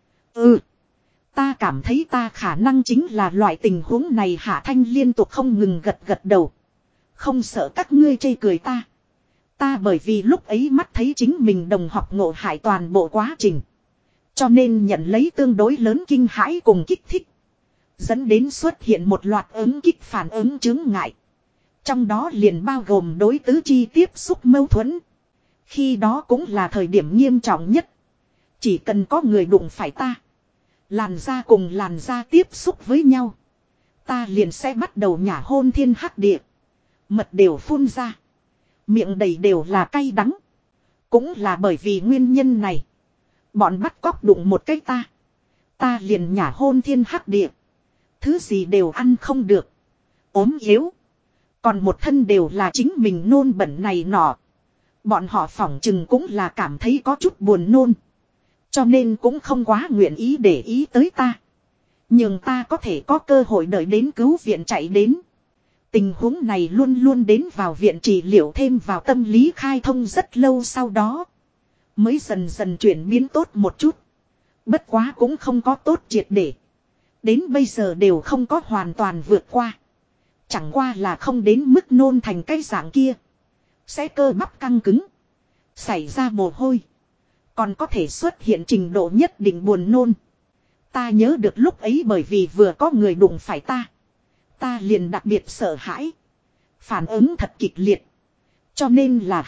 Ta cảm thấy ta khả năng chính là loại tình huống này. Hạ Thanh liên tục không ngừng gật đầu. Không sợ các ngươi chê cười ta. Ta bởi vì lúc ấy mắt thấy chính mình đồng học ngộ hại toàn bộ quá trình. Cho nên nhận lấy tương đối lớn kinh hãi cùng kích thích. Dẫn đến xuất hiện một loạt ứng kích phản ứng chứng ngại. Trong đó liền bao gồm đối tứ chi tiếp xúc mâu thuẫn. Khi đó cũng là thời điểm nghiêm trọng nhất. Chỉ cần có người đụng phải ta. Làn da cùng làn da tiếp xúc với nhau. Ta liền sẽ bắt đầu nhả hôn thiên hắc địa. Mật đều phun ra. Miệng đầy đều là cay đắng. Cũng là bởi vì nguyên nhân này. Bọn bắt cóc đụng một cái ta. Ta liền nhả hôn thiên hắc địa. Thứ gì đều ăn không được. Ốm yếu. Còn một thân đều là chính mình nôn bẩn này nọ. Bọn họ phỏng chừng cũng là cảm thấy có chút buồn nôn. Cho nên cũng không quá nguyện ý để ý tới ta. Nhưng ta có thể có cơ hội đợi đến cứu viện chạy đến. Tình huống này luôn luôn đến vào viện trị liệu thêm vào tâm lý khai thông rất lâu sau đó. Mới dần dần chuyển biến tốt một chút. Bất quá cũng không có tốt triệt để. Đến bây giờ đều không có hoàn toàn vượt qua. Chẳng qua là không đến mức nôn thành cái dạng kia. Sẽ cơ bắp căng cứng. Xảy ra mồ hôi. Còn có thể xuất hiện trình độ nhất định buồn nôn. Ta nhớ được lúc ấy bởi vì vừa có người đụng phải ta. Ta liền đặc biệt sợ hãi. Phản ứng thật kịch liệt. Cho nên là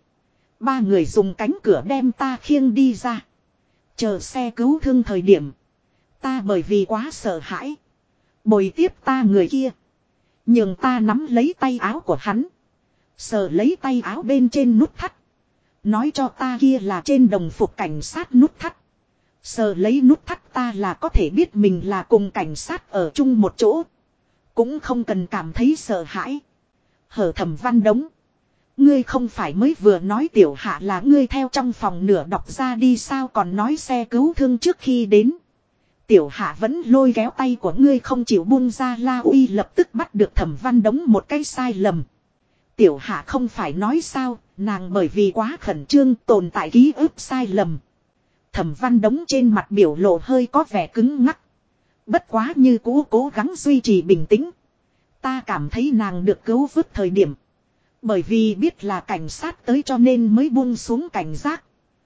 ba người dùng cánh cửa đem ta khiêng đi ra. Chờ xe cứu thương thời điểm. Ta bởi vì quá sợ hãi. Bồi tiếp ta người kia. Nhưng ta nắm lấy tay áo của hắn. Sờ lấy tay áo bên trên nút thắt. Nói cho ta kia là trên đồng phục cảnh sát nút thắt. Sờ lấy nút thắt ta là có thể biết mình là cùng cảnh sát ở chung một chỗ. Cũng không cần cảm thấy sợ hãi. Hở Thẩm Văn Đống. Ngươi không phải mới vừa nói Tiểu Hạ là ngươi theo trong phòng nửa đọc ra đi sao, còn nói xe cứu thương trước khi đến. Tiểu Hạ vẫn lôi kéo tay của ngươi không chịu buông ra. La Uy lập tức bắt được Thẩm Văn Đống một cái sai lầm. Tiểu Hạ không phải nói sao, nàng bởi vì quá khẩn trương tồn tại ký ức sai lầm. Thẩm Văn Đống trên mặt biểu lộ hơi có vẻ cứng ngắc. Bất quá như cũ cố gắng duy trì bình tĩnh. Ta cảm thấy nàng được cứu vớt thời điểm. Bởi vì biết là cảnh sát tới cho nên mới buông xuống cảnh giác.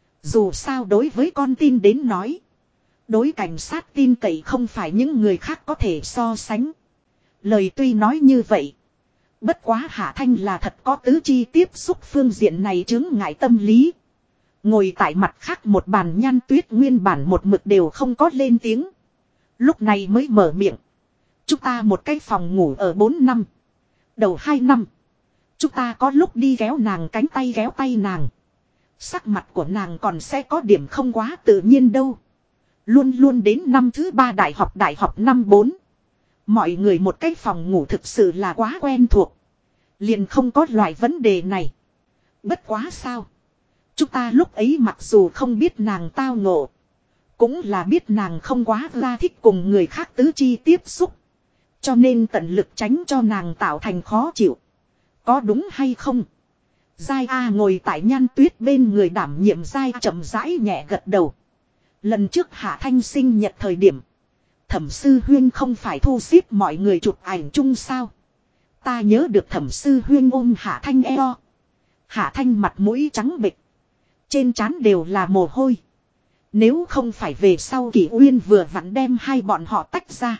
Dù sao đối với con tin đến nói. Đối cảnh sát tin cậy không phải những người khác có thể so sánh. Lời tuy nói như vậy. Bất quá Hạ Thanh là thật có tứ chi tiếp xúc phương diện này chứng ngại tâm lý. Ngồi tại mặt khác một bàn Nhan Tuyết nguyên bản một mực đều không có lên tiếng. Lúc này mới mở miệng. Chúng ta một cái phòng ngủ ở 4 năm. Đầu 2 năm. Chúng ta có lúc đi kéo nàng cánh tay kéo tay nàng. Sắc mặt của nàng còn sẽ có điểm không quá tự nhiên đâu. Luôn luôn đến năm thứ 3 đại học năm 4. Mọi người một cái phòng ngủ thực sự là quá quen thuộc. Liền không có loại vấn đề này. Bất quá sao. Chúng ta lúc ấy mặc dù không biết nàng tao ngộ. Cũng là biết nàng không quá ra thích cùng người khác tứ chi tiếp xúc. Cho nên tận lực tránh cho nàng tạo thành khó chịu. Có đúng hay không? Giai A ngồi tại Nhan Tuyết bên người đảm nhiệm Giai chậm rãi nhẹ gật đầu. Lần trước Hạ Thanh sinh nhật thời điểm. Thẩm sư huyên không phải thu xếp mọi người chụp ảnh chung sao. Ta nhớ được thẩm sư huyên ôm Hạ Thanh eo. Hạ Thanh mặt mũi trắng bệch. Trên trán đều là mồ hôi. Nếu không phải về sau Kỷ Uyên vừa vặn đem hai bọn họ tách ra.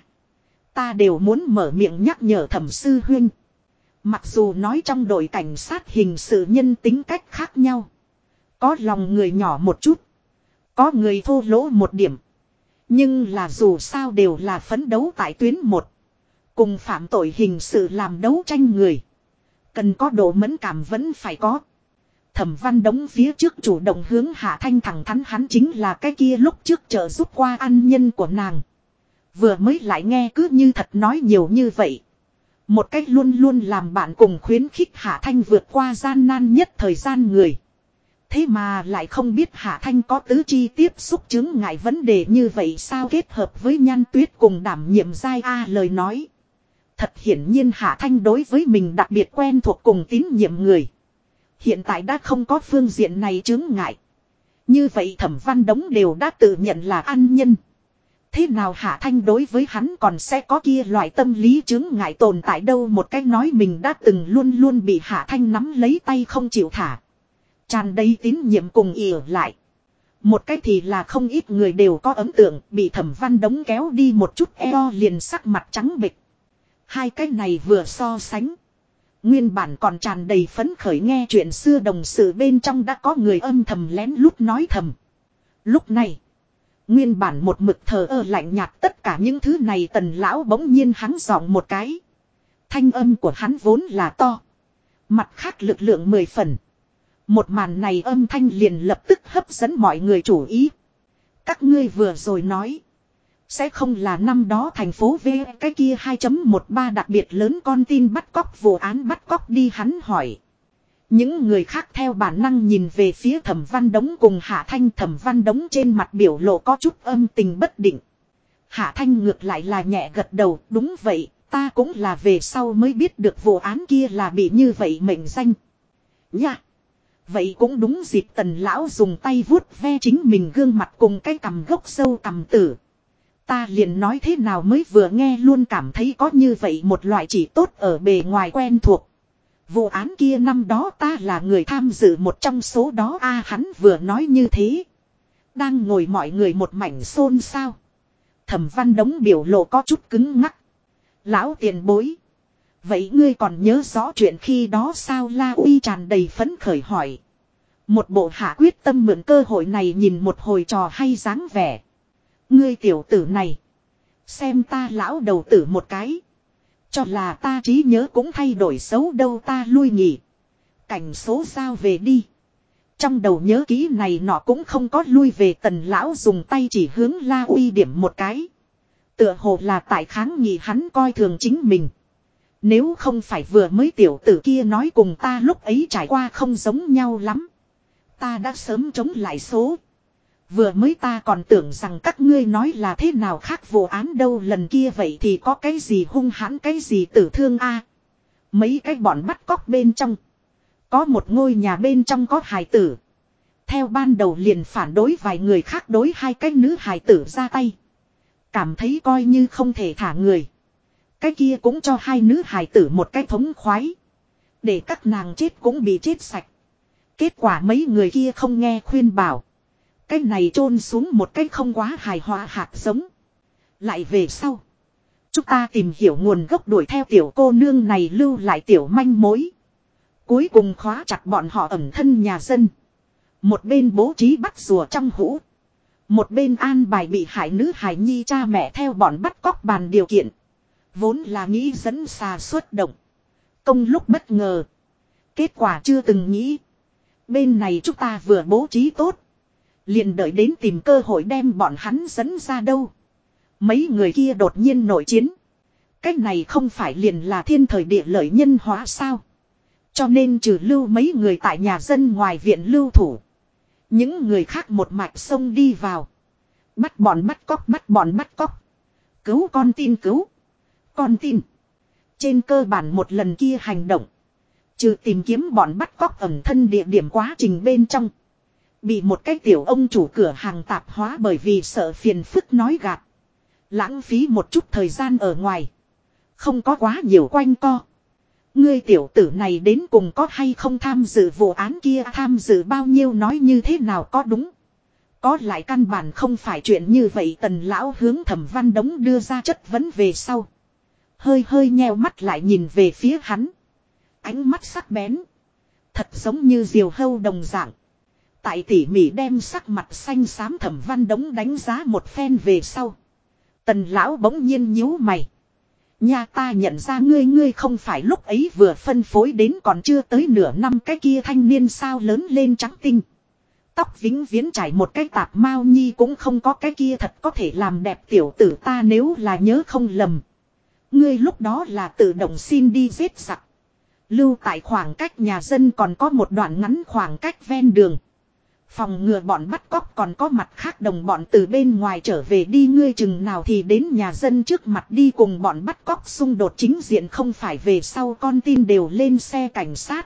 Ta đều muốn mở miệng nhắc nhở thẩm sư huyên. Mặc dù nói trong đội cảnh sát hình sự nhân tính cách khác nhau. Có lòng người nhỏ một chút. Có người thô lỗ một điểm. Nhưng là dù sao đều là phấn đấu tại tuyến một. Cùng phạm tội hình sự làm đấu tranh người. Cần có độ mẫn cảm vẫn phải có. Thẩm Văn Đống phía trước chủ động hướng Hạ Thanh thẳng thắn hắn chính là cái kia lúc trước trợ giúp qua ăn nhân của nàng. Vừa mới lại nghe cứ như thật nói nhiều như vậy. Một cách luôn luôn làm bạn cùng khuyến khích Hạ Thanh vượt qua gian nan nhất thời gian người. Thế mà lại không biết Hạ Thanh có tứ chi tiếp xúc chứng ngại vấn đề như vậy sao kết hợp với Nhan Tuyết cùng đảm nhiệm giai A lời nói. Thật hiển nhiên Hạ Thanh đối với mình đặc biệt quen thuộc cùng tín nhiệm người. Hiện tại đã không có phương diện này chứng ngại. Như vậy Thẩm Văn Đống đều đã tự nhận là ăn nhân. Thế nào Hạ Thanh đối với hắn còn sẽ có kia loại tâm lý chứng ngại tồn tại đâu một cách nói mình đã từng luôn luôn bị Hạ Thanh nắm lấy tay không chịu thả. Tràn đầy tín nhiệm cùng ỉa lại. Một cách thì là không ít người đều có ấn tượng bị Thẩm Văn Đống kéo đi một chút eo liền sắc mặt trắng bệch. Hai cái này vừa so sánh. Nguyên bản còn tràn đầy phấn khởi nghe chuyện xưa đồng sự bên trong đã có người âm thầm lén lút nói thầm. Lúc này. Nguyên bản một mực thờ ơ lạnh nhạt tất cả những thứ này Tần lão bỗng nhiên hắn giọng một cái. Thanh âm của hắn vốn là to. Mặt khác lực lượng 10 phần. Một màn này âm thanh liền lập tức hấp dẫn mọi người chú ý. Các ngươi vừa rồi nói. Sẽ không là năm đó thành phố V cái kia 2.13 đặc biệt lớn con tin bắt cóc vụ án bắt cóc đi hắn hỏi. Những người khác theo bản năng nhìn về phía Thẩm Văn Đống cùng Hạ Thanh. Thẩm Văn Đống trên mặt biểu lộ có chút âm tình bất định. Hạ Thanh ngược lại là nhẹ gật đầu. Đúng vậy, ta cũng là về sau mới biết được vụ án kia là bị như vậy mệnh danh. Nha! Vậy cũng đúng dịp Tần lão dùng tay vuốt ve chính mình gương mặt cùng cái cằm gốc sâu cằm tử. Ta liền nói thế nào mới vừa nghe luôn cảm thấy có như vậy một loại chỉ tốt ở bề ngoài quen thuộc. Vụ án kia năm đó ta là người tham dự một trong số đó hắn vừa nói như thế. Đang ngồi mọi người một mảnh xôn xao. Thẩm Văn Đống biểu lộ có chút cứng ngắc. Lão tiền bối. Vậy ngươi còn nhớ rõ chuyện khi đó sao La Uy tràn đầy phấn khởi hỏi. Một bộ hạ quyết tâm mượn cơ hội này nhìn một hồi trò hay dáng vẻ. Ngươi tiểu tử này. Xem ta lão đầu tử một cái. Cho là ta trí nhớ cũng thay đổi xấu đâu ta lui nhỉ. Cảnh số sao về đi. Trong đầu nhớ ký này nọ cũng không có lui về Tần lão dùng tay chỉ hướng La Uy điểm một cái. Tựa hồ là tại kháng nghị hắn coi thường chính mình. Nếu không phải vừa mới tiểu tử kia nói cùng ta lúc ấy trải qua không giống nhau lắm. Ta đã sớm chống lại số. Vừa mới ta còn tưởng rằng các ngươi nói là thế nào khác vụ án đâu lần kia vậy thì có cái gì hung hãn cái gì tử thương Mấy cái bọn bắt cóc bên trong. Có một ngôi nhà bên trong có hài tử. Theo ban đầu liền phản đối vài người khác đối hai cái nữ hài tử ra tay. Cảm thấy coi như không thể thả người. Cái kia cũng cho hai nữ hài tử một cái thống khoái. Để các nàng chết cũng bị chết sạch. Kết quả mấy người kia không nghe khuyên bảo. Cái này chôn xuống một cái không quá hài hòa hạt giống. Lại về sau. Chúng ta tìm hiểu nguồn gốc đuổi theo tiểu cô nương này lưu lại tiểu manh mối. Cuối cùng khóa chặt bọn họ ẩn thân nhà dân. Một bên bố trí bắt rùa trong hũ. Một bên an bài bị hại nữ hài nhi cha mẹ theo bọn bắt cóc bàn điều kiện. Vốn là nghĩ dẫn xà xuất động. Công lúc bất ngờ. Kết quả chưa từng nghĩ. Bên này chúng ta vừa bố trí tốt. Liền đợi đến tìm cơ hội đem bọn hắn dẫn ra đâu. Mấy người kia đột nhiên nổi chiến. Cái này không phải liền là thiên thời địa lợi nhân hóa sao. Cho nên trừ lưu mấy người tại nhà dân ngoài viện lưu thủ. Những người khác một mạch sông đi vào. Bắt bọn bắt cóc. Cứu con tin cứu. Con tin. Trên cơ bản một lần kia hành động. Trừ tìm kiếm bọn bắt cóc ẩn thân địa điểm quá trình bên trong. Bị một cái tiểu ông chủ cửa hàng tạp hóa bởi vì sợ phiền phức nói gạt. Lãng phí một chút thời gian ở ngoài. Không có quá nhiều quanh co. Ngươi tiểu tử này đến cùng có hay không tham dự vụ án kia, tham dự bao nhiêu nói như thế nào có đúng. Có lại căn bản không phải chuyện như vậy. Tần lão hướng Thẩm Văn Đống đưa ra chất vấn về sau. Hơi hơi nheo mắt lại nhìn về phía hắn. Ánh mắt sắc bén. Thật giống như diều hâu đồng dạng. Tại tỉ mỉ đem sắc mặt xanh xám Thẩm Văn Đống đánh giá một phen về sau. Tần lão bỗng nhiên nhíu mày. Nhà ta nhận ra ngươi không phải lúc ấy vừa phân phối đến còn chưa tới nửa năm cái kia thanh niên sao lớn lên trắng tinh. Tóc vĩnh viễn trải một cái tạp mao nhi cũng không có cái kia thật có thể làm đẹp tiểu tử ta nếu là nhớ không lầm. Ngươi lúc đó là tự động xin đi giết giặc. Lưu tại khoảng cách nhà dân còn có một đoạn ngắn khoảng cách ven đường. Phòng ngừa bọn bắt cóc còn có mặt khác đồng bọn từ bên ngoài trở về đi ngươi chừng nào thì đến nhà dân trước mặt đi cùng bọn bắt cóc xung đột chính diện không phải về sau con tin đều lên xe cảnh sát.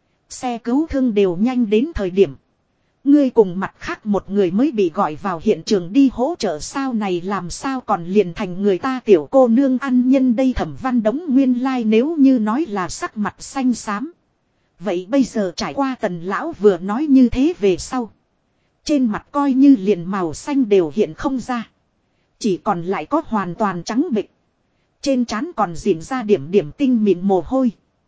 Xe cứu thương đều nhanh đến thời điểm. Ngươi cùng mặt khác một người mới bị gọi vào hiện trường đi hỗ trợ sao này làm sao còn liền thành người ta tiểu cô nương ăn nhân đây Thẩm Văn Đống nguyên lai nếu như nói là sắc mặt xanh xám. Vậy bây giờ trải qua Tần lão vừa nói như thế về sau. Trên mặt coi như liền màu xanh đều hiện không ra. Chỉ còn lại có hoàn toàn trắng bệch. Trên trán còn diễn ra điểm điểm tinh mịn mồ hôi.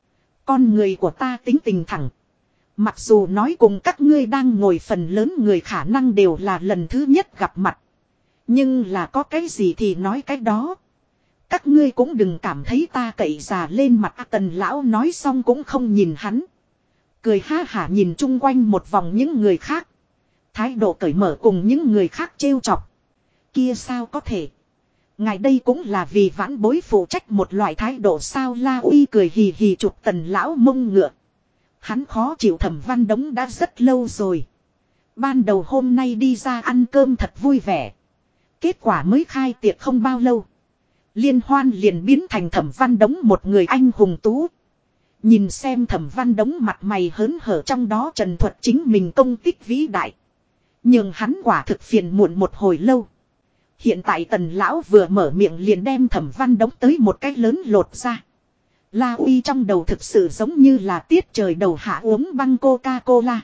Con người của ta tính tình thẳng. Mặc dù nói cùng các ngươi đang ngồi phần lớn người khả năng đều là lần thứ nhất gặp mặt. Nhưng là có cái gì thì nói cái đó. Các ngươi cũng đừng cảm thấy ta cậy già lên mặt Tần lão nói xong cũng không nhìn hắn. Cười ha hả nhìn chung quanh một vòng những người khác. Thái độ cởi mở cùng những người khác trêu chọc. Kia sao có thể. Ngài đây cũng là vì vãn bối phụ trách một loại thái độ sao La Uy cười hì hì chụp Tần lão mông ngựa. Hắn khó chịu Thẩm Văn Đống đã rất lâu rồi. Ban đầu hôm nay đi ra ăn cơm thật vui vẻ. Kết quả mới khai tiệc không bao lâu. Liên hoan liền biến thành Thẩm Văn Đống một người anh hùng tú. Nhìn xem Thẩm Văn Đống mặt mày hớn hở trong đó trần thuật chính mình công tích vĩ đại. Nhưng hắn quả thực phiền muộn một hồi lâu. Hiện tại Tần lão vừa mở miệng liền đem Thẩm Văn Đống tới một cái lớn lột ra. La Uy trong đầu thực sự giống như là tiết trời đầu hạ uống băng Coca-Cola.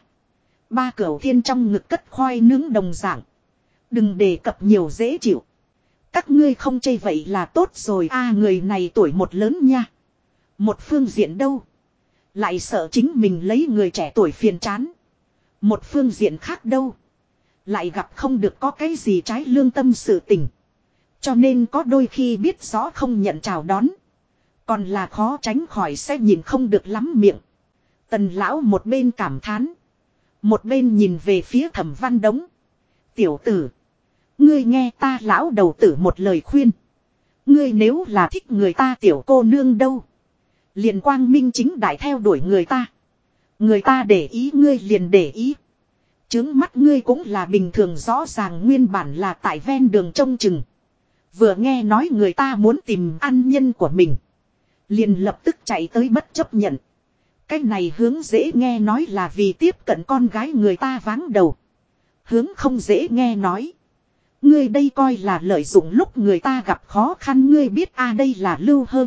Ba cửu thiên trong ngực cất khoai nướng đồng dạng. Đừng đề cập nhiều dễ chịu. Các ngươi không chê vậy là tốt rồi người này tuổi một lớn nha. Một phương diện đâu. Lại sợ chính mình lấy người trẻ tuổi phiền chán. Một phương diện khác đâu. Lại gặp không được có cái gì trái lương tâm sự tình. Cho nên có đôi khi biết rõ không nhận chào đón. Còn là khó tránh khỏi sẽ nhìn không được lắm miệng. Tần lão một bên cảm thán. Một bên nhìn về phía Thẩm Văn Đống. Tiểu tử. Ngươi nghe ta lão đầu tử một lời khuyên. Ngươi nếu là thích người ta tiểu cô nương đâu. Liền quang minh chính đại theo đuổi người ta. Người ta để ý ngươi liền để ý. Chướng mắt ngươi cũng là bình thường rõ ràng nguyên bản là tại ven đường trông chừng. Vừa nghe nói người ta muốn tìm ăn nhân của mình. Liền lập tức chạy tới bất chấp nhận. Cái này hướng dễ nghe nói là vì tiếp cận con gái người ta váng đầu. Hướng không dễ nghe nói. Ngươi đây coi là lợi dụng lúc người ta gặp khó khăn ngươi biết đây là lưu hơn.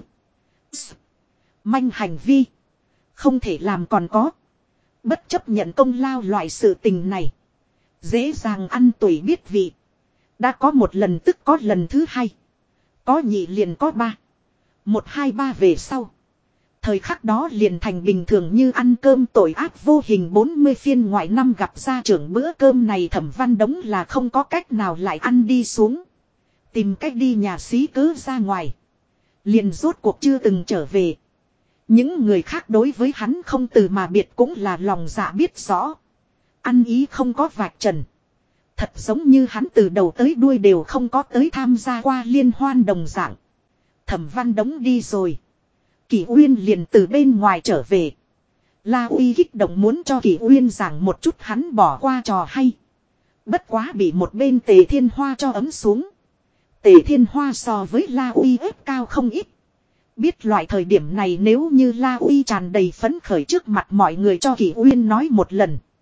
Manh hành vi. Không thể làm còn có. Bất chấp nhận công lao loại sự tình này. Dễ dàng ăn tuổi biết vị. Đã có một lần tức có lần thứ hai. Có nhị liền có ba. 1, 2, 3 về sau. Thời khắc đó liền thành bình thường như ăn cơm tội ác vô hình 40 phiên ngoại năm gặp gia trưởng bữa cơm này Thẩm Văn Đống là không có cách nào lại ăn đi xuống. Tìm cách đi nhà xí cứ ra ngoài. Liền rốt cuộc chưa từng trở về. Những người khác đối với hắn không từ mà biệt cũng là lòng dạ biết rõ. Ăn ý không có vạch trần. Thật giống như hắn từ đầu tới đuôi đều không có tới tham gia qua liên hoan đồng dạng. Thẩm Văn Đống đi rồi. Kỷ Uyên liền từ bên ngoài trở về. La Uy kích động muốn cho Kỷ Uyên giảng một chút hắn bỏ qua trò hay. Bất quá bị một bên Tề Thiên Hoa cho ấm xuống. Tề Thiên Hoa so với La Uy ép cao không ít. Biết loại thời điểm này nếu như La Uy tràn đầy phấn khởi trước mặt mọi người cho Kỷ Uyên nói một lần.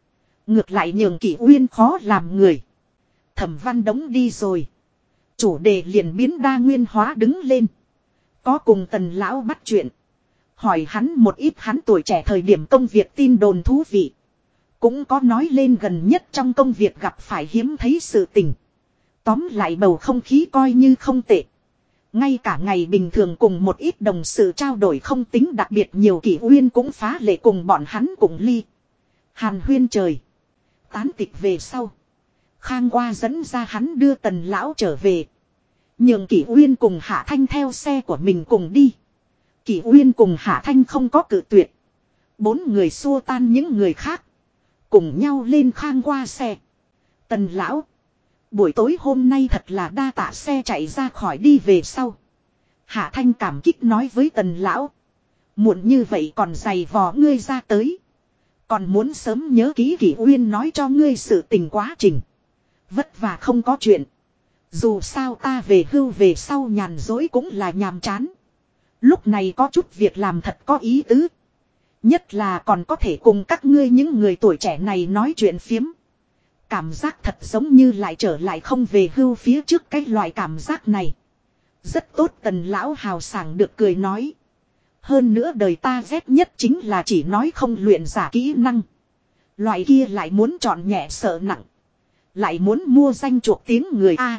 Ngược lại nhường Kỷ Uyên khó làm người. Thẩm Văn Đống đi rồi. Chủ đề liền biến đa nguyên hóa đứng lên. Có cùng Tần lão bắt chuyện. Hỏi hắn một ít hắn tuổi trẻ thời điểm công việc tin đồn thú vị. Cũng có nói lên gần nhất trong công việc gặp phải hiếm thấy sự tình. Tóm lại bầu không khí coi như không tệ. Ngay cả ngày bình thường cùng một ít đồng sự trao đổi không tính đặc biệt nhiều. Kỷ Uyên cũng phá lệ cùng bọn hắn cùng ly. Hàn huyên trời. Tán tịch về sau. Khang Qua dẫn ra hắn đưa Tần lão trở về. Nhường Kỷ Uyên cùng Hạ Thanh theo xe của mình cùng đi. Kỷ Uyên cùng Hạ Thanh không có cự tuyệt. 4 người xua tan những người khác. Cùng nhau lên Khang Qua xe. Tần lão. Buổi tối hôm nay thật là đa tạ xe chạy ra khỏi đi về sau. Hạ Thanh cảm kích nói với Tần lão. Muộn như vậy còn giày vò ngươi ra tới. Còn muốn sớm nhớ ký Kỷ Uyên nói cho ngươi sự tình quá trình. Vất vả không có chuyện. Dù sao ta về hưu về sau nhàn dối cũng là nhàm chán. Lúc này có chút việc làm thật có ý tứ. Nhất là còn có thể cùng các ngươi những người tuổi trẻ này nói chuyện phiếm. Cảm giác thật giống như lại trở lại không về hưu phía trước cái loại cảm giác này. Rất tốt. Tần lão hào sảng được cười nói. Hơn nữa đời ta ghét nhất chính là chỉ nói không luyện giả kỹ năng. Loại kia lại muốn chọn nhẹ sợ nặng. Lại muốn mua danh chuộc tiếng người A.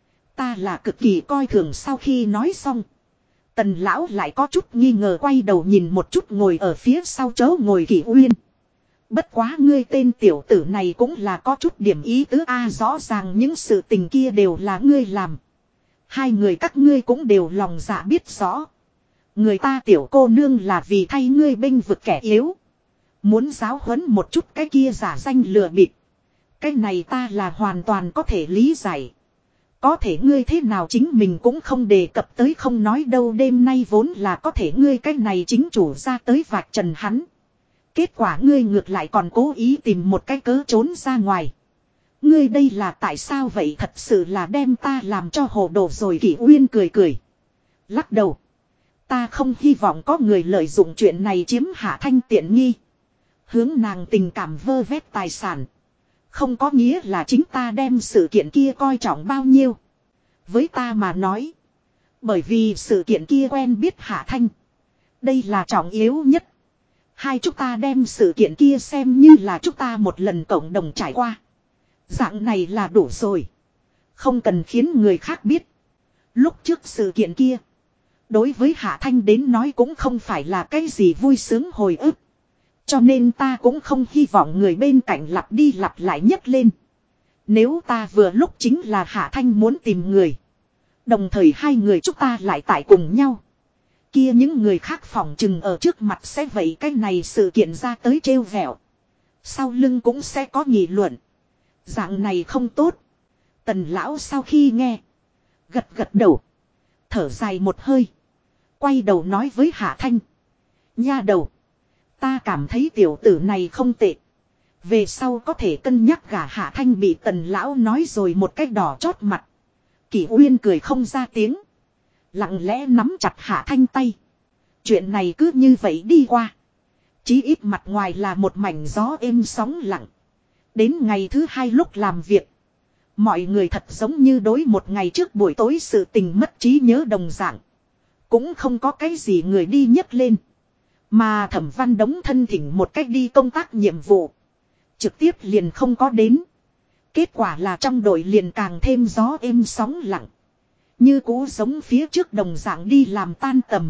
Ta là cực kỳ coi thường. Sau khi nói xong. Tần lão lại có chút nghi ngờ quay đầu nhìn một chút ngồi ở phía sau chỗ ngồi Kỷ Uyên. Bất quá ngươi tên tiểu tử này cũng là có chút điểm ý tứ A, rõ ràng những sự tình kia đều là ngươi làm. Hai người các ngươi cũng đều lòng dạ biết rõ. Người ta tiểu cô nương là vì thay ngươi bênh vực kẻ yếu. Muốn giáo huấn một chút cái kia giả danh lừa bịp. Cái này ta là hoàn toàn có thể lý giải. Có thể ngươi thế nào chính mình cũng không đề cập tới, không nói đâu. Đêm nay vốn là có thể ngươi cái này chính chủ ra tới vạch trần hắn. Kết quả ngươi ngược lại còn cố ý tìm một cái cớ trốn ra ngoài. Ngươi đây là tại sao vậy, thật sự là đem ta làm cho hồ đồ rồi. Kỷ Uyên cười cười. Lắc đầu. Ta không hy vọng có người lợi dụng chuyện này chiếm Hạ Thanh tiện nghi. Hướng nàng tình cảm vơ vét tài sản. Không có nghĩa là chính ta đem sự kiện kia coi trọng bao nhiêu. Với ta mà nói. Bởi vì sự kiện kia quen biết Hạ Thanh. Đây là trọng yếu nhất. Hai chúng ta đem sự kiện kia xem như là chúng ta một lần cộng đồng trải qua. Dạng này là đủ rồi. Không cần khiến người khác biết. Lúc trước sự kiện kia. Đối với Hạ Thanh đến nói cũng không phải là cái gì vui sướng hồi ức. Cho nên ta cũng không hy vọng người bên cạnh lặp đi lặp lại nhấc lên. Nếu ta vừa lúc chính là Hạ Thanh muốn tìm người. Đồng thời hai người chúng ta lại tại cùng nhau. Kia những người khác phỏng chừng ở trước mặt sẽ vậy cái này sự kiện ra tới trêu vẹo. Sau lưng cũng sẽ có nghị luận. Dạng này không tốt. Tần lão sau khi nghe. Gật gật đầu. Thở dài một hơi. Quay đầu nói với Hạ Thanh. Nha đầu. Ta cảm thấy tiểu tử này không tệ. Về sau có thể cân nhắc gả. Hạ Thanh bị Tần lão nói rồi một cách đỏ chót mặt. Kỷ Uyên cười không ra tiếng. Lặng lẽ nắm chặt Hạ Thanh tay. Chuyện này cứ như vậy đi qua. Chí ít mặt ngoài là một mảnh gió êm sóng lặng. Đến ngày thứ hai lúc làm việc. Mọi người thật giống như đối một ngày trước buổi tối sự tình mất trí nhớ đồng dạng. Cũng không có cái gì người đi nhấc lên. Mà Thẩm Văn Đống thân thỉnh một cách đi công tác nhiệm vụ. Trực tiếp liền không có đến. Kết quả là trong đội liền càng thêm gió êm sóng lặng. Như cũ giống phía trước đồng dạng đi làm tan tầm.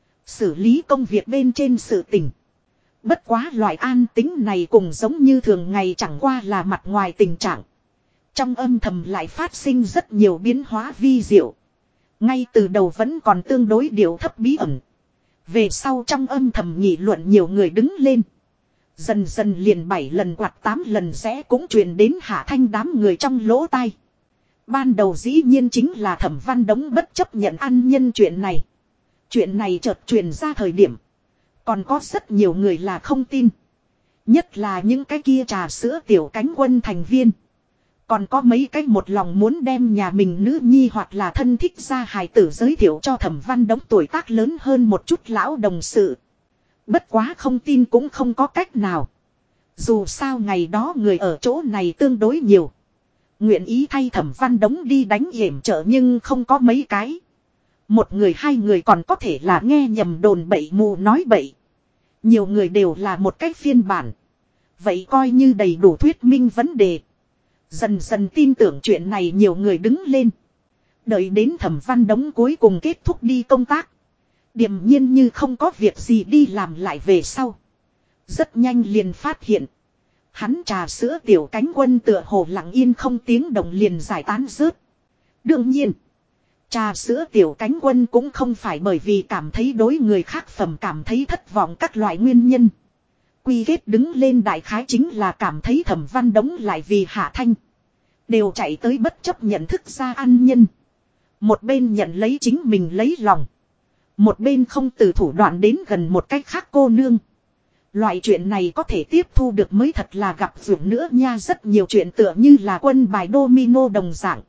Xử lý công việc bên trên sự tình. Bất quá loại an tính này cùng giống như thường ngày chẳng qua là mặt ngoài tình trạng. Trong âm thầm lại phát sinh rất nhiều biến hóa vi diệu. Ngay từ đầu vẫn còn tương đối điệu thấp bí ẩn. Về sau trong âm thầm nghị luận nhiều người đứng lên. Dần dần liền 7 lần quạt 8 lần rẽ cũng truyền đến Hạ Thanh đám người trong lỗ tai. Ban đầu dĩ nhiên chính là Thẩm Văn Đống bất chấp nhận ăn nhân chuyện này. Chuyện này chợt truyền ra thời điểm. Còn có rất nhiều người là không tin. Nhất là những cái kia trà sữa tiểu cánh quân thành viên. Còn có mấy cái một lòng muốn đem nhà mình nữ nhi hoặc là thân thích ra hài tử giới thiệu cho Thẩm Văn Đống tuổi tác lớn hơn một chút lão đồng sự. Bất quá không tin cũng không có cách nào. Dù sao ngày đó người ở chỗ này tương đối nhiều. Nguyện ý thay Thẩm Văn Đống đi đánh yểm trợ nhưng không có mấy cái. Một người hai người còn có thể là nghe nhầm đồn bậy mù nói bậy. Nhiều người đều là một cách phiên bản. Vậy coi như đầy đủ thuyết minh vấn đề. Dần dần tin tưởng chuyện này nhiều người đứng lên. Đợi đến Thẩm Văn Đống cuối cùng kết thúc đi công tác. Điềm nhiên như không có việc gì đi làm lại về sau. Rất nhanh liền phát hiện. Hắn trà sữa tiểu cánh quân tựa hồ lặng yên không tiếng động liền giải tán rớt. Đương nhiên. Trà sữa tiểu cánh quân cũng không phải bởi vì cảm thấy đối người khác phẩm cảm thấy thất vọng các loại nguyên nhân. Quy kết đứng lên đại khái chính là cảm thấy Thẩm Văn Đống lại vì Hạ Thanh. Đều chạy tới bất chấp nhận thức ra ăn nhân. Một bên nhận lấy chính mình lấy lòng. Một bên không từ thủ đoạn đến gần một cách khác cô nương. Loại chuyện này có thể tiếp thu được mới thật là gặp dụng nữa nha. Rất nhiều chuyện tựa như là quân bài domino đồng dạng.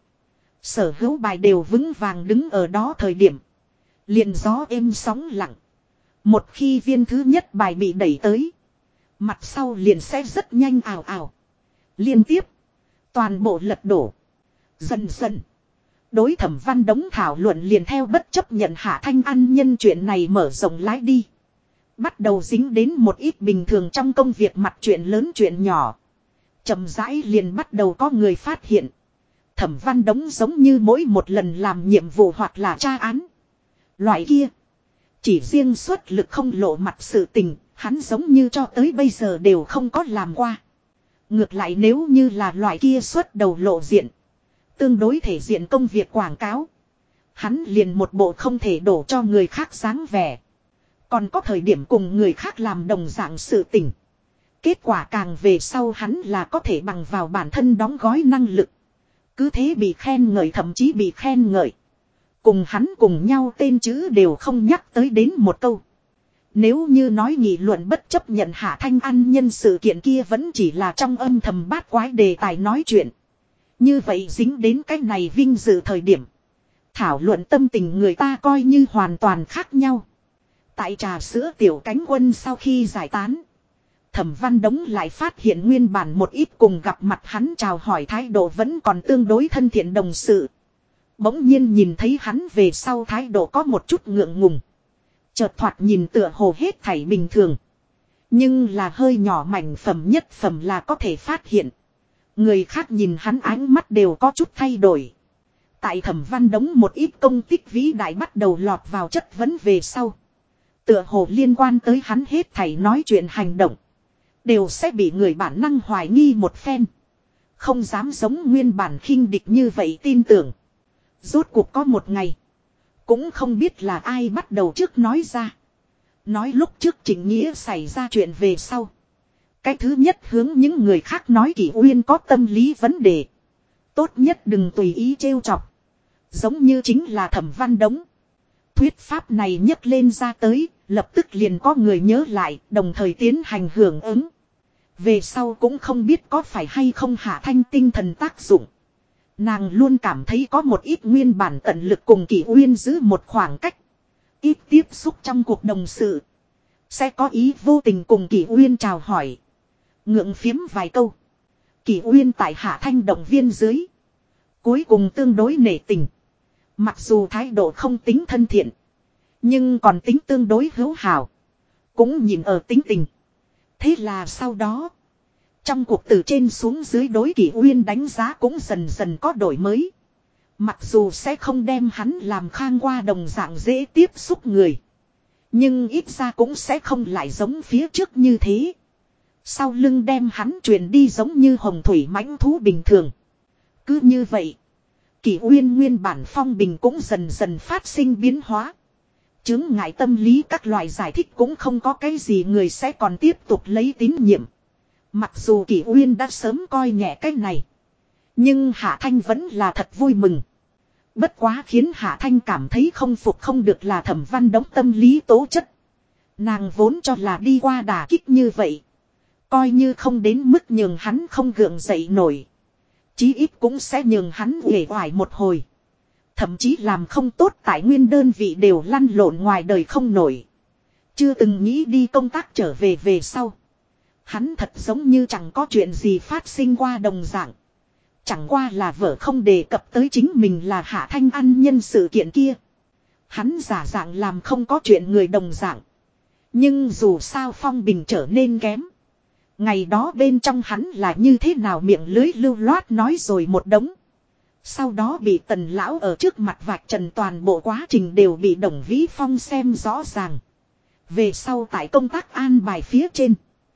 Sở hữu bài đều vững vàng đứng ở đó thời điểm. Liền gió êm sóng lặng. Một khi viên thứ nhất bài bị đẩy tới. Mặt sau liền sẽ rất nhanh ào ào. Liên tiếp. Toàn bộ lật đổ. Dần dần. Đối Thẩm Văn Đống thảo luận liền theo bất chấp nhận Hạ Thanh ăn nhân chuyện này mở rộng lái đi. Bắt đầu dính đến một ít bình thường trong công việc mặt chuyện lớn chuyện nhỏ. Chậm rãi liền bắt đầu có người phát hiện. Thẩm Văn Đống giống như mỗi một lần làm nhiệm vụ hoặc là tra án. Loại kia. Chỉ riêng xuất lực không lộ mặt sự tình, hắn giống như cho tới bây giờ đều không có làm qua. Ngược lại nếu như là loại kia xuất đầu lộ diện. Tương đối thể diện công việc quảng cáo. Hắn liền một bộ không thể đổ cho người khác dáng vẻ. Còn có thời điểm cùng người khác làm đồng dạng sự tình. Kết quả càng về sau hắn là có thể bằng vào bản thân đóng gói năng lực. Cứ thế bị khen ngợi thậm chí bị khen ngợi. Cùng hắn cùng nhau tên chữ đều không nhắc tới đến một câu. Nếu như nói nghị luận bất chấp nhận Hạ Thanh ăn nhân sự kiện kia vẫn chỉ là trong âm thầm bát quái đề tài nói chuyện. Như vậy dính đến cái này vinh dự thời điểm. Thảo luận tâm tình người ta coi như hoàn toàn khác nhau. Tại trà sữa tiểu cánh quân sau khi giải tán. Thẩm Văn Đống lại phát hiện nguyên bản một ít cùng gặp mặt hắn chào hỏi thái độ vẫn còn tương đối thân thiện đồng sự. Bỗng nhiên nhìn thấy hắn về sau thái độ có một chút ngượng ngùng. Chợt thoạt nhìn tựa hồ hết thảy bình thường. Nhưng là hơi nhỏ mảnh phẩm nhất phẩm là có thể phát hiện. Người khác nhìn hắn ánh mắt đều có chút thay đổi. Tại Thẩm Văn Đống một ít công tích vĩ đại bắt đầu lọt vào chất vấn về sau. Tựa hồ liên quan tới hắn hết thảy nói chuyện hành động. Đều sẽ bị người bản năng hoài nghi một phen. Không dám giống nguyên bản khinh địch như vậy tin tưởng. Rốt cuộc có một ngày. Cũng không biết là ai bắt đầu trước nói ra. Nói lúc trước Trịnh Nghĩa xảy ra chuyện về sau. Cái thứ nhất hướng những người khác nói Kỷ Uyên có tâm lý vấn đề. Tốt nhất đừng tùy ý trêu chọc. Giống như chính là Thẩm Văn Đống. Thuyết pháp này nhấc lên ra tới, lập tức liền có người nhớ lại, đồng thời tiến hành hưởng ứng. Về sau cũng không biết có phải hay không Hạ Thanh tinh thần tác dụng. Nàng luôn cảm thấy có một ít nguyên bản tận lực cùng Kỷ Uyên giữ một khoảng cách. Ít tiếp xúc trong cuộc đồng sự. Sẽ có ý vô tình cùng Kỷ Uyên chào hỏi. Ngượng phiếm vài câu. Kỷ Uyên tại Hạ Thanh động viên dưới. Cuối cùng tương đối nể tình. Mặc dù thái độ không tính thân thiện. Nhưng còn tính tương đối hữu hảo. Cũng nhìn ở tính tình. Thế là sau đó. Trong cuộc từ trên xuống dưới đối Kỷ Uyên đánh giá cũng dần dần có đổi mới. Mặc dù sẽ không đem hắn làm khang qua đồng dạng dễ tiếp xúc người. Nhưng ít ra cũng sẽ không lại giống phía trước như thế. Sau lưng đem hắn truyền đi giống như hồng thủy mãnh thú bình thường. Cứ như vậy. Kỷ Uyên nguyên bản phong bình cũng dần dần phát sinh biến hóa. Chứng ngại tâm lý các loại giải thích cũng không có cái gì người sẽ còn tiếp tục lấy tín nhiệm. Mặc dù Kỷ Uyên đã sớm coi nhẹ cái này. Nhưng Hạ Thanh vẫn là thật vui mừng. Bất quá khiến Hạ Thanh cảm thấy không phục không được là Thẩm Văn Đống tâm lý tố chất. Nàng vốn cho là đi qua đả kích như vậy. Coi như không đến mức nhường hắn không gượng dậy nổi. Chí ít cũng sẽ nhường hắn uể oải một hồi. Thậm chí làm không tốt tại nguyên đơn vị đều lăn lộn ngoài đời không nổi. Chưa từng nghĩ đi công tác trở về về sau. Hắn thật giống như chẳng có chuyện gì phát sinh qua đồng dạng. Chẳng qua là vợ không đề cập tới chính mình là Hạ Thanh ăn nhân sự kiện kia. Hắn giả dạng làm không có chuyện người đồng dạng. Nhưng dù sao phong bình trở nên kém. Ngày đó bên trong hắn là như thế nào miệng lưới lưu loát nói rồi một đống. Sau đó bị Tần lão ở trước mặt vạch trần toàn bộ quá trình đều bị Đồng Vĩ Phong xem rõ ràng. Về sau tại công tác an bài phía trên.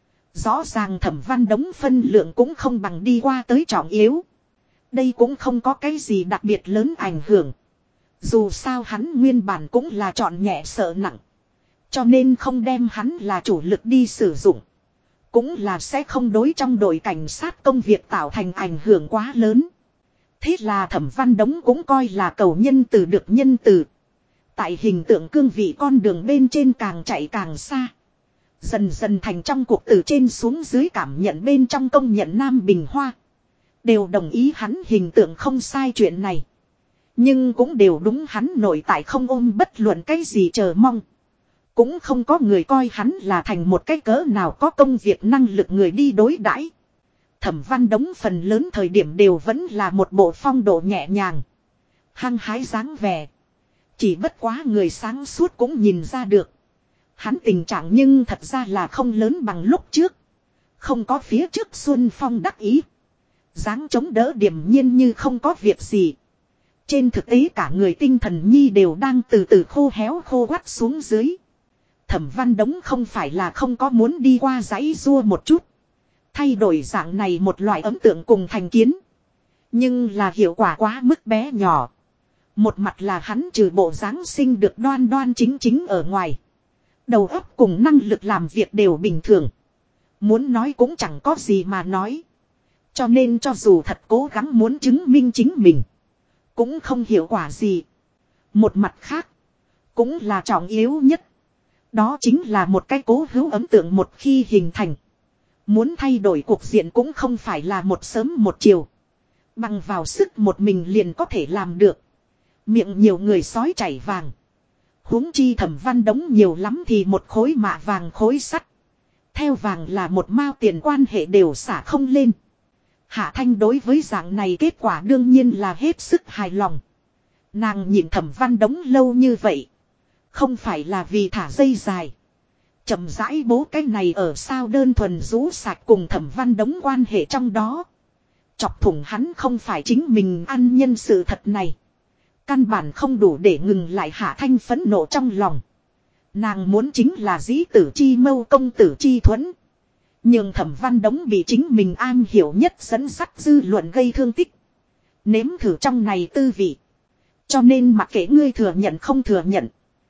Rõ ràng Thẩm Văn Đống phân lượng cũng không bằng đi qua tới trọng yếu. Đây cũng không có cái gì đặc biệt lớn ảnh hưởng. Dù sao hắn nguyên bản cũng là chọn nhẹ sợ nặng. Cho nên không đem hắn là chủ lực đi sử dụng. Cũng là sẽ không đối trong đội cảnh sát công việc tạo thành ảnh hưởng quá lớn. Thế là Thẩm Văn Đống cũng coi là cầu nhân từ được nhân từ. Tại hình tượng cương vị con đường bên trên càng chạy càng xa. Dần dần thành trong cuộc từ trên xuống dưới cảm nhận bên trong công nhận Nam Bình Hoa. Đều đồng ý hắn hình tượng không sai chuyện này. Nhưng cũng đều đúng hắn nội tại không ôm bất luận cái gì chờ mong. Cũng không có người coi hắn là thành một cái cỡ nào có công việc năng lực người đi đối đãi. Thẩm Văn Đống phần lớn thời điểm đều vẫn là một bộ phong độ nhẹ nhàng. Hăng hái dáng vẻ. Chỉ bất quá người sáng suốt cũng nhìn ra được. Hắn tình trạng nhưng thật ra là không lớn bằng lúc trước. Không có phía trước Xuân Phong đắc ý. Dáng chống đỡ điềm nhiên như không có việc gì. Trên thực tế cả người tinh thần nhi đều đang từ từ khô héo khô quắt xuống dưới. Thẩm Văn Đống không phải là không có muốn đi qua dãy rua một chút. Thay đổi dạng này một loại ấn tượng cùng thành kiến. Nhưng là hiệu quả quá mức bé nhỏ. Một mặt là hắn trừ bộ dáng sinh được đoan đoan chính chính ở ngoài. Đầu óc cùng năng lực làm việc đều bình thường. Muốn nói cũng chẳng có gì mà nói. Cho nên cho dù thật cố gắng muốn chứng minh chính mình. Cũng không hiệu quả gì. Một mặt khác. Cũng là trọng yếu nhất. Đó chính là một cái cố hữu ấn tượng một khi hình thành. Muốn thay đổi cuộc diện cũng không phải là một sớm một chiều. Bằng vào sức một mình liền có thể làm được. Miệng nhiều người sói chảy vàng. Huống chi Thẩm Văn Đống nhiều lắm thì một khối mạ vàng khối sắt. Theo vàng là một mao tiền quan hệ đều xả không lên. Hạ Thanh đối với dạng này kết quả đương nhiên là hết sức hài lòng. Nàng nhìn Thẩm Văn Đống lâu như vậy. Không phải là vì thả dây dài. Chậm rãi bố cái này ở sao đơn thuần rũ sạch cùng Thẩm Văn Đống quan hệ trong đó. Chọc thủng hắn không phải chính mình ăn nhân sự thật này. Căn bản không đủ để ngừng lại Hạ Thanh phẫn nộ trong lòng. Nàng muốn chính là dĩ tử chi mâu công tử chi thuẫn. Nhưng Thẩm Văn Đống bị chính mình am hiểu nhất dẫn dắt dư luận gây thương tích. Nếm thử trong này tư vị. Cho nên mặc kệ ngươi thừa nhận không thừa nhận.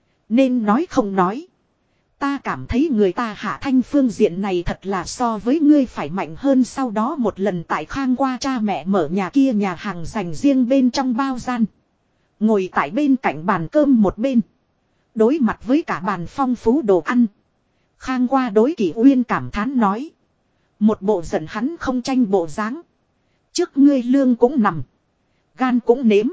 Nên nói không nói. Ta cảm thấy người ta Hạ Thanh phương diện này thật là so với ngươi phải mạnh hơn. Sau đó một lần tại Khang qua cha mẹ mở nhà kia nhà hàng dành riêng bên trong bao gian. Ngồi tại bên cạnh bàn cơm một bên. Đối mặt với cả bàn phong phú đồ ăn. Khang qua đối Kỷ Uyên cảm thán nói. Một bộ giận hắn không tranh bộ dáng. Trước ngươi lương cũng nằm. Gan cũng nếm.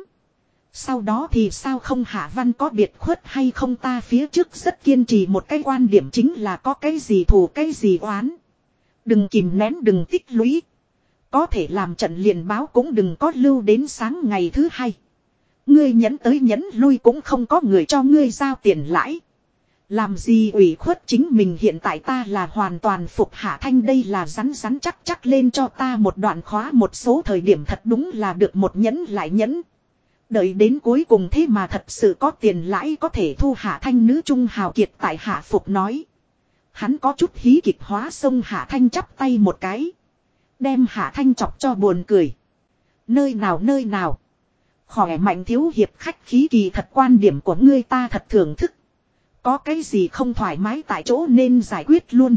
Sau đó thì sao không Hạ Văn có biệt khuất hay không ta phía trước rất kiên trì một cái quan điểm chính là có cái gì thù cái gì oán. Đừng kìm nén đừng tích lũy. Có thể làm trận liền báo cũng đừng có lưu đến sáng ngày thứ hai. Ngươi nhẫn tới nhẫn lui cũng không có người cho ngươi giao tiền lãi. Làm gì ủy khuất chính mình hiện tại ta là hoàn toàn phục Hạ Thanh đây là rắn rắn chắc chắc lên cho ta một đoạn khóa một số thời điểm thật đúng là được một nhẫn lại nhẫn. Đợi đến cuối cùng thế mà thật sự có tiền lãi có thể thu Hạ Thanh nữ trung hào kiệt tại Hạ Phục nói. Hắn có chút hí kịch hóa xông Hạ Thanh chắp tay một cái. Đem Hạ Thanh chọc cho buồn cười. Nơi nào. Khỏe mạnh thiếu hiệp khách khí kỳ thật quan điểm của ngươi ta thật thưởng thức. Có cái gì không thoải mái tại chỗ nên giải quyết luôn.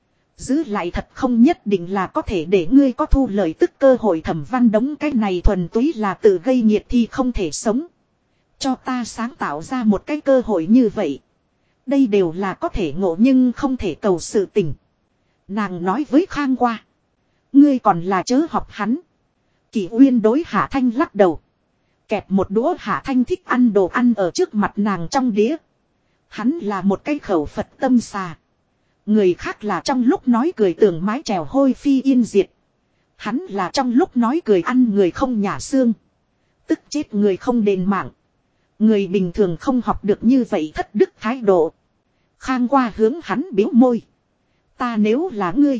Giữ lại thật không nhất định là có thể để ngươi có thu lời tức cơ hội. Thẩm Văn Đống cái này thuần túy là tự gây nghiệt thì không thể sống. Cho ta sáng tạo ra một cái cơ hội như vậy. Đây đều là có thể ngộ nhưng không thể cầu sự tình. Nàng nói với Khang qua. Ngươi còn là chớ học hắn. Kỷ Uyên đối Hạ Thanh lắc đầu. Kẹp một đũa Hạ Thanh thích ăn đồ ăn ở trước mặt nàng trong đĩa. Hắn là một cái khẩu Phật tâm xà. Người khác là trong lúc nói cười tường mái trèo hôi phi yên diệt. Hắn là trong lúc nói cười ăn người không nhả xương. Tức chết người không đền mạng. Người bình thường không học được như vậy thất đức thái độ. Khang qua hướng hắn biếu môi. Ta nếu là ngươi.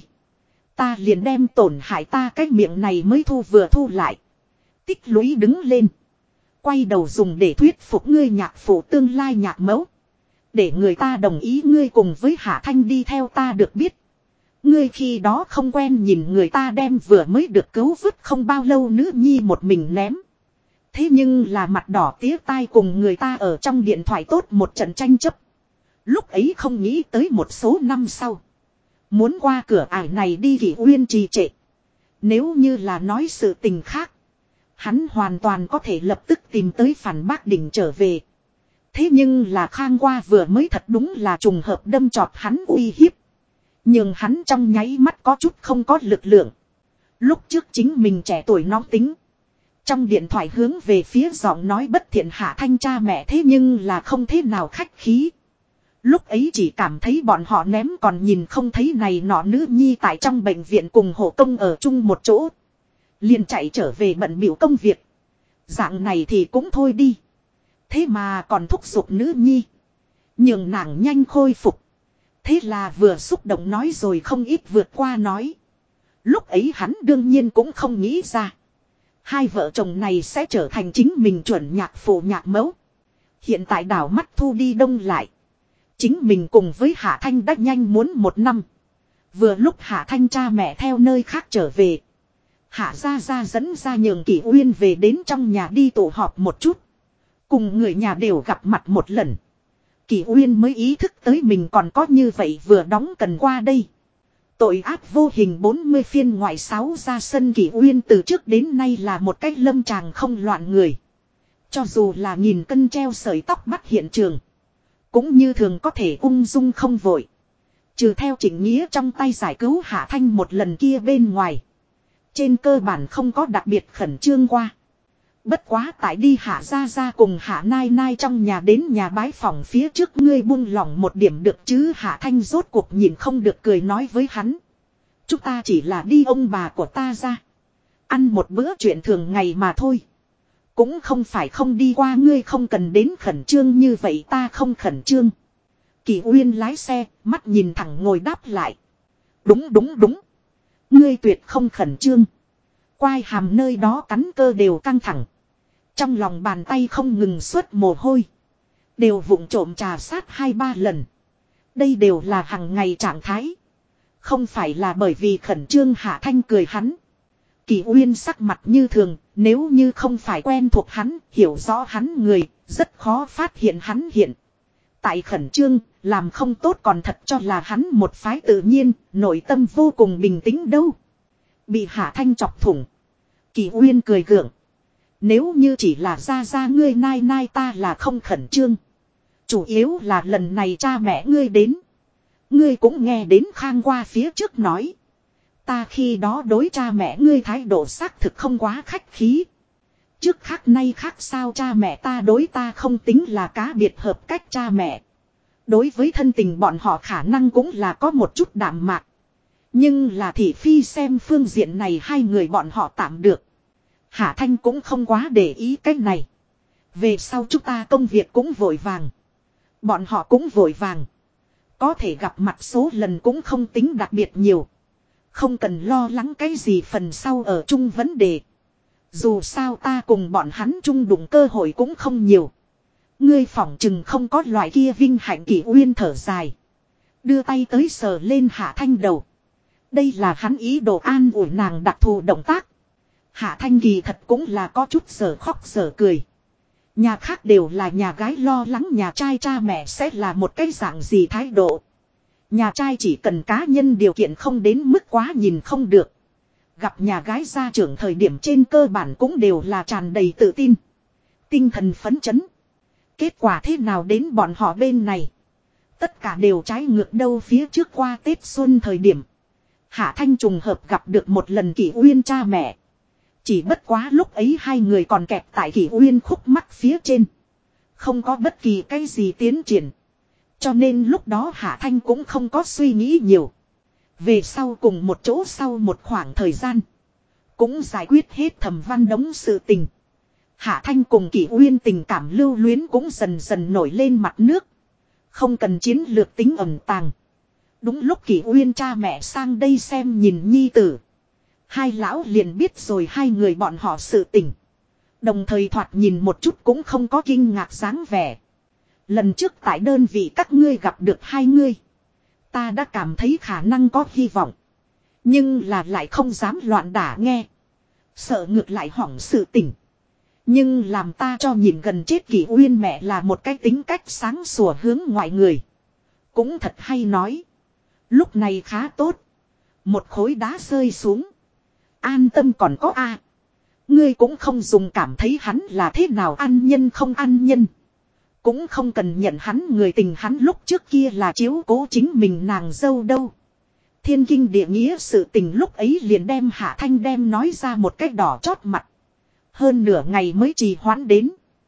Ta liền đem tổn hại ta cái miệng này mới vừa thu lại. Tích lũy đứng lên. Quay đầu dùng để thuyết phục ngươi nhạc phụ tương lai nhạc mẫu. Để người ta đồng ý ngươi cùng với Hạ Thanh đi theo ta được biết. Ngươi khi đó không quen nhìn người ta đem vừa mới được cứu vứt không bao lâu nữ nhi một mình ném. Thế nhưng là mặt đỏ tía tai cùng người ta ở trong điện thoại tốt một trận tranh chấp. Lúc ấy không nghĩ tới một số năm sau. Muốn qua cửa ải này đi Kỷ Uyên trì trệ. Nếu như là nói sự tình khác. Hắn hoàn toàn có thể lập tức tìm tới phản bác đỉnh trở về. Thế nhưng là Khang qua vừa mới thật đúng là trùng hợp đâm chọt hắn uy hiếp. Nhưng hắn trong nháy mắt có chút không có lực lượng. Lúc trước chính mình trẻ tuổi nóng tính. Trong điện thoại hướng về phía giọng nói bất thiện Hạ Thanh cha mẹ thế nhưng là không thế nào khách khí. Lúc ấy chỉ cảm thấy bọn họ ném còn nhìn không thấy này nọ nữ nhi tại trong bệnh viện cùng hộ công ở chung một chỗ. Liền chạy trở về bận bịu công việc. Dạng này thì cũng thôi đi. Thế mà còn thúc giục nữ nhi. Nhường nàng nhanh khôi phục. Thế là vừa xúc động nói rồi không ít vượt qua nói. Lúc ấy hắn đương nhiên cũng không nghĩ ra. Hai vợ chồng này sẽ trở thành chính mình chuẩn nhạc phụ nhạc mẫu. Hiện tại đảo mắt thu đi đông lại. Chính mình cùng với Hạ Thanh đã nhanh muốn 1 năm. Vừa lúc Hạ Thanh cha mẹ theo nơi khác trở về. Hạ ra dẫn ra nhường Kỷ Uyên về đến trong nhà đi tụ họp một chút. Cùng người nhà đều gặp mặt một lần. Kỷ Uyên mới ý thức tới mình còn có như vậy vừa đóng cần qua đây. Tội ác vô hình 40 phiên ngoại 6 ra sân Kỷ Uyên từ trước đến nay là một cái lâm tràng không loạn người. Cho dù là nghìn cân treo sợi tóc bắt hiện trường. Cũng như thường có thể ung dung không vội. Trừ theo Trịnh Nghĩa trong tay giải cứu Hạ Thanh một lần kia bên ngoài. Trên cơ bản không có đặc biệt khẩn trương qua. Bất quá tại đi Hạ ra cùng Hạ Nai Nai trong nhà đến nhà bái phòng phía trước ngươi buông lỏng một điểm được chứ. Hạ Thanh rốt cuộc nhìn không được cười nói với hắn. Chúng ta chỉ là đi ông bà của ta ra. Ăn một bữa chuyện thường ngày mà thôi. Cũng không phải không đi qua ngươi không cần đến khẩn trương như vậy ta không khẩn trương. Kỷ Uyên lái xe, mắt nhìn thẳng ngồi đáp lại. Đúng. Ngươi tuyệt không khẩn trương. Quai hàm nơi đó cắn cơ đều căng thẳng. Trong lòng bàn tay không ngừng xuất mồ hôi. Đều vụng trộm trà sát 2-3 lần. Đây đều là hàng ngày trạng thái. Không phải là bởi vì khẩn trương. Hạ Thanh cười hắn. Kỷ Uyên sắc mặt như thường. Nếu như không phải quen thuộc hắn, hiểu rõ hắn người, rất khó phát hiện hắn hiện. Tại khẩn trương, làm không tốt còn thật cho là hắn một phái tự nhiên, nội tâm vô cùng bình tĩnh đâu. Bị Hạ Thanh chọc thủng. Kỷ Uyên cười gượng. Nếu như chỉ là ra ngươi Nai Nai ta là không khẩn trương. Chủ yếu là lần này cha mẹ ngươi đến. Ngươi cũng nghe đến Khang qua phía trước nói. Ta khi đó đối cha mẹ ngươi thái độ xác thực không quá khách khí. Trước khác nay khác sao cha mẹ ta đối ta không tính là cá biệt hợp cách cha mẹ. Đối với thân tình bọn họ khả năng cũng là có một chút đạm mạc. Nhưng là thị phi xem phương diện này hai người bọn họ tạm được. Hạ Thanh cũng không quá để ý cái này. Về sau chúng ta công việc cũng vội vàng. Bọn họ cũng vội vàng. Có thể gặp mặt số lần cũng không tính đặc biệt nhiều. Không cần lo lắng cái gì phần sau ở chung vấn đề. Dù sao ta cùng bọn hắn chung đụng cơ hội cũng không nhiều. Ngươi phỏng chừng không có loại kia vinh hạnh. Kỷ Uyên thở dài. Đưa tay tới sờ lên Hạ Thanh đầu. Đây là hắn ý đồ an ủi nàng đặc thù động tác. Hạ Thanh kỳ thật cũng là có chút giờ khóc giờ cười. Nhà khác đều là nhà gái lo lắng nhà trai cha mẹ sẽ là một cái dạng gì thái độ. Nhà trai chỉ cần cá nhân điều kiện không đến mức quá nhìn không được. Gặp nhà gái gia trưởng thời điểm trên cơ bản cũng đều là tràn đầy tự tin. Tinh thần phấn chấn. Kết quả thế nào đến bọn họ bên này. Tất cả đều trái ngược đâu. Phía trước qua Tết Xuân thời điểm. Hạ Thanh trùng hợp gặp được một lần Kỷ Uyên cha mẹ. Chỉ bất quá lúc ấy hai người còn kẹp tại Kỷ Uyên khúc mắc phía trên. Không có bất kỳ cái gì tiến triển. Cho nên lúc đó Hạ Thanh cũng không có suy nghĩ nhiều. Về sau cùng một chỗ sau một khoảng thời gian. Cũng giải quyết hết Thẩm Văn Đống sự tình. Hạ Thanh cùng Kỷ Uyên tình cảm lưu luyến cũng dần dần nổi lên mặt nước. Không cần chiến lược tính ẩn tàng. Đúng lúc Kỷ Uyên cha mẹ sang đây xem nhìn nhi tử. Hai lão liền biết rồi hai người bọn họ sự tình. Đồng thời thoạt nhìn một chút cũng không có kinh ngạc dáng vẻ. Lần trước tại đơn vị các ngươi gặp được hai ngươi. Ta đã cảm thấy khả năng có hy vọng. Nhưng là lại không dám loạn đả nghe. Sợ ngược lại hỏng sự tình. Nhưng làm ta cho nhìn gần chết Kỷ Uyên mẹ là một cái tính cách sáng sủa hướng ngoại người. Cũng thật hay nói. Lúc này khá tốt. Một khối đá rơi xuống. An tâm còn có a. Ngươi cũng không dùng cảm thấy hắn là thế nào ăn nhân không ăn nhân. Cũng không cần nhận hắn người tình hắn lúc trước kia là chiếu cố chính mình nàng dâu đâu. Thiên kinh địa nghĩa sự tình lúc ấy liền đem Hạ Thanh đem nói ra một cách đỏ chót mặt. Hơn nửa ngày mới trì hoãn đến.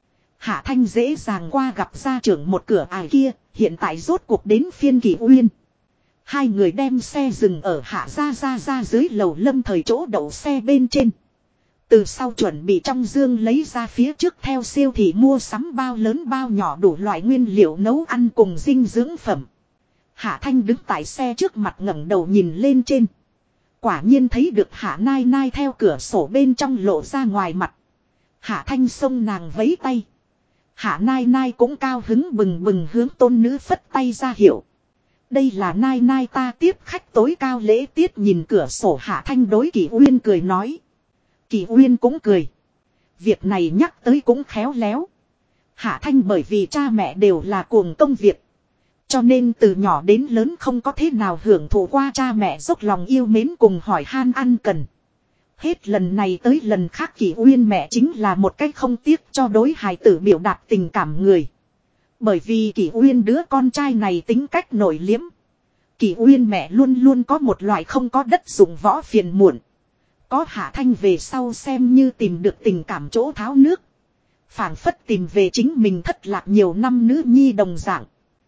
Hạ Thanh dễ dàng qua gặp gia trưởng một cửa ải kia, hiện tại rốt cuộc đến phiên Kỷ Uyên. Hai người đem xe dừng ở Hạ ra dưới lầu Lâm Thời chỗ đậu xe bên trên. Từ sau chuẩn bị trong dương lấy ra phía trước theo siêu thị mua sắm bao lớn bao nhỏ đủ loại nguyên liệu nấu ăn cùng dinh dưỡng phẩm. Hạ Thanh đứng tại xe trước mặt ngẩng đầu nhìn lên trên. Quả nhiên thấy được Hạ Nai Nai theo cửa sổ bên trong lộ ra ngoài mặt. Hạ Thanh xông nàng vẫy tay. Hạ Nai Nai cũng cao hứng bừng bừng hướng tôn nữ phất tay ra hiệu. Đây là Nai Nai ta tiếp khách tối cao lễ tiết nhìn cửa sổ Hạ Thanh đối Kỷ Uyên cười nói. Kỷ Uyên cũng cười. Việc này nhắc tới cũng khéo léo. Hạ Thanh bởi vì cha mẹ đều là cuồng công việc. Cho nên từ nhỏ đến lớn không có thế nào hưởng thụ qua cha mẹ dốc lòng yêu mến cùng hỏi han ăn cần. Hết lần này tới lần khác Kỷ Uyên mẹ chính là một cách không tiếc cho đối hài tử biểu đạt tình cảm người. Bởi vì Kỷ Uyên đứa con trai này tính cách nổi liếm. Kỷ Uyên mẹ luôn luôn có một loại không có đất dụng võ phiền muộn. Có Hạ Thanh về sau xem như tìm được tình cảm chỗ tháo nước. Phảng phất tìm về chính mình thất lạc nhiều năm nữ nhi đồng dạng.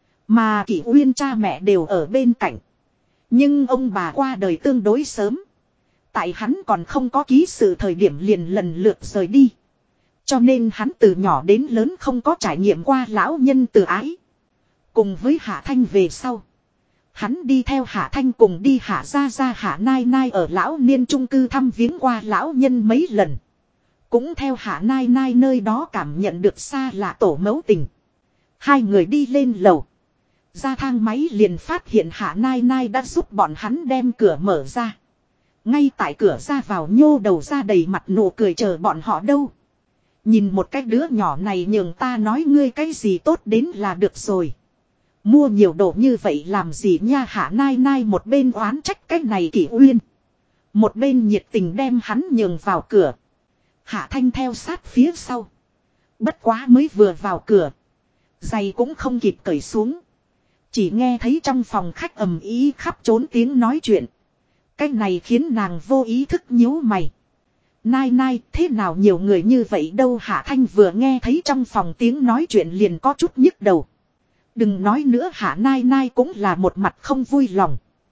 Mà Kỷ Uyên cha mẹ đều ở bên cạnh. Nhưng ông bà qua đời tương đối sớm. Tại hắn còn không có ký sự thời điểm liền lần lượt rời đi. Cho nên hắn từ nhỏ đến lớn không có trải nghiệm qua lão nhân từ ái. Cùng với Hạ Thanh về sau. Hắn đi theo Hạ Thanh cùng đi Hạ ra Hạ Nai Nai ở lão niên trung cư thăm viếng qua lão nhân mấy lần. Cũng theo Hạ Nai Nai nơi đó cảm nhận được xa lạ tổ mẫu tình. Hai người đi lên lầu. Ra thang máy liền phát hiện Hạ Nai Nai đã giúp bọn hắn đem cửa mở ra. Ngay tại cửa ra vào nhô đầu ra đầy mặt nụ cười chờ bọn họ đâu. Nhìn một cái đứa nhỏ này nhường ta nói ngươi cái gì tốt đến là được rồi. Mua nhiều đồ như vậy làm gì nha. Hạ Nai Nai một bên oán trách cái này Kỷ Uyên. Một bên nhiệt tình đem hắn nhường vào cửa. Hạ Thanh theo sát phía sau. Bất quá mới vừa vào cửa. Giày cũng không kịp cởi xuống. Chỉ nghe thấy trong phòng khách ầm ĩ khắp trốn tiếng nói chuyện. Cái này khiến nàng vô ý thức nhíu mày. Nai Nai thế nào nhiều người như vậy đâu. Hạ Thanh vừa nghe thấy trong phòng tiếng nói chuyện liền có chút nhức đầu. Đừng nói nữa Hạ Nai Nai cũng là một mặt không vui lòng.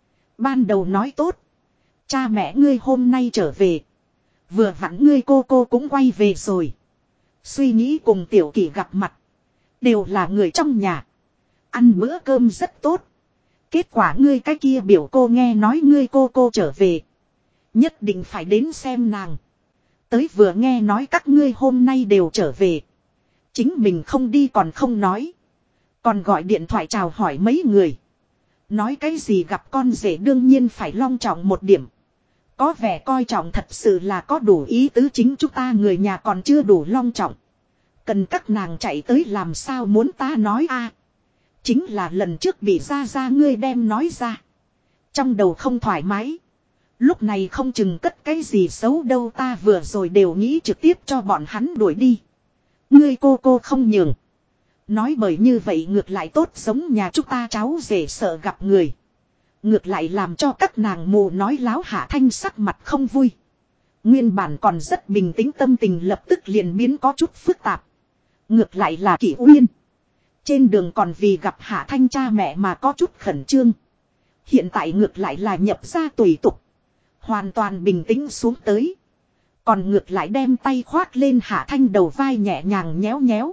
Ban đầu nói tốt. Cha mẹ ngươi hôm nay trở về. Vừa vặn ngươi cô cũng quay về rồi. Suy nghĩ cùng Tiểu Kỷ gặp mặt. Đều là người trong nhà. Ăn bữa cơm rất tốt. Kết quả ngươi cái kia biểu cô nghe nói ngươi cô trở về. Nhất định phải đến xem nàng. Tới vừa nghe nói các ngươi hôm nay đều trở về. Chính mình không đi còn không nói. Còn gọi điện thoại chào hỏi mấy người. Nói cái gì gặp con rể đương nhiên phải long trọng một điểm. Có vẻ coi trọng thật sự là có đủ ý tứ chính chúng ta người nhà còn chưa đủ long trọng. Cần các nàng chạy tới làm sao muốn ta nói a? Chính là lần trước bị ra ngươi đem nói ra. Trong đầu không thoải mái. Lúc này không chừng cất cái gì xấu đâu ta vừa rồi đều nghĩ trực tiếp cho bọn hắn đuổi đi. Ngươi cô không nhường. Nói bởi như vậy ngược lại tốt giống nhà chúng ta cháu rể sợ gặp người. Ngược lại làm cho các nàng mù nói láo. Hạ Thanh sắc mặt không vui. Nguyên bản còn rất bình tĩnh tâm tình lập tức liền biến có chút phức tạp. Ngược lại là Kỷ Uyên. Trên đường còn vì gặp Hạ Thanh cha mẹ mà có chút khẩn trương. Hiện tại ngược lại là nhập ra tùy tục. Hoàn toàn bình tĩnh xuống tới. Còn ngược lại đem tay khoác lên Hạ Thanh đầu vai nhẹ nhàng nhéo nhéo.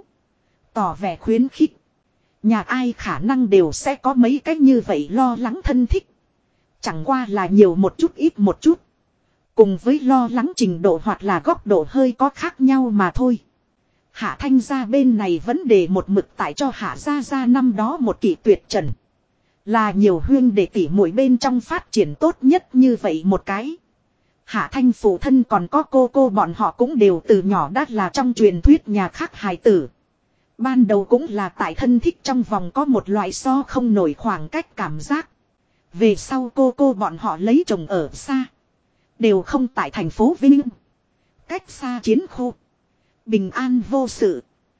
Tỏ vẻ khuyến khích. Nhà ai khả năng đều sẽ có mấy cách như vậy lo lắng thân thích. Chẳng qua là nhiều một chút ít một chút. Cùng với lo lắng trình độ hoặc là góc độ hơi có khác nhau mà thôi. Hạ Thanh gia bên này vấn đề một mực tại cho Hạ gia năm đó một kỷ tuyệt trần. Là nhiều huyên để tỉ muội bên trong phát triển tốt nhất như vậy một cái. Hạ Thanh phụ thân còn có cô bọn họ cũng đều từ nhỏ đã là trong truyền thuyết nhà khác hài tử. Ban đầu cũng là tại thân thích trong vòng có một loại so không nổi khoảng cách cảm giác. Về sau cô bọn họ lấy chồng ở xa. Đều không tại thành phố Vinh. Cách xa chiến khu. Bình an vô sự.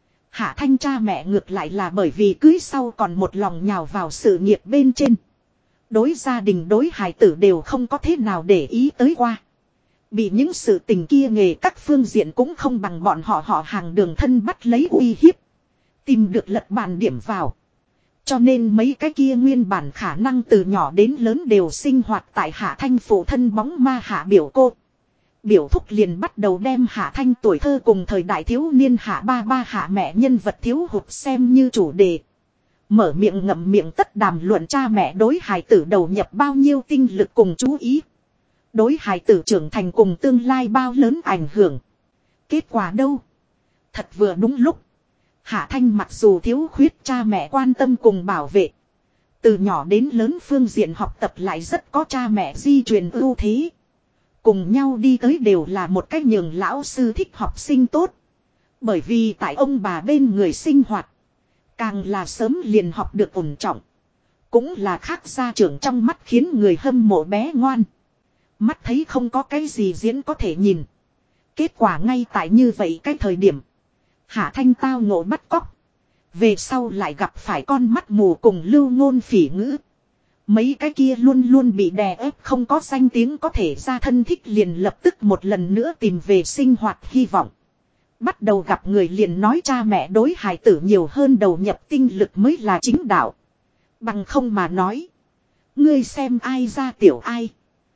Hạ Thanh cha mẹ ngược lại là bởi vì cưới sau còn một lòng nhào vào sự nghiệp bên trên. Đối gia đình đối hài tử đều không có thế nào để ý tới qua. Bị những sự tình kia nghề các phương diện cũng không bằng bọn họ hàng đường thân bắt lấy uy hiếp. Tìm được lật bàn điểm vào. Cho nên mấy cái kia nguyên bản khả năng từ nhỏ đến lớn đều sinh hoạt tại Hạ Thanh phụ thân bóng ma Hạ biểu cô. Biểu thúc liền bắt đầu đem Hạ Thanh tuổi thơ cùng thời đại thiếu niên Hạ ba Hạ mẹ nhân vật thiếu hụt xem như chủ đề. Mở miệng ngậm miệng tất đàm luận cha mẹ đối hài tử đầu nhập bao nhiêu tinh lực cùng chú ý. Đối hài tử trưởng thành cùng tương lai bao lớn ảnh hưởng. Kết quả đâu? Thật vừa đúng lúc. Hạ Thanh mặc dù thiếu khuyết cha mẹ quan tâm cùng bảo vệ. Từ nhỏ đến lớn phương diện học tập lại rất có cha mẹ di truyền ưu thế. Cùng nhau đi tới đều là một cách nhường lão sư thích học sinh tốt. Bởi vì tại ông bà bên người sinh hoạt. Càng là sớm liền học được ổn trọng. Cũng là khác gia trưởng trong mắt khiến người hâm mộ bé ngoan. Mắt thấy không có cái gì diễn có thể nhìn. Kết quả ngay tại như vậy cái thời điểm. Hạ Thanh tao ngộ bắt cóc. Về sau lại gặp phải con mắt mù cùng lưu ngôn phỉ ngữ. Mấy cái kia luôn luôn bị đè ép không có danh tiếng có thể ra thân thích liền lập tức một lần nữa tìm về sinh hoạt hy vọng. Bắt đầu gặp người liền nói cha mẹ đối hài tử nhiều hơn đầu nhập tinh lực mới là chính đạo. Bằng không mà nói. Ngươi xem ai ra tiểu ai.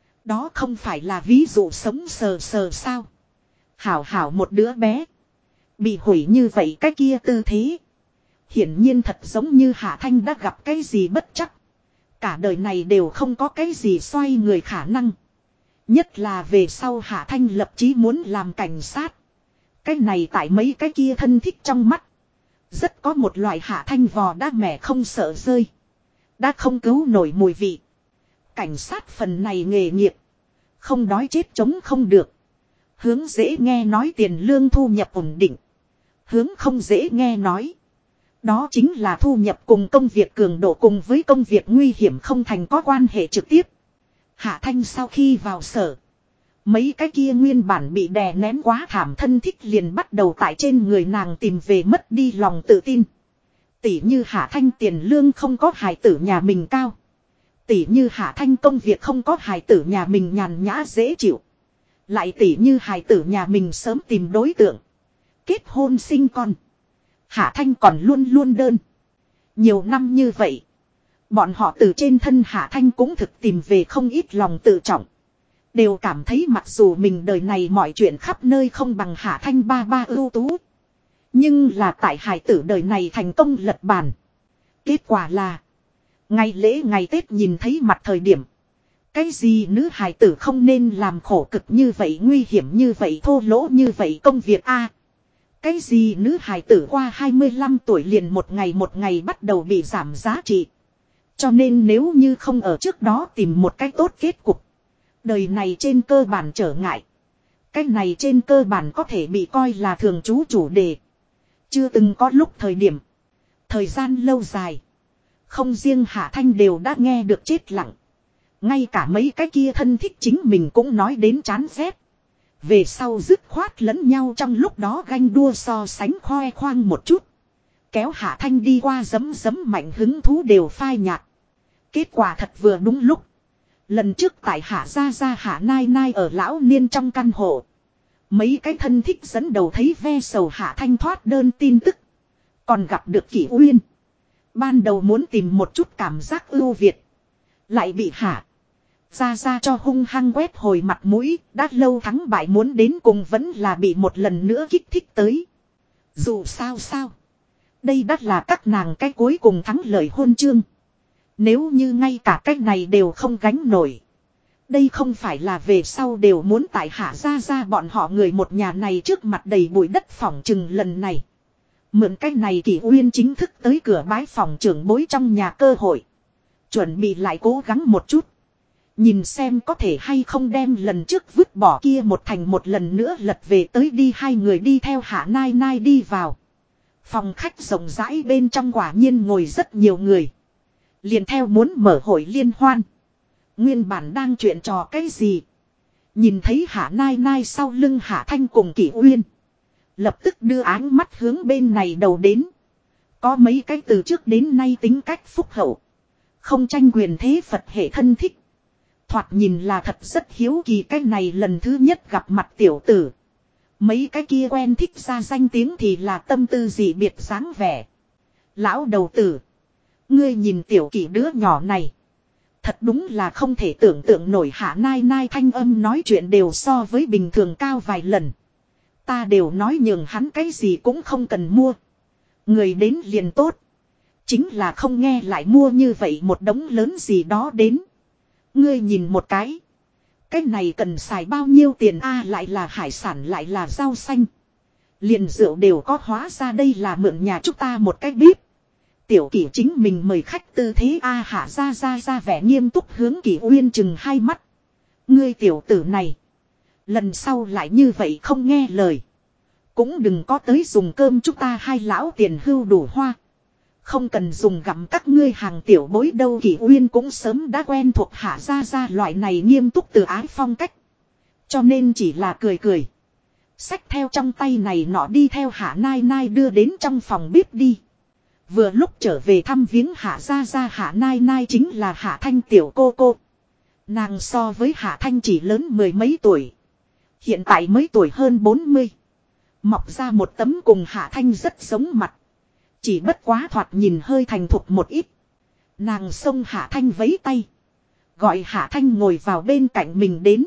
Đó không phải là ví dụ sống sờ sờ sao. Hảo một đứa bé. Bị hủy như vậy cái kia tư thế. Hiển nhiên thật giống như Hạ Thanh đã gặp cái gì bất chắc. Cả đời này đều không có cái gì xoay người khả năng. Nhất là về sau Hạ Thanh lập chí muốn làm cảnh sát. Cái này tại mấy cái kia thân thích trong mắt. Rất có một loại Hạ Thanh vò đã mẻ không sợ rơi. Đã không cứu nổi mùi vị. Cảnh sát phần này nghề nghiệp. Không đói chết chống không được. Hướng dễ nghe nói tiền lương thu nhập ổn định. Hướng không dễ nghe nói. Đó chính là thu nhập cùng công việc cường độ cùng với công việc nguy hiểm không thành có quan hệ trực tiếp. Hạ Thanh sau khi vào sở. Mấy cái kia nguyên bản bị đè nén quá thảm thân thích liền bắt đầu tại trên người nàng tìm về mất đi lòng tự tin. Tỉ như Hạ Thanh tiền lương không có hài tử nhà mình cao. Tỉ như Hạ Thanh công việc không có hài tử nhà mình nhàn nhã dễ chịu. Lại tỉ như hài tử nhà mình sớm tìm đối tượng. Kết hôn sinh con. Hạ Thanh còn luôn luôn đơn. Nhiều năm như vậy. Bọn họ từ trên thân Hạ Thanh cũng thực tìm về không ít lòng tự trọng. Đều cảm thấy mặc dù mình đời này mọi chuyện khắp nơi không bằng Hạ Thanh ba ưu tú. Nhưng là tại hài tử đời này thành công lật bàn. Kết quả là. Ngày lễ ngày Tết nhìn thấy mặt thời điểm. Cái gì nữ hài tử không nên làm khổ cực như vậy nguy hiểm như vậy thô lỗ như vậy công việc a. Cái gì nữ hài tử qua 25 tuổi liền một ngày bắt đầu bị giảm giá trị. Cho nên nếu như không ở trước đó tìm một cách tốt kết cục. Đời này trên cơ bản trở ngại. Cái này trên cơ bản có thể bị coi là thường trú chủ đề. Chưa từng có lúc thời điểm. Thời gian lâu dài. Không riêng Hạ Thanh đều đã nghe được chết lặng. Ngay cả mấy cái kia thân thích chính mình cũng nói đến chán ghét. Về sau dứt khoát lẫn nhau trong lúc đó ganh đua so sánh khoe khoang một chút. Kéo Hạ Thanh đi qua giấm mạnh hứng thú đều phai nhạt. Kết quả thật vừa đúng lúc. Lần trước tại Hạ gia Hạ Nai ở lão niên trong căn hộ. Mấy cái thân thích dẫn đầu thấy ve sầu Hạ Thanh thoát đơn tin tức. Còn gặp được Kỷ Uyên. Ban đầu muốn tìm một chút cảm giác ưu việt. Lại bị Hạ ra cho hung hăng quét hồi mặt mũi. Đã lâu thắng bại muốn đến cùng vẫn là bị một lần nữa kích thích tới. Dù sao. Đây đắt là các nàng cái cuối cùng thắng lợi hôn chương. Nếu như ngay cả cái này đều không gánh nổi. Đây không phải là về sau đều muốn tại Hạ ra bọn họ người một nhà này trước mặt đầy bụi đất phỏng chừng lần này. Mượn cái này Kỷ Uyên chính thức tới cửa bái phòng trưởng bối trong nhà cơ hội. Chuẩn bị lại cố gắng một chút. Nhìn xem có thể hay không đem lần trước vứt bỏ kia một thành một lần nữa lật về tới đi. Hai người đi theo Hạ Nai Nai đi vào. Phòng khách rộng rãi bên trong quả nhiên ngồi rất nhiều người. Liền theo muốn mở hội liên hoan. Nguyên bản đang chuyện trò cái gì. Nhìn thấy Hạ Nai Nai sau lưng Hạ Thanh cùng Kỷ Uyên. Lập tức đưa áng mắt hướng bên này đầu đến. Có mấy cái từ trước đến nay tính cách phúc hậu. Không tranh quyền thế Phật hệ thân thích. Thoạt nhìn là thật rất hiếu kỳ cái này lần thứ nhất gặp mặt tiểu tử. Mấy cái kia quen thích ra danh tiếng thì là tâm tư gì biệt dáng vẻ. Lão đầu tử. Ngươi nhìn tiểu Kỷ đứa nhỏ này. Thật đúng là không thể tưởng tượng nổi. Hạ Nai Nai thanh âm nói chuyện đều so với bình thường cao vài lần. Ta đều nói nhường hắn cái gì cũng không cần mua. Người đến liền tốt. Chính là không nghe lại mua như vậy một đống lớn gì đó đến. Ngươi nhìn một cái. Cái này cần xài bao nhiêu tiền a, lại là hải sản lại là rau xanh. Liền rượu đều có, hóa ra đây là mượn nhà chúng ta một cái bếp. Tiểu Kỷ chính mình mời khách tư thế a. Hạ ra vẻ nghiêm túc hướng Kỷ Uyên chừng hai mắt. Ngươi tiểu tử này. Lần sau lại như vậy không nghe lời. Cũng đừng có tới dùng cơm chúng ta hai lão tiền hưu đủ hoa. Không cần dùng gặm các ngươi hàng tiểu bối đâu. Kỷ Uyên cũng sớm đã quen thuộc Hạ ra loại này nghiêm túc từ ái phong cách. Cho nên chỉ là cười. Xách theo trong tay này nọ đi theo Hạ Nai Nai đưa đến trong phòng bếp đi. Vừa lúc trở về thăm viếng Hạ ra Hạ Nai Nai chính là Hạ Thanh tiểu cô. Nàng so với Hạ Thanh chỉ lớn mười mấy tuổi. Hiện tại mới tuổi hơn 40. Mọc ra một tấm cùng Hạ Thanh rất giống mặt. Chỉ bất quá thoạt nhìn hơi thành thục một ít. Nàng xông Hạ Thanh vẫy tay. Gọi Hạ Thanh ngồi vào bên cạnh mình đến.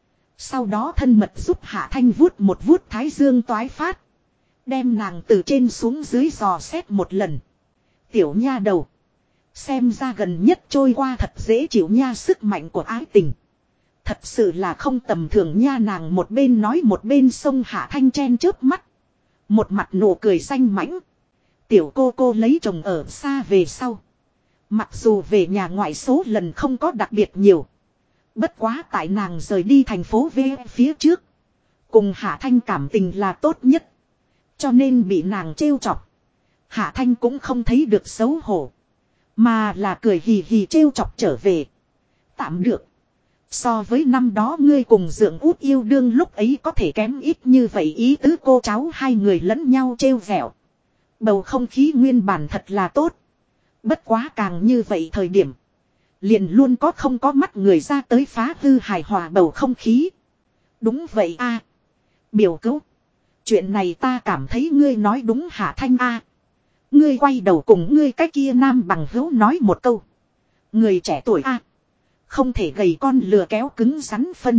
Sau đó thân mật giúp Hạ Thanh vuốt thái dương toái phát. Đem nàng từ trên xuống dưới dò xét một lần. Tiểu nha đầu. Xem ra gần nhất trôi qua thật dễ chịu nha, sức mạnh của ái tình. Thật sự là không tầm thường nha. Nàng một bên nói một bên xông Hạ Thanh chen chớp mắt. Một mặt nụ cười xanh mãnh. Tiểu cô lấy chồng ở xa về sau. Mặc dù về nhà ngoại số lần không có đặc biệt nhiều. Bất quá tại nàng rời đi thành phố V phía trước. Cùng Hạ Thanh cảm tình là tốt nhất. Cho nên bị nàng trêu chọc. Hạ Thanh cũng không thấy được xấu hổ. Mà là cười hì hì trêu chọc trở về. Tạm được. So với năm đó ngươi cùng dượng út yêu đương lúc ấy có thể kém ít như vậy. Ý tứ cô cháu hai người lẫn nhau trêu vẹo. Bầu không khí nguyên bản thật là tốt. Bất quá càng như vậy thời điểm. Liền luôn có không có mắt người ra tới phá hư hài hòa bầu không khí. Đúng vậy a, biểu cứu. Chuyện này ta cảm thấy ngươi nói đúng Hạ Thanh a. Ngươi quay đầu cùng ngươi cái kia nam bằng hữu nói một câu. Người trẻ tuổi a, không thể gầy con lừa kéo cứng rắn phân.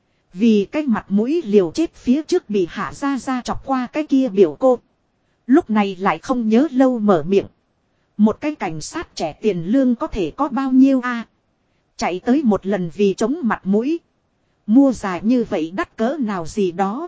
Vì cái mặt mũi liều chết phía trước bị Hạ ra chọc qua cái kia biểu cô. Lúc này lại không nhớ lâu mở miệng. Một cái cảnh sát trẻ tiền lương có thể có bao nhiêu a? Chạy tới một lần vì chống mặt mũi. Mua dài như vậy đắt cỡ nào gì đó.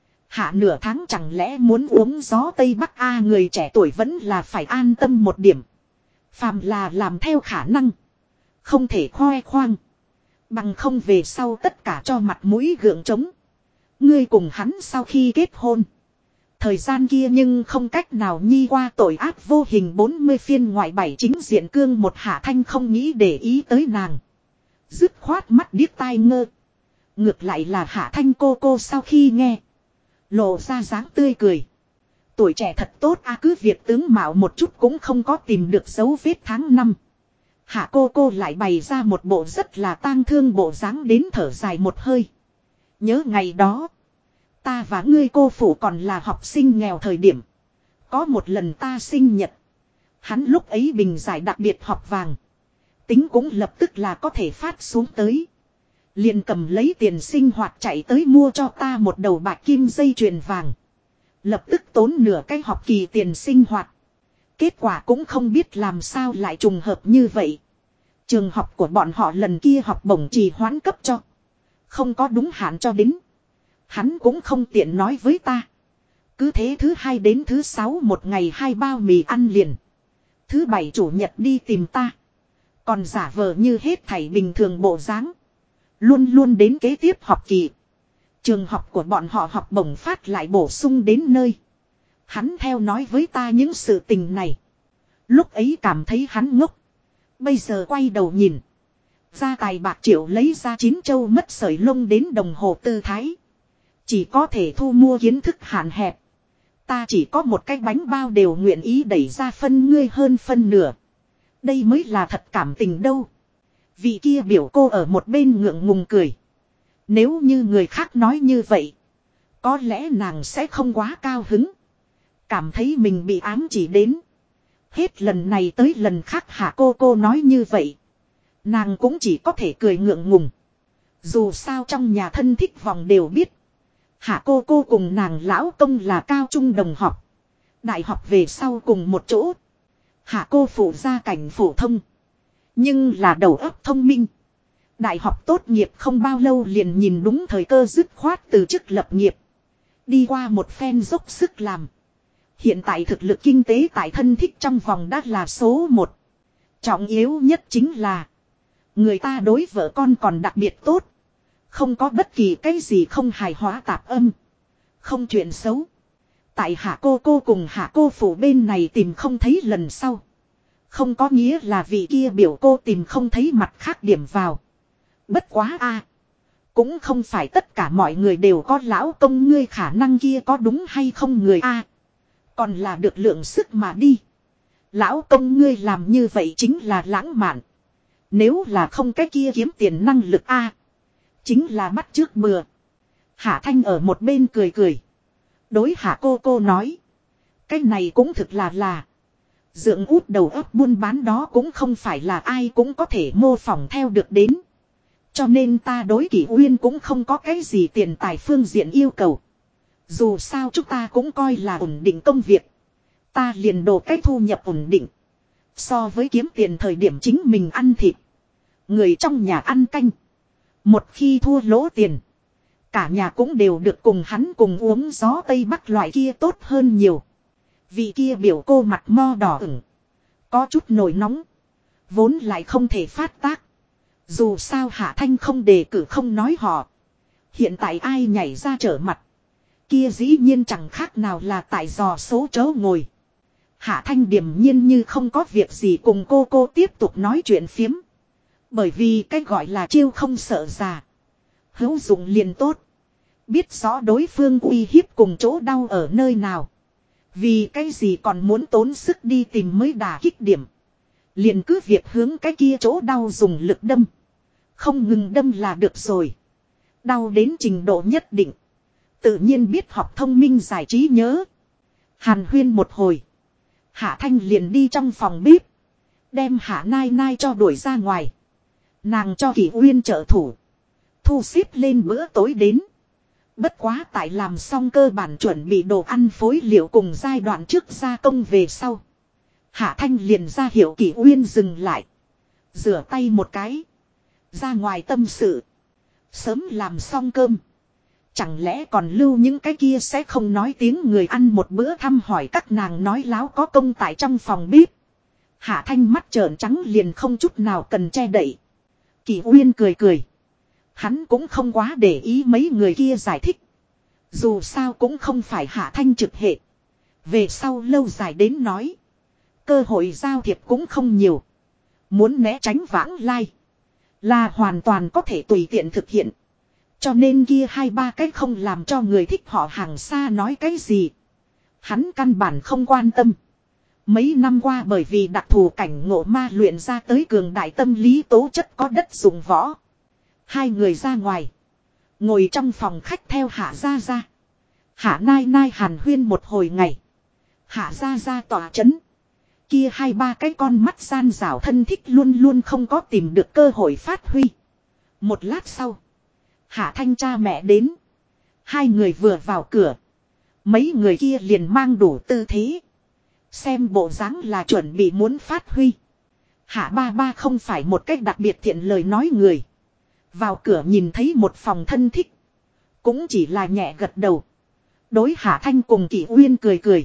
Hạ nửa tháng chẳng lẽ muốn uống gió Tây Bắc a? Người trẻ tuổi vẫn là phải an tâm một điểm. Phàm là làm theo khả năng. Không thể khoe khoang. Bằng không về sau tất cả cho mặt mũi gượng trống. Ngươi cùng hắn sau khi kết hôn. Thời gian kia nhưng không cách nào nhi qua tội ác vô hình. 40 phiên ngoại 7 chính diện cương một. Hạ Thanh không nghĩ để ý tới nàng. Dứt khoát mắt điếc tai ngơ. Ngược lại là Hạ Thanh cô sau khi nghe. Lộ ra dáng tươi cười. Tuổi trẻ thật tốt a, cứ việc tướng mạo một chút cũng không có tìm được dấu vết tháng năm. Hạ cô lại bày ra một bộ rất là tang thương bộ dáng đến thở dài một hơi. Nhớ ngày đó. Ta và ngươi cô phụ còn là học sinh nghèo thời điểm. Có một lần ta sinh nhật. Hắn lúc ấy bình giải đặc biệt học vàng. Tính cũng lập tức là có thể phát xuống tới. Liền cầm lấy tiền sinh hoạt chạy tới mua cho ta một đầu bạc kim dây chuyền vàng. Lập tức tốn nửa cái học kỳ tiền sinh hoạt. Kết quả cũng không biết làm sao lại trùng hợp như vậy. Trường học của bọn họ lần kia học bổng trì hoãn cấp cho. Không có đúng hạn cho đến. Hắn cũng không tiện nói với ta. Cứ thế thứ 2 đến thứ 6 một ngày 2 bao mì ăn liền. Thứ 7 chủ nhật đi tìm ta. Còn giả vờ như hết thảy bình thường bộ dáng. Luôn luôn đến kế tiếp học kỳ. Trường học của bọn họ học bổng phát lại bổ sung đến nơi. Hắn theo nói với ta những sự tình này. Lúc ấy cảm thấy hắn ngốc. Bây giờ quay đầu nhìn. Gia tài bạc triệu lấy ra 9 châu mất sợi lông đến đồng hồ tư thái. Chỉ có thể thu mua kiến thức hạn hẹp. Ta chỉ có một cái bánh bao đều nguyện ý đẩy ra phân ngươi hơn phân nửa. Đây mới là thật cảm tình đâu. Vị kia biểu cô ở một bên ngượng ngùng cười. Nếu như người khác nói như vậy. Có lẽ nàng sẽ không quá cao hứng. Cảm thấy mình bị ám chỉ đến. Hết lần này tới lần khác hạ cô nói như vậy. Nàng cũng chỉ có thể cười ngượng ngùng. Dù sao trong nhà thân thích vòng đều biết. Hạ cô cùng nàng lão công là cao trung đồng học. Đại học về sau cùng một chỗ. Hạ cô phụ gia cảnh phổ thông. Nhưng là đầu óc thông minh. Đại học tốt nghiệp không bao lâu liền nhìn đúng thời cơ dứt khoát từ chức lập nghiệp. Đi qua một phen dốc sức làm. Hiện tại thực lực kinh tế tại thân thích trong vòng đã là số 1. Trọng yếu nhất chính là. Người ta đối vợ con còn đặc biệt tốt. Không có bất kỳ cái gì không hài hòa tạp âm. Không chuyện xấu. Tại hạ cô cùng hạ cô phủ bên này tìm không thấy lần sau. Không có nghĩa là vị kia biểu cô tìm không thấy mặt khác điểm vào. Bất quá a, cũng không phải tất cả mọi người đều có lão công ngươi khả năng kia có đúng hay không người a. Còn là được lượng sức mà đi. Lão công ngươi làm như vậy chính là lãng mạn. Nếu là không cái kia kiếm tiền năng lực a, chính là bắt chước bừa. Hạ Thanh ở một bên cười cười. Đối hạ cô nói. Cái này cũng thực là. Dượng út đầu óc buôn bán đó cũng không phải là ai cũng có thể mô phỏng theo được đến. Cho nên ta đối Kỷ Uyên cũng không có cái gì tiền tài phương diện yêu cầu. Dù sao chúng ta cũng coi là ổn định công việc. Ta liền đồ cái thu nhập ổn định. So với kiếm tiền thời điểm chính mình ăn thịt. Người trong nhà ăn canh. Một khi thua lỗ tiền. Cả nhà cũng đều được cùng hắn cùng uống gió Tây Bắc loại kia tốt hơn nhiều. Vị kia biểu cô mặt mo đỏ ửng. Có chút nổi nóng. Vốn lại không thể phát tác. Dù sao Hạ Thanh không đề cử không nói họ. Hiện tại ai nhảy ra trở mặt. Kia dĩ nhiên chẳng khác nào là tại dò số chớ ngồi. Hạ Thanh điềm nhiên như không có việc gì cùng cô tiếp tục nói chuyện phiếm. Bởi vì cái gọi là chiêu không sợ già. Hữu dụng liền tốt. Biết rõ đối phương uy hiếp cùng chỗ đau ở nơi nào. Vì cái gì còn muốn tốn sức đi tìm mới đả kích điểm. Liền cứ việc hướng cái kia chỗ đau dùng lực đâm. Không ngừng đâm là được rồi. Đau đến trình độ nhất định. Tự nhiên biết học thông minh giải trí nhớ. Hàn huyên một hồi. Hạ Thanh liền đi trong phòng bếp. Đem Hạ Nai Nai cho đuổi ra ngoài. Nàng cho Kỷ Uyên trợ thủ. Thu xếp lên bữa tối đến. Bất quá tại làm xong cơ bản chuẩn bị đồ ăn phối liệu cùng giai đoạn trước gia công về sau. Hạ Thanh liền ra hiệu Kỷ Uyên dừng lại. Rửa tay một cái. Ra ngoài tâm sự. Sớm làm xong cơm. Chẳng lẽ còn lưu những cái kia sẽ không nói tiếng người ăn một bữa thăm hỏi các nàng nói láo có công tại trong phòng bếp. Hạ Thanh mắt trợn trắng liền không chút nào cần che đậy. Kỷ Uyên cười cười. Hắn cũng không quá để ý mấy người kia giải thích. Dù sao cũng không phải Hạ Thanh trực hệ. Về sau lâu dài đến nói. Cơ hội giao thiệp cũng không nhiều. Muốn né tránh vãng lai. Là hoàn toàn có thể tùy tiện thực hiện. Cho nên kia 2-3 cái không làm cho người thích họ hàng xa nói cái gì. Hắn căn bản không quan tâm. Mấy năm qua bởi vì đặc thù cảnh ngộ ma luyện ra tới cường đại tâm lý tố chất có đất dụng võ. Hai người ra ngoài. Ngồi trong phòng khách theo Hạ Gia Gia. Hạ Nai Nai hàn huyên một hồi ngày. Hạ Gia Gia tỏa chấn. Kia hai ba cái con mắt gian rảo thân thích luôn luôn không có tìm được cơ hội phát huy. Một lát sau. Hạ Thanh cha mẹ đến. Hai người vừa vào cửa. Mấy người kia liền mang đủ tư thế. Xem bộ dáng là chuẩn bị muốn phát huy. Hạ ba ba không phải một cách đặc biệt thiện lời nói người. Vào cửa nhìn thấy một phòng thân thích. Cũng chỉ là nhẹ gật đầu. Đối Hạ Thanh cùng Kỷ Uyên cười cười.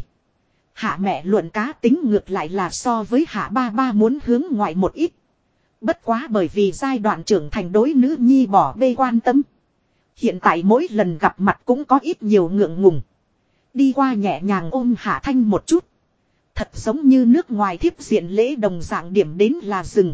Hạ mẹ luận cá tính ngược lại là so với Hạ ba ba muốn hướng ngoại một ít. Bất quá bởi vì giai đoạn trưởng thành đối nữ nhi bỏ bê quan tâm. Hiện tại mỗi lần gặp mặt cũng có ít nhiều ngượng ngùng. Đi qua nhẹ nhàng ôm Hạ Thanh một chút. Thật giống như nước ngoài thiếp diện lễ đồng dạng điểm đến là rừng.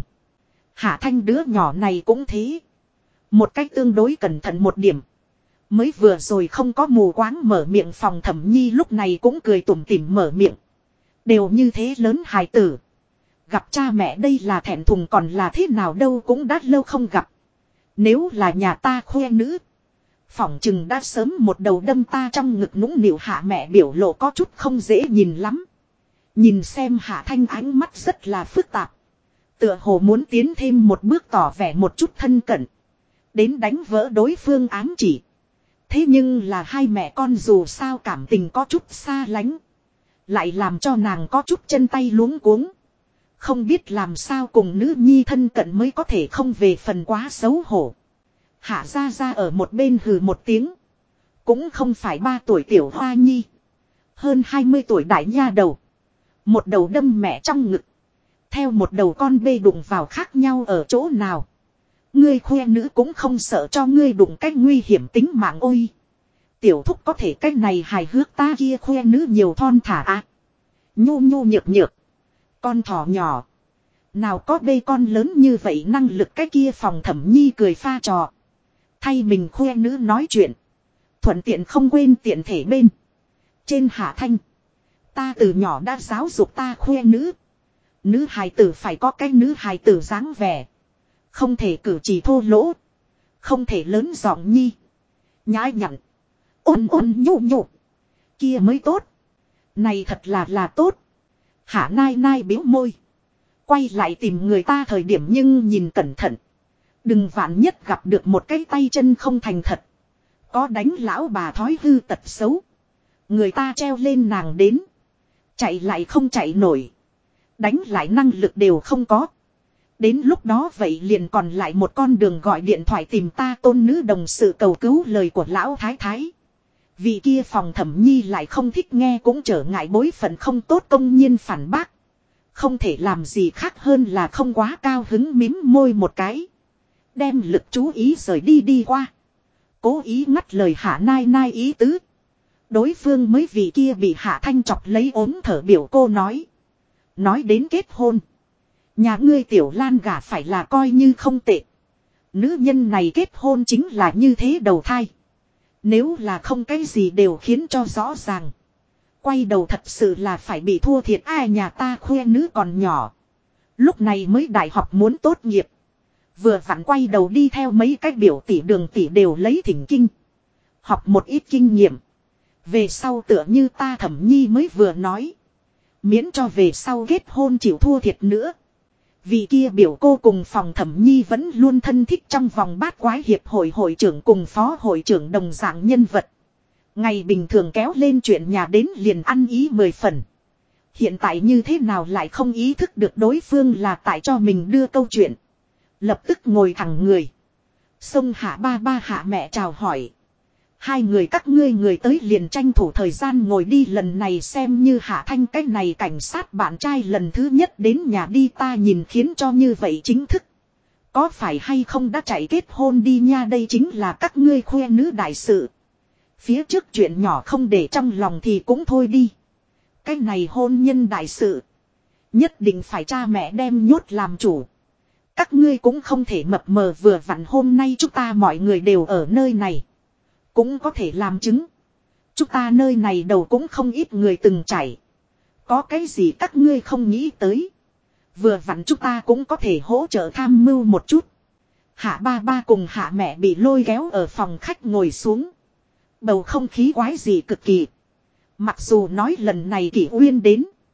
Hạ Thanh đứa nhỏ này cũng thế. Một cách tương đối cẩn thận một điểm. Mới vừa rồi không có mù quáng mở miệng phòng Thẩm Nhi lúc này cũng cười tủm tỉm mở miệng. Đều như thế lớn hài tử. Gặp cha mẹ đây là thẹn thùng còn là thế nào đâu cũng đã lâu không gặp. Nếu là nhà ta khoe nữ. Phỏng chừng đã sớm một đầu đâm ta trong ngực nũng nịu. Hạ mẹ biểu lộ có chút không dễ nhìn lắm. Nhìn xem Hạ Thanh ánh mắt rất là phức tạp. Tựa hồ muốn tiến thêm một bước tỏ vẻ một chút thân cận. Đến đánh vỡ đối phương ám chỉ. Thế nhưng là hai mẹ con dù sao cảm tình có chút xa lánh. Lại làm cho nàng có chút chân tay luống cuống. Không biết làm sao cùng nữ nhi thân cận mới có thể không về phần quá xấu hổ. Hạ ra ra ở một bên hừ một tiếng. Cũng không phải 3 tuổi tiểu hoa nhi. Hơn 20 tuổi đại nha đầu. Một đầu đâm mẹ trong ngực. Theo một đầu con bê đụng vào khác nhau ở chỗ nào. Ngươi khoe nữ cũng không sợ cho ngươi đụng cách nguy hiểm tính mạng ôi. Tiểu thúc có thể cách này hài hước ta kia khoe nữ nhiều thon thả à. Nhu nhu nhược nhược. Con thỏ nhỏ. Nào có bê con lớn như vậy năng lực cái kia phòng Thẩm Nhi cười pha trò. Thay mình khoe nữ nói chuyện. Thuận tiện không quên tiện thể bên. Trên Hạ Thanh. Ta từ nhỏ đã giáo dục ta khoe nữ. Nữ hài tử phải có cái nữ hài tử dáng vẻ. Không thể cử chỉ thô lỗ. Không thể lớn giọng nhi. Nhãi nhặn. Ôn ôn nhụ nhụ. Kia mới tốt. Này thật là tốt. Hạ nai nai biếu môi. Quay lại tìm người ta thời điểm nhưng nhìn cẩn thận. Đừng vạn nhất gặp được một cái tay chân không thành thật. Có đánh lão bà thói hư tật xấu. Người ta treo lên nàng đến. Chạy lại không chạy nổi. Đánh lại năng lực đều không có. Đến lúc đó vậy liền còn lại một con đường gọi điện thoại tìm ta tôn nữ đồng sự cầu cứu lời của lão thái thái. Vì kia phòng Thẩm Nhi lại không thích nghe cũng trở ngại bối phận không tốt công nhiên phản bác. Không thể làm gì khác hơn là không quá cao hứng mím môi một cái. Đem lực chú ý rời đi qua. Cố ý ngắt lời Hạ nai nai ý tứ. Đối phương mới vì kia bị Hạ Thanh chọc lấy ốm thở biểu cô nói. Nói đến kết hôn. Nhà ngươi Tiểu Lan gả phải là coi như không tệ. Nữ nhân này kết hôn chính là như thế đầu thai. Nếu là không cái gì đều khiến cho rõ ràng. Quay đầu thật sự là phải bị thua thiệt ai nhà ta khoe nữ còn nhỏ. Lúc này mới đại học muốn tốt nghiệp. Vừa vặn quay đầu đi theo mấy cái biểu tỷ đường tỷ đều lấy thỉnh kinh. Học một ít kinh nghiệm. Về sau tựa như ta Thẩm Nhi mới vừa nói. Miễn cho về sau kết hôn chịu thua thiệt nữa. Vì kia biểu cô cùng phòng Thẩm Nhi vẫn luôn thân thích trong vòng bát quái hiệp hội hội trưởng cùng phó hội trưởng đồng dạng nhân vật. Ngày bình thường kéo lên chuyện nhà đến liền ăn ý 10 phần. Hiện tại như thế nào lại không ý thức được đối phương là tại cho mình đưa câu chuyện. Lập tức ngồi thẳng người. Xông Hạ ba ba Hạ mẹ chào hỏi. Hai người các ngươi người tới liền tranh thủ thời gian ngồi đi lần này xem như Hạ Thanh cái này cảnh sát bạn trai lần thứ nhất đến nhà đi ta nhìn khiến cho như vậy chính thức. Có phải hay không đã chạy kết hôn đi nha đây chính là các ngươi khoe nữ đại sự. Phía trước chuyện nhỏ không để trong lòng thì cũng thôi đi. Cái này hôn nhân đại sự. Nhất định phải cha mẹ đem nhốt làm chủ. Các ngươi cũng không thể mập mờ vừa vặn hôm nay chúng ta mọi người đều ở nơi này. Cũng có thể làm chứng. Chúng ta nơi này đầu cũng không ít người từng chảy. Có cái gì các ngươi không nghĩ tới. Vừa vặn chúng ta cũng có thể hỗ trợ tham mưu một chút. Hạ ba ba cùng Hạ mẹ bị lôi kéo ở phòng khách ngồi xuống. Bầu không khí quái gì cực kỳ. Mặc dù nói lần này Kỷ Uyên đến.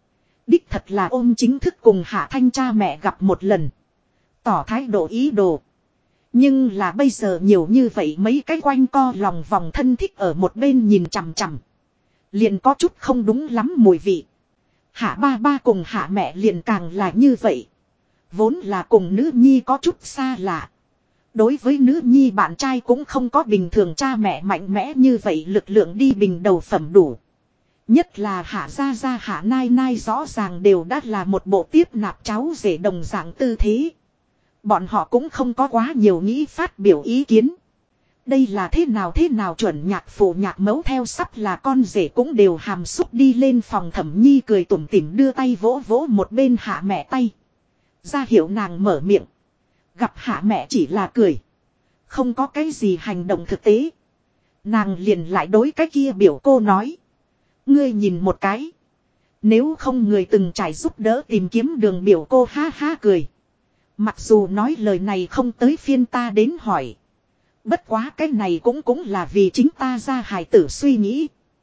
Đích thật là ôm chính thức cùng Hạ Thanh cha mẹ gặp một lần. Tỏ thái độ ý đồ. Nhưng là bây giờ nhiều như vậy mấy cái quanh co lòng vòng thân thích ở một bên nhìn chằm chằm. Liền có chút không đúng lắm mùi vị. Hạ ba ba cùng hạ mẹ liền càng là như vậy. Vốn là cùng nữ nhi có chút xa lạ. Đối với nữ nhi bạn trai cũng không có bình thường cha mẹ mạnh mẽ như vậy lực lượng đi bình đầu phẩm đủ. Nhất là hạ gia gia hạ nai nai rõ ràng đều đã là một bộ tiếp nạp cháu rể đồng dạng tư thế. Bọn họ cũng không có quá nhiều nghĩ phát biểu ý kiến. Đây là thế nào chuẩn nhạc phụ nhạc mẫu theo sắp là con rể cũng đều hàm xúc đi lên phòng Thẩm Nhi cười tủm tỉm đưa tay vỗ vỗ một bên hạ mẹ tay. Ra hiệu nàng mở miệng. Gặp hạ mẹ chỉ là cười. Không có cái gì hành động thực tế. Nàng liền lại đối cái kia biểu cô nói. Ngươi nhìn một cái. Nếu không người từng trải giúp đỡ tìm kiếm đường biểu cô ha ha cười. Mặc dù nói lời này không tới phiên ta đến hỏi. Bất quá cái này cũng là vì chính ta ra hài tử suy nghĩ.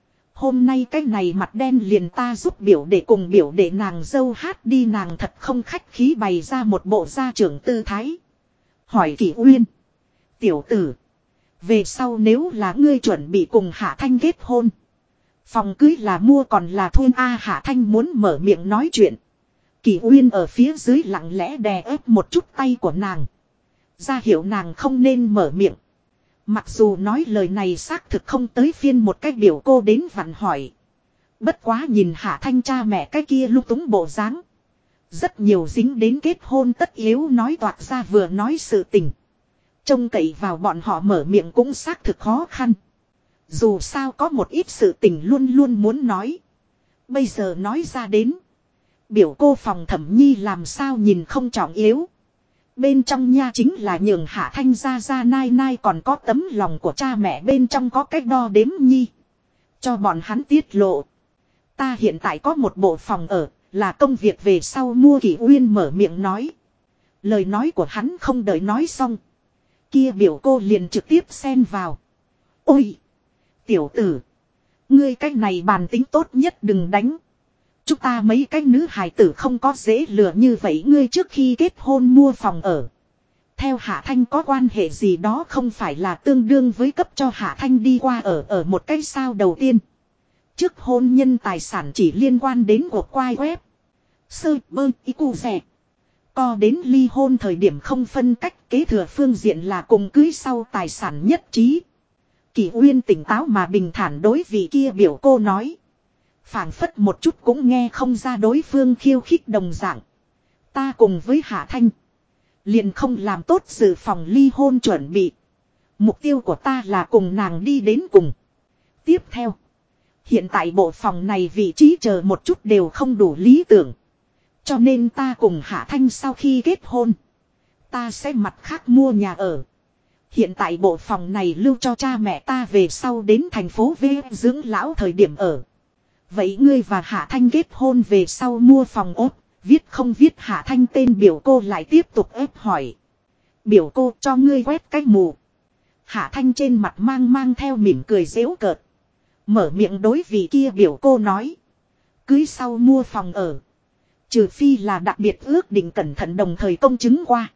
Hôm nay cái này mặt đen liền ta giúp biểu để cùng biểu để nàng dâu hát đi, nàng thật không khách khí bày ra một bộ gia trưởng tư thái. Hỏi Kỷ Uyên. Tiểu tử. Về sau nếu là ngươi chuẩn bị cùng Hạ Thanh kết hôn. Phòng cưới là mua còn là thuê a? Hạ Thanh muốn mở miệng nói chuyện. Kỷ Uyên ở phía dưới lặng lẽ đè ép một chút tay của nàng. Ra hiệu nàng không nên mở miệng. Mặc dù nói lời này xác thực không tới phiên một cái biểu cô đến vặn hỏi. Bất quá nhìn Hạ Thanh cha mẹ cái kia lung túng bộ dáng. Rất nhiều dính đến kết hôn tất yếu nói toạc ra vừa nói sự tình. Trông cậy vào bọn họ mở miệng cũng xác thực khó khăn. Dù sao có một ít sự tình luôn luôn muốn nói. Bây giờ nói ra đến. Biểu cô phòng Thẩm Nhi làm sao nhìn không trọng yếu. Bên trong nha chính là nhường Hạ Thanh ra nai nai còn có tấm lòng của cha mẹ bên trong có cách đo đếm nhi. Cho bọn hắn tiết lộ. Ta hiện tại có một bộ phòng ở, là công việc về sau mua. Kỷ Uyên mở miệng nói. Lời nói của hắn không đợi nói xong. Kia biểu cô liền trực tiếp xen vào. Ôi! Tiểu tử! Ngươi cách này bàn tính tốt nhất đừng đánh. Chúng ta mấy cái nữ hài tử không có dễ lừa như vậy, ngươi trước khi kết hôn mua phòng ở. Theo Hạ Thanh có quan hệ gì đó không phải là tương đương với cấp cho Hạ Thanh đi qua ở một cái sao đầu tiên. Trước hôn nhân tài sản chỉ liên quan đến cuộc quai web. Sơ bơ y cu rẻ. Co đến ly hôn thời điểm không phân cách, kế thừa phương diện là cùng cưới sau tài sản nhất trí. Kỷ Uyên tỉnh táo mà bình thản đối vị kia biểu cô nói. Phảng phất một chút cũng nghe không ra đối phương khiêu khích đồng dạng. Ta cùng với Hạ Thanh. Liền không làm tốt dự phòng ly hôn chuẩn bị. Mục tiêu của ta là cùng nàng đi đến cùng. Tiếp theo. Hiện tại bộ phòng này vị trí chờ một chút đều không đủ lý tưởng. Cho nên ta cùng Hạ Thanh sau khi kết hôn. Ta sẽ mặt khác mua nhà ở. Hiện tại bộ phòng này lưu cho cha mẹ ta về sau đến thành phố V dưỡng lão thời điểm ở. Vậy ngươi và Hạ Thanh kết hôn về sau mua phòng ốt, viết không viết Hạ Thanh tên? Biểu cô lại tiếp tục ép hỏi. Biểu cô cho ngươi quét cái mù. Hạ Thanh trên mặt mang theo mỉm cười giễu cợt. Mở miệng đối vị kia biểu cô nói. Cưới sau mua phòng ở. Trừ phi là đặc biệt ước định cẩn thận đồng thời công chứng qua.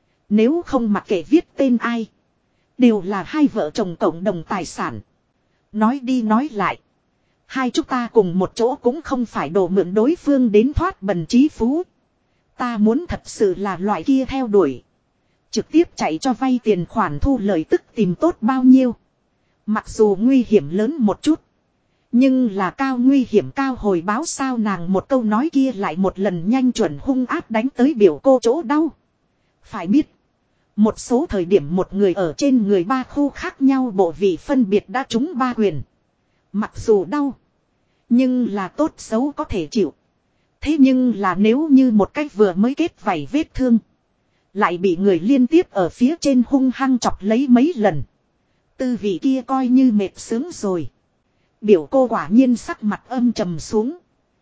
Nếu không mặc kệ viết tên ai. Đều là hai vợ chồng cộng đồng tài sản. Nói đi nói lại. Hai chúng ta cùng một chỗ cũng không phải đổ mượn đối phương đến thoát bần trí phú. Ta muốn thật sự là loại kia theo đuổi. Trực tiếp chạy cho vay tiền khoản thu lời tức tìm tốt bao nhiêu. Mặc dù nguy hiểm lớn một chút. Nhưng là cao nguy hiểm cao hồi báo sao? Nàng một câu nói kia lại một lần nhanh chuẩn hung ác đánh tới biểu cô chỗ đau. Phải biết. Một số thời điểm một người ở trên người ba khu khác nhau bộ vị phân biệt đã trúng ba quyền. Mặc dù đau. Nhưng là tốt xấu có thể chịu. Thế nhưng là nếu như một cách vừa mới kết vảy vết thương. Lại bị người liên tiếp ở phía trên hung hăng chọc lấy mấy lần. Tư vị kia coi như mệt sướng rồi. Biểu cô quả nhiên sắc mặt âm trầm xuống.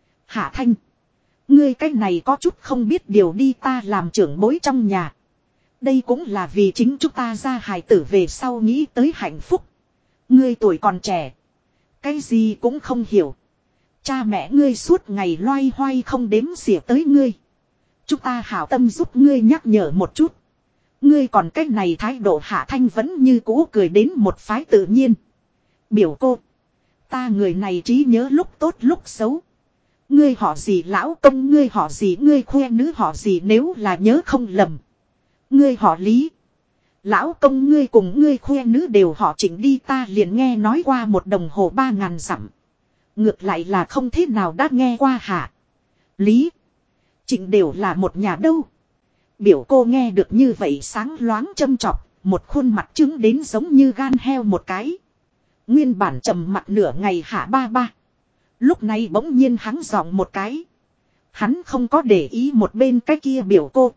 Hạ Thanh. Ngươi cách này có chút không biết điều đi, ta làm trưởng bối trong nhà. Đây cũng là vì chính chúng ta ra hài tử về sau nghĩ tới hạnh phúc. Ngươi tuổi còn trẻ. Cái gì cũng không hiểu. Cha mẹ ngươi suốt ngày loay hoay không đếm xỉa tới ngươi. Chúng ta hảo tâm giúp ngươi nhắc nhở một chút. Ngươi còn cách này thái độ Hạ Thanh vẫn như cũ cười đến một phái tự nhiên. Biểu cô. Ta người này trí nhớ lúc tốt lúc xấu. Ngươi họ gì lão công ngươi họ gì ngươi khoe nữ họ gì nếu là nhớ không lầm. Ngươi họ Lý. Lão công ngươi cùng ngươi khoe nữ đều họ Trịnh đi ta liền nghe nói qua một đồng hồ 3000 dặm. Ngược lại là không thế nào đã nghe qua hả. Lý. Trịnh đều là một nhà đâu. Biểu cô nghe được như vậy sáng loáng châm chọc. Một khuôn mặt trứng đến giống như gan heo một cái. Nguyên bản trầm mặt nửa ngày Hạ ba ba. Lúc này bỗng nhiên hắn giọng một cái. Hắn không có để ý một bên cái kia biểu cô.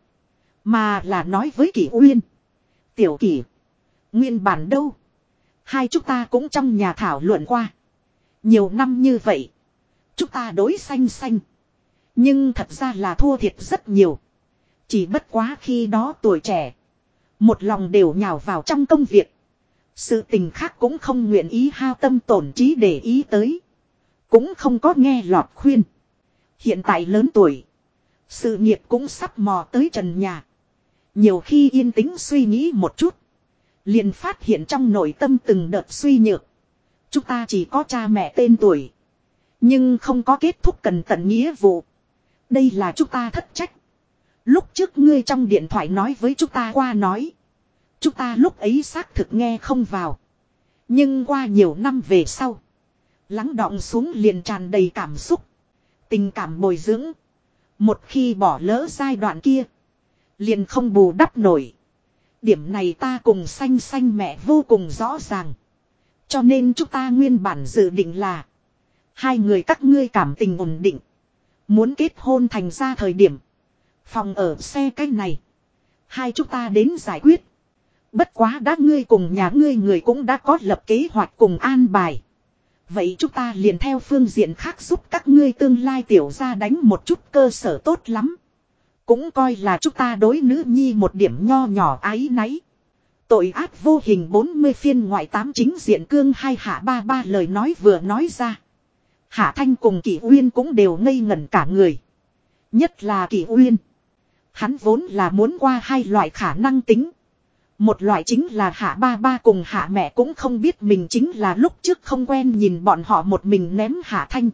Mà là nói với Kỷ Uyên. Tiểu Kỷ. Nguyên bản đâu. Hai chúng ta cũng trong nhà thảo luận qua. Nhiều năm như vậy. Chúng ta đối xanh xanh. Nhưng thật ra là thua thiệt rất nhiều. Chỉ bất quá khi đó tuổi trẻ. Một lòng đều nhào vào trong công việc. Sự tình khác cũng không nguyện ý hao tâm tổn trí để ý tới. Cũng không có nghe lọt khuyên. Hiện tại lớn tuổi. Sự nghiệp cũng sắp mò tới trần nhà. Nhiều khi yên tĩnh suy nghĩ một chút. Liền phát hiện trong nội tâm từng đợt suy nhược. Chúng ta chỉ có cha mẹ tên tuổi. Nhưng không có kết thúc cần tận nghĩa vụ. Đây là chúng ta thất trách. Lúc trước ngươi trong điện thoại nói với chúng ta qua nói. Chúng ta lúc ấy xác thực nghe không vào. Nhưng qua nhiều năm về sau. Lắng đọng xuống liền tràn đầy cảm xúc. Tình cảm bồi dưỡng. Một khi bỏ lỡ giai đoạn kia. Liền không bù đắp nổi. Điểm này ta cùng xanh xanh mẹ vô cùng rõ ràng. Cho nên chúng ta nguyên bản dự định là. Hai người các ngươi cảm tình ổn định. Muốn kết hôn thành ra thời điểm. Phòng ở xe cái này. Hai chúng ta đến giải quyết. Bất quá đã ngươi cùng nhà ngươi người cũng đã có lập kế hoạch cùng an bài. Vậy chúng ta liền theo phương diện khác giúp các ngươi tương lai tiểu ra đánh một chút cơ sở tốt lắm. Cũng coi là chúng ta đối nữ nhi một điểm nho nhỏ áy náy. Tội ác vô hình 40 phiên ngoại 8 chính diện cương hai Hạ ba ba lời nói vừa nói ra. Hạ Thanh cùng Kỷ Uyên cũng đều ngây ngẩn cả người. Nhất là Kỷ Uyên. Hắn vốn là muốn qua hai loại khả năng tính. Một loại chính là Hạ ba ba cùng Hạ mẹ cũng không biết mình chính là lúc trước không quen nhìn bọn họ một mình ném Hạ Thanh.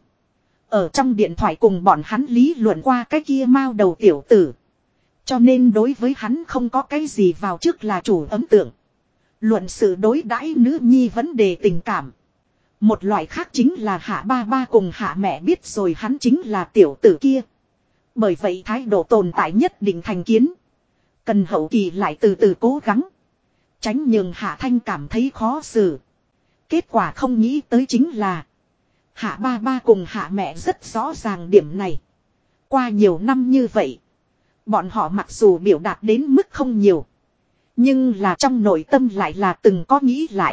Ở trong điện thoại cùng bọn hắn lý luận qua cái kia mao đầu tiểu tử. Cho nên đối với hắn không có cái gì vào trước là chủ ấn tượng. Luận sự đối đãi nữ nhi vấn đề tình cảm. Một loại khác chính là Hạ ba ba cùng Hạ mẹ biết rồi hắn chính là tiểu tử kia. Bởi vậy thái độ tồn tại nhất định thành kiến. Cần hậu kỳ lại từ từ cố gắng. Tránh nhường Hạ Thanh cảm thấy khó xử. Kết quả không nghĩ tới chính là. Hạ ba ba cùng Hạ mẹ rất rõ ràng điểm này. Qua nhiều năm như vậy. Bọn họ mặc dù biểu đạt đến mức không nhiều. Nhưng là trong nội tâm lại là từng có nghĩ lại.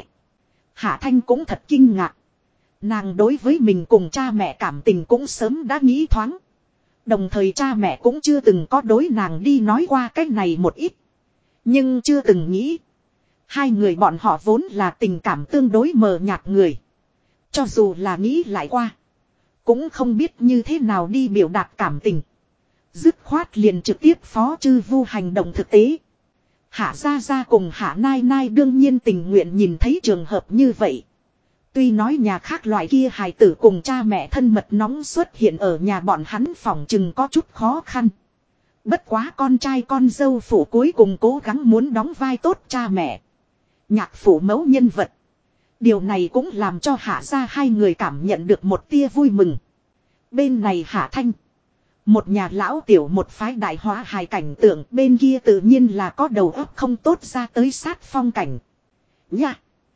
Hạ Thanh cũng thật kinh ngạc. Nàng đối với mình cùng cha mẹ cảm tình cũng sớm đã nghĩ thoáng. Đồng thời cha mẹ cũng chưa từng có đối nàng đi nói qua cái này một ít. Nhưng chưa từng nghĩ. Hai người bọn họ vốn là tình cảm tương đối mờ nhạt người. Cho dù là nghĩ lại qua. Cũng không biết như thế nào đi biểu đạt cảm tình. Dứt khoát liền trực tiếp phó chư vu hành động thực tế. Hạ Gia Gia cùng Hạ Nai Nai đương nhiên tình nguyện nhìn thấy trường hợp như vậy. Tuy nói nhà khác loại kia hài tử cùng cha mẹ thân mật nóng xuất hiện ở nhà bọn hắn phòng chừng có chút khó khăn. Bất quá con trai con dâu phụ cuối cùng cố gắng muốn đóng vai tốt cha mẹ. Nhạc phụ mẫu nhân vật. Điều này cũng làm cho Hạ Gia hai người cảm nhận được một tia vui mừng. Bên này Hạ Thanh. Một nhà lão tiểu một phái đại hóa hài cảnh tượng bên kia tự nhiên là có đầu óc không tốt ra tới sát phong cảnh. Nha!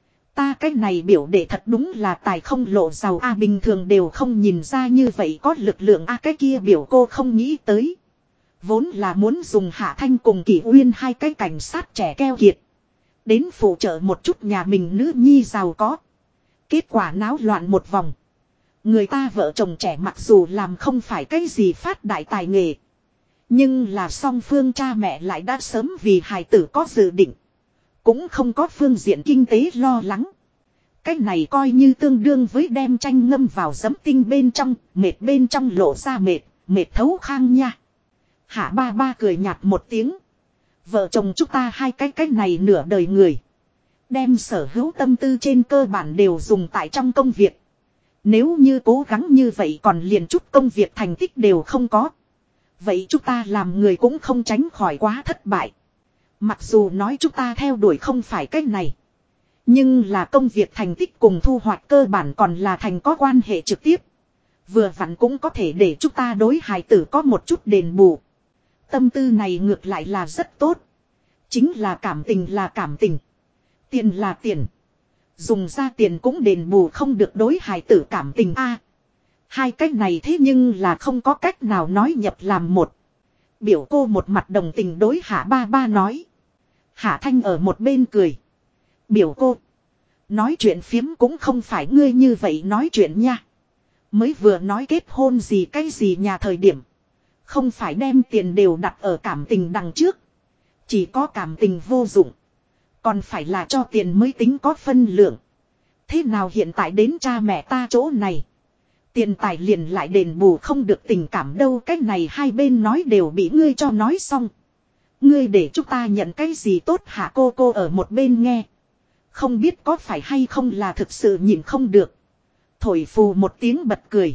Ta cái này biểu đệ thật đúng là tài không lộ giàu a bình thường đều không nhìn ra như vậy có lực lượng a cái kia biểu cô không nghĩ tới. Vốn là muốn dùng Hạ Thanh cùng Kỷ Uyên hai cái cảnh sát trẻ keo kiệt. Đến phụ trợ một chút nhà mình nữ nhi giàu có. Kết quả náo loạn một vòng. Người ta vợ chồng trẻ mặc dù làm không phải cái gì phát đại tài nghề. Nhưng là song phương cha mẹ lại đã sớm vì hài tử có dự định. Cũng không có phương diện kinh tế lo lắng. Cái này coi như tương đương với đem chanh ngâm vào giấm tinh bên trong, mệt bên trong lộ ra mệt, mệt thấu khang nha. Hạ ba ba cười nhạt một tiếng. Vợ chồng chúng ta hai cái này nửa đời người. Đem sở hữu tâm tư trên cơ bản đều dùng tại trong công việc. Nếu như cố gắng như vậy còn liền chút công việc thành tích đều không có. Vậy chúng ta làm người cũng không tránh khỏi quá thất bại. Mặc dù nói chúng ta theo đuổi không phải cách này. Nhưng là công việc thành tích cùng thu hoạch cơ bản còn là thành có quan hệ trực tiếp. Vừa vặn cũng có thể để chúng ta đối hài tử có một chút đền bù. Tâm tư này ngược lại là rất tốt. Chính là cảm tình là cảm tình. Tiền là tiền. Dùng ra tiền cũng đền bù không được đối hài tử cảm tình a. Hai cách này thế nhưng là không có cách nào nói nhập làm một. Biểu cô một mặt đồng tình đối Hạ ba ba nói. Hạ Thanh ở một bên cười. Biểu cô. Nói chuyện phiếm cũng không phải ngươi như vậy nói chuyện nha. Mới vừa nói kết hôn gì cái gì nhà thời điểm. Không phải đem tiền đều đặt ở cảm tình đằng trước. Chỉ có cảm tình vô dụng. Còn phải là cho tiền mới tính có phân lượng. Thế nào hiện tại đến cha mẹ ta chỗ này. Tiền tài liền lại đền bù không được tình cảm đâu. Cái này hai bên nói đều bị ngươi cho nói xong. Ngươi để chúng ta nhận cái gì tốt hả cô ở một bên nghe. Không biết có phải hay không là thực sự nhìn không được. Thổi phù một tiếng bật cười.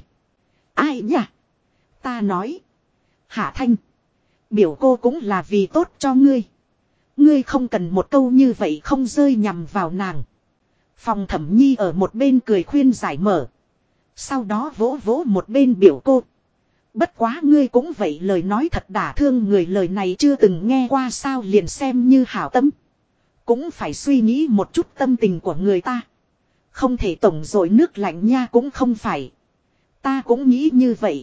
Ai nhỉ? Ta nói. Hạ Thanh. Biểu cô cũng là vì tốt cho ngươi. Ngươi không cần một câu như vậy không rơi nhằm vào nàng. Phòng Thẩm Nhi ở một bên cười khuyên giải mở. Sau đó vỗ vỗ một bên biểu cô. Bất quá ngươi cũng vậy lời nói thật đả thương người lời này chưa từng nghe qua sao liền xem như hảo tâm. Cũng phải suy nghĩ một chút tâm tình của người ta. Không thể tổng dội nước lạnh nha cũng không phải. Ta cũng nghĩ như vậy.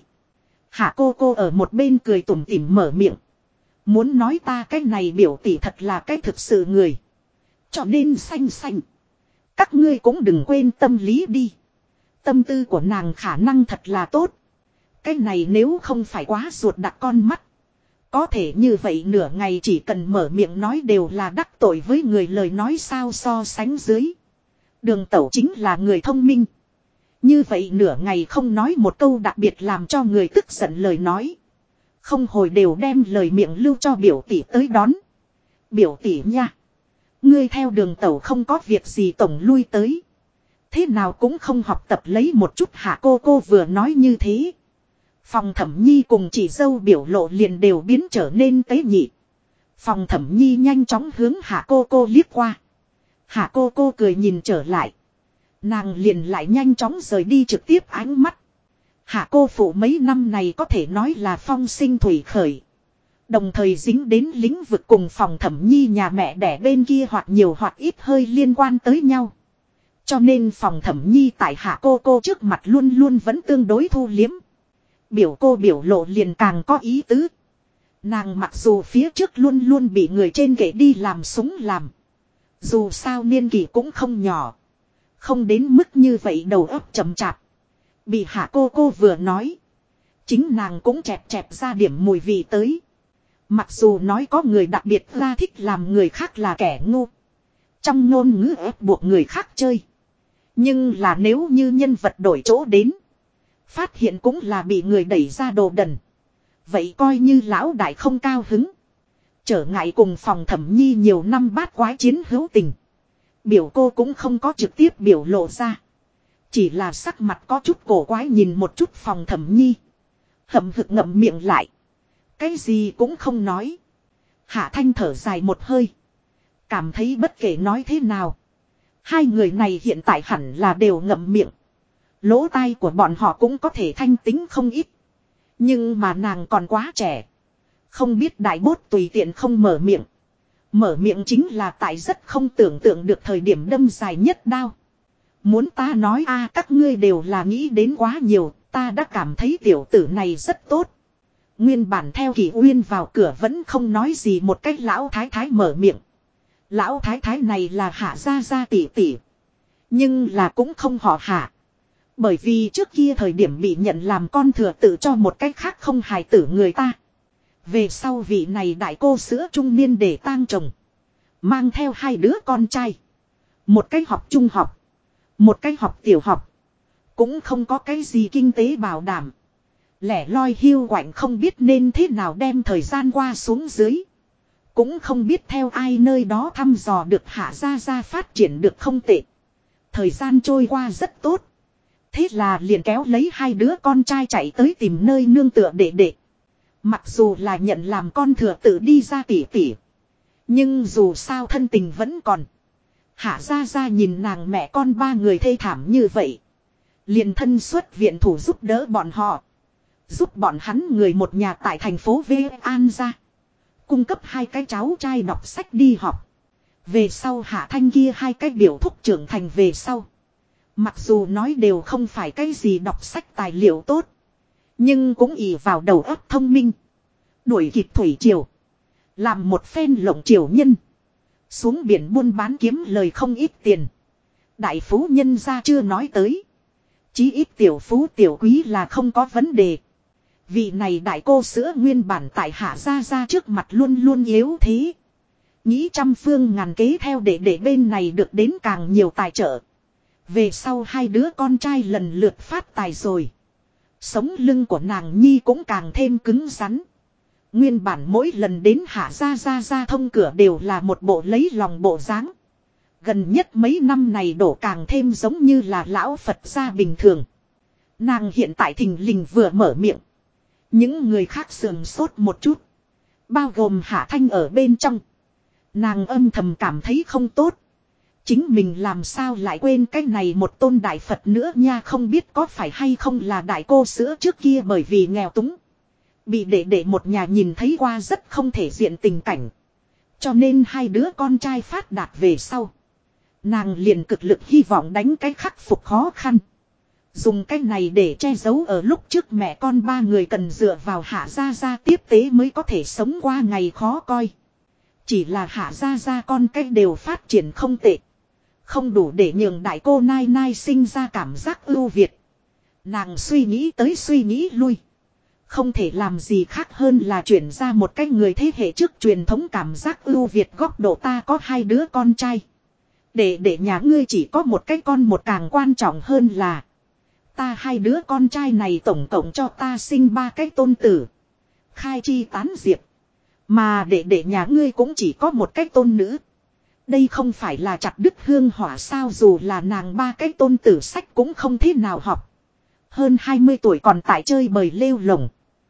Hạ cô ở một bên cười tủm tỉm mở miệng. Muốn nói ta cái này biểu tỷ thật là cái thực sự người. Cho nên xanh xanh. Các ngươi cũng đừng quên tâm lý đi. Tâm tư của nàng khả năng thật là tốt. Cái này nếu không phải quá ruột đặt con mắt. Có thể như vậy nửa ngày chỉ cần mở miệng nói đều là đắc tội với người lời nói sao so sánh dưới. Đường Tẩu chính là người thông minh. Như vậy nửa ngày không nói một câu đặc biệt làm cho người tức giận lời nói. Không hồi đều đem lời miệng lưu cho biểu tỷ tới đón. Biểu tỷ nha. Ngươi theo Đường Tẩu không có việc gì tổng lui tới. Thế nào cũng không học tập lấy một chút hả cô vừa nói như thế. Phòng Thẩm Nhi cùng chị dâu biểu lộ liền đều biến trở nên tế nhị. Phòng Thẩm Nhi nhanh chóng hướng hạ cô liếc qua. Hạ cô cười nhìn trở lại. Nàng liền lại nhanh chóng rời đi trực tiếp ánh mắt. Hạ cô phụ mấy năm này có thể nói là phong sinh thủy khởi. Đồng thời dính đến lĩnh vực cùng Phòng Thẩm Nhi nhà mẹ đẻ bên kia hoặc nhiều hoặc ít hơi liên quan tới nhau. Cho nên Phòng Thẩm Nhi tại hạ cô trước mặt luôn luôn vẫn tương đối thu liếm. Biểu cô biểu lộ liền càng có ý tứ. Nàng mặc dù phía trước luôn luôn bị người trên kệ đi làm súng làm. Dù sao niên kỷ cũng không nhỏ. Không đến mức như vậy đầu óc chậm chạp. Bị hạ cô vừa nói. Chính nàng cũng chẹp ra điểm mùi vị tới. Mặc dù nói có người đặc biệt ra thích làm người khác là kẻ ngu. Trong ngôn ngữ ép buộc người khác chơi. Nhưng là nếu như nhân vật đổi chỗ đến. Phát hiện cũng là bị người đẩy ra đồ đần. Vậy coi như lão đại không cao hứng. Trở ngại cùng Phòng Thẩm Nhi nhiều năm bát quái chiến hữu tình. Biểu cô cũng không có trực tiếp biểu lộ ra. Chỉ là sắc mặt có chút cổ quái nhìn một chút Phòng Thẩm Nhi. Hậm hực ngậm miệng lại. Cái gì cũng không nói. Hạ Thanh thở dài một hơi. Cảm thấy bất kể nói thế nào. Hai người này hiện tại hẳn là đều ngậm miệng. Lỗ tai của bọn họ cũng có thể thanh tính không ít. Nhưng mà nàng còn quá trẻ. Không biết đại bốt tùy tiện không mở miệng. Mở miệng chính là tại rất không tưởng tượng được thời điểm đâm dài nhất đao. Muốn ta nói các ngươi đều là nghĩ đến quá nhiều. Ta đã cảm thấy tiểu tử này rất tốt. Nguyên bản theo Kỳ Uyên vào cửa vẫn không nói gì một cách lão thái thái mở miệng. Lão thái thái này là Hạ gia tỷ tỷ. Nhưng là cũng không họ Hạ. Bởi vì trước kia thời điểm bị nhận làm con thừa tự cho một cách khác không hài tử người ta. Về sau vị này đại cô sữa trung niên để tang chồng. Mang theo hai đứa con trai. Một cách học trung học. Một cái học tiểu học. Cũng không có cái gì kinh tế bảo đảm. Lẻ loi hiu quạnh không biết nên thế nào đem thời gian qua xuống dưới. Cũng không biết theo ai nơi đó thăm dò được Hạ Gia Gia phát triển được không tệ. Thời gian trôi qua rất tốt. Thế là liền kéo lấy hai đứa con trai chạy tới tìm nơi nương tựa để đệ. Mặc dù là nhận làm con thừa tự đi ra tỉ tỉ. Nhưng dù sao thân tình vẫn còn. Hạ Gia Gia nhìn nàng mẹ con ba người thê thảm như vậy. Liền thân xuất viện thủ giúp đỡ bọn họ. Giúp bọn hắn người một nhà tại thành phố V An ra. Cung cấp hai cái cháu trai đọc sách đi học. Về sau Hạ Thanh kia hai cái biểu thúc trưởng thành về sau. Mặc dù nói đều không phải cái gì đọc sách tài liệu tốt. Nhưng cũng ỷ vào đầu óc thông minh. Đuổi kịp thủy triều. Làm một phen lộng triều nhân. Xuống biển buôn bán kiếm lời không ít tiền. Đại phú nhân ra chưa nói tới. Chí ít tiểu phú tiểu quý là không có vấn đề. Vị này đại cô sữa nguyên bản tại Hạ Gia Gia trước mặt luôn luôn yếu thế. Nghĩ trăm phương ngàn kế theo để bên này được đến càng nhiều tài trợ. Về sau hai đứa con trai lần lượt phát tài rồi. Sống lưng của nàng nhi cũng càng thêm cứng rắn. Nguyên bản mỗi lần đến Hạ Gia Gia thông cửa đều là một bộ lấy lòng bộ dáng. Gần nhất mấy năm này đổ càng thêm giống như là lão Phật gia bình thường. Nàng hiện tại thình lình vừa mở miệng. Những người khác sườn sốt một chút. Bao gồm Hạ Thanh ở bên trong. Nàng âm thầm cảm thấy không tốt. Chính mình làm sao lại quên cái này một tôn đại Phật nữa nha, không biết có phải hay không là đại cô sữa trước kia bởi vì nghèo túng. Bị để một nhà nhìn thấy qua rất không thể diện tình cảnh. Cho nên hai đứa con trai phát đạt về sau. Nàng liền cực lực hy vọng đánh cái khắc phục khó khăn. Dùng cái này để che giấu ở lúc trước mẹ con ba người cần dựa vào Hạ Gia Gia tiếp tế mới có thể sống qua ngày khó coi. Chỉ là Hạ Gia Gia con cái đều phát triển không tệ. Không đủ để nhường đại cô Nai Nai sinh ra cảm giác ưu việt. Nàng suy nghĩ tới suy nghĩ lui. Không thể làm gì khác hơn là chuyển ra một cái người thế hệ trước truyền thống cảm giác ưu việt góc độ ta có hai đứa con trai. Để nhà ngươi chỉ có một cái con một càng quan trọng hơn là. Ta hai đứa con trai này tổng cộng cho ta sinh ba cái tôn tử. Khai chi tán diệp. Mà để nhà ngươi cũng chỉ có một cái tôn nữ. Đây không phải là chặt đứt hương hỏa sao, dù là nàng ba cái tôn tử sách cũng không thế nào học. Hơn 20 tuổi còn tại chơi bời lêu lồng.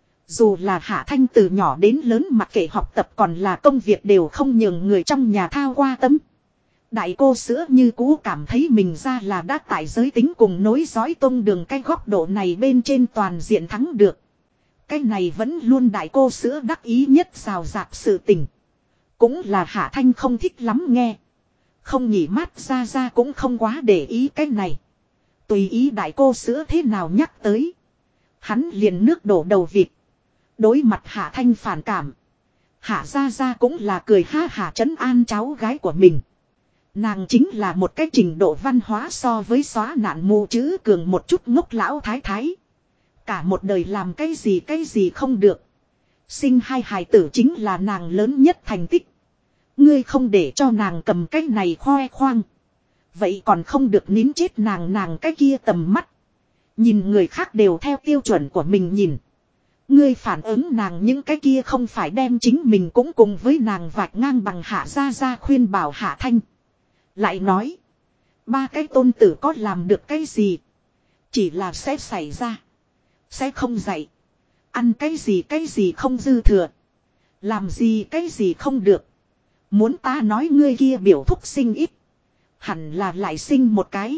Dù là Hạ Thanh từ nhỏ đến lớn mặc kệ học tập còn là công việc đều không nhường người trong nhà thao qua tâm. Đại cô sữa như cũ cảm thấy mình ra là đã tại giới tính cùng nối dõi tông đường cái góc độ này bên trên toàn diện thắng được. Cái này vẫn luôn đại cô sữa đắc ý nhất rào rạc sự tình. Cũng là Hạ Thanh không thích lắm nghe. Không nhỉ mát ra cũng không quá để ý cái này. Tùy ý đại cô sữa thế nào nhắc tới. Hắn liền nước đổ đầu vịt. Đối mặt Hạ Thanh phản cảm. Hạ ra cũng là cười ha hả trấn an cháu gái của mình. Nàng chính là một cái trình độ văn hóa so với xóa nạn mù chữ cường một chút ngốc lão thái thái. Cả một đời làm cái gì không được. Sinh hai hài tử chính là nàng lớn nhất thành tích. Ngươi không để cho nàng cầm cái này khoe khoang. Vậy còn không được nín chết nàng cái kia tầm mắt. Nhìn người khác đều theo tiêu chuẩn của mình nhìn. Ngươi phản ứng nàng những cái kia không phải đem chính mình cũng cùng với nàng vạch ngang bằng Hạ ra khuyên bảo Hạ Thanh. Lại nói. Ba cái tôn tử có làm được cái gì. Chỉ là sẽ xảy ra. Sẽ không dạy. Ăn cái gì không dư thừa. Làm gì cái gì không được. Muốn ta nói ngươi kia biểu thúc sinh ít. Hẳn là lại sinh một cái.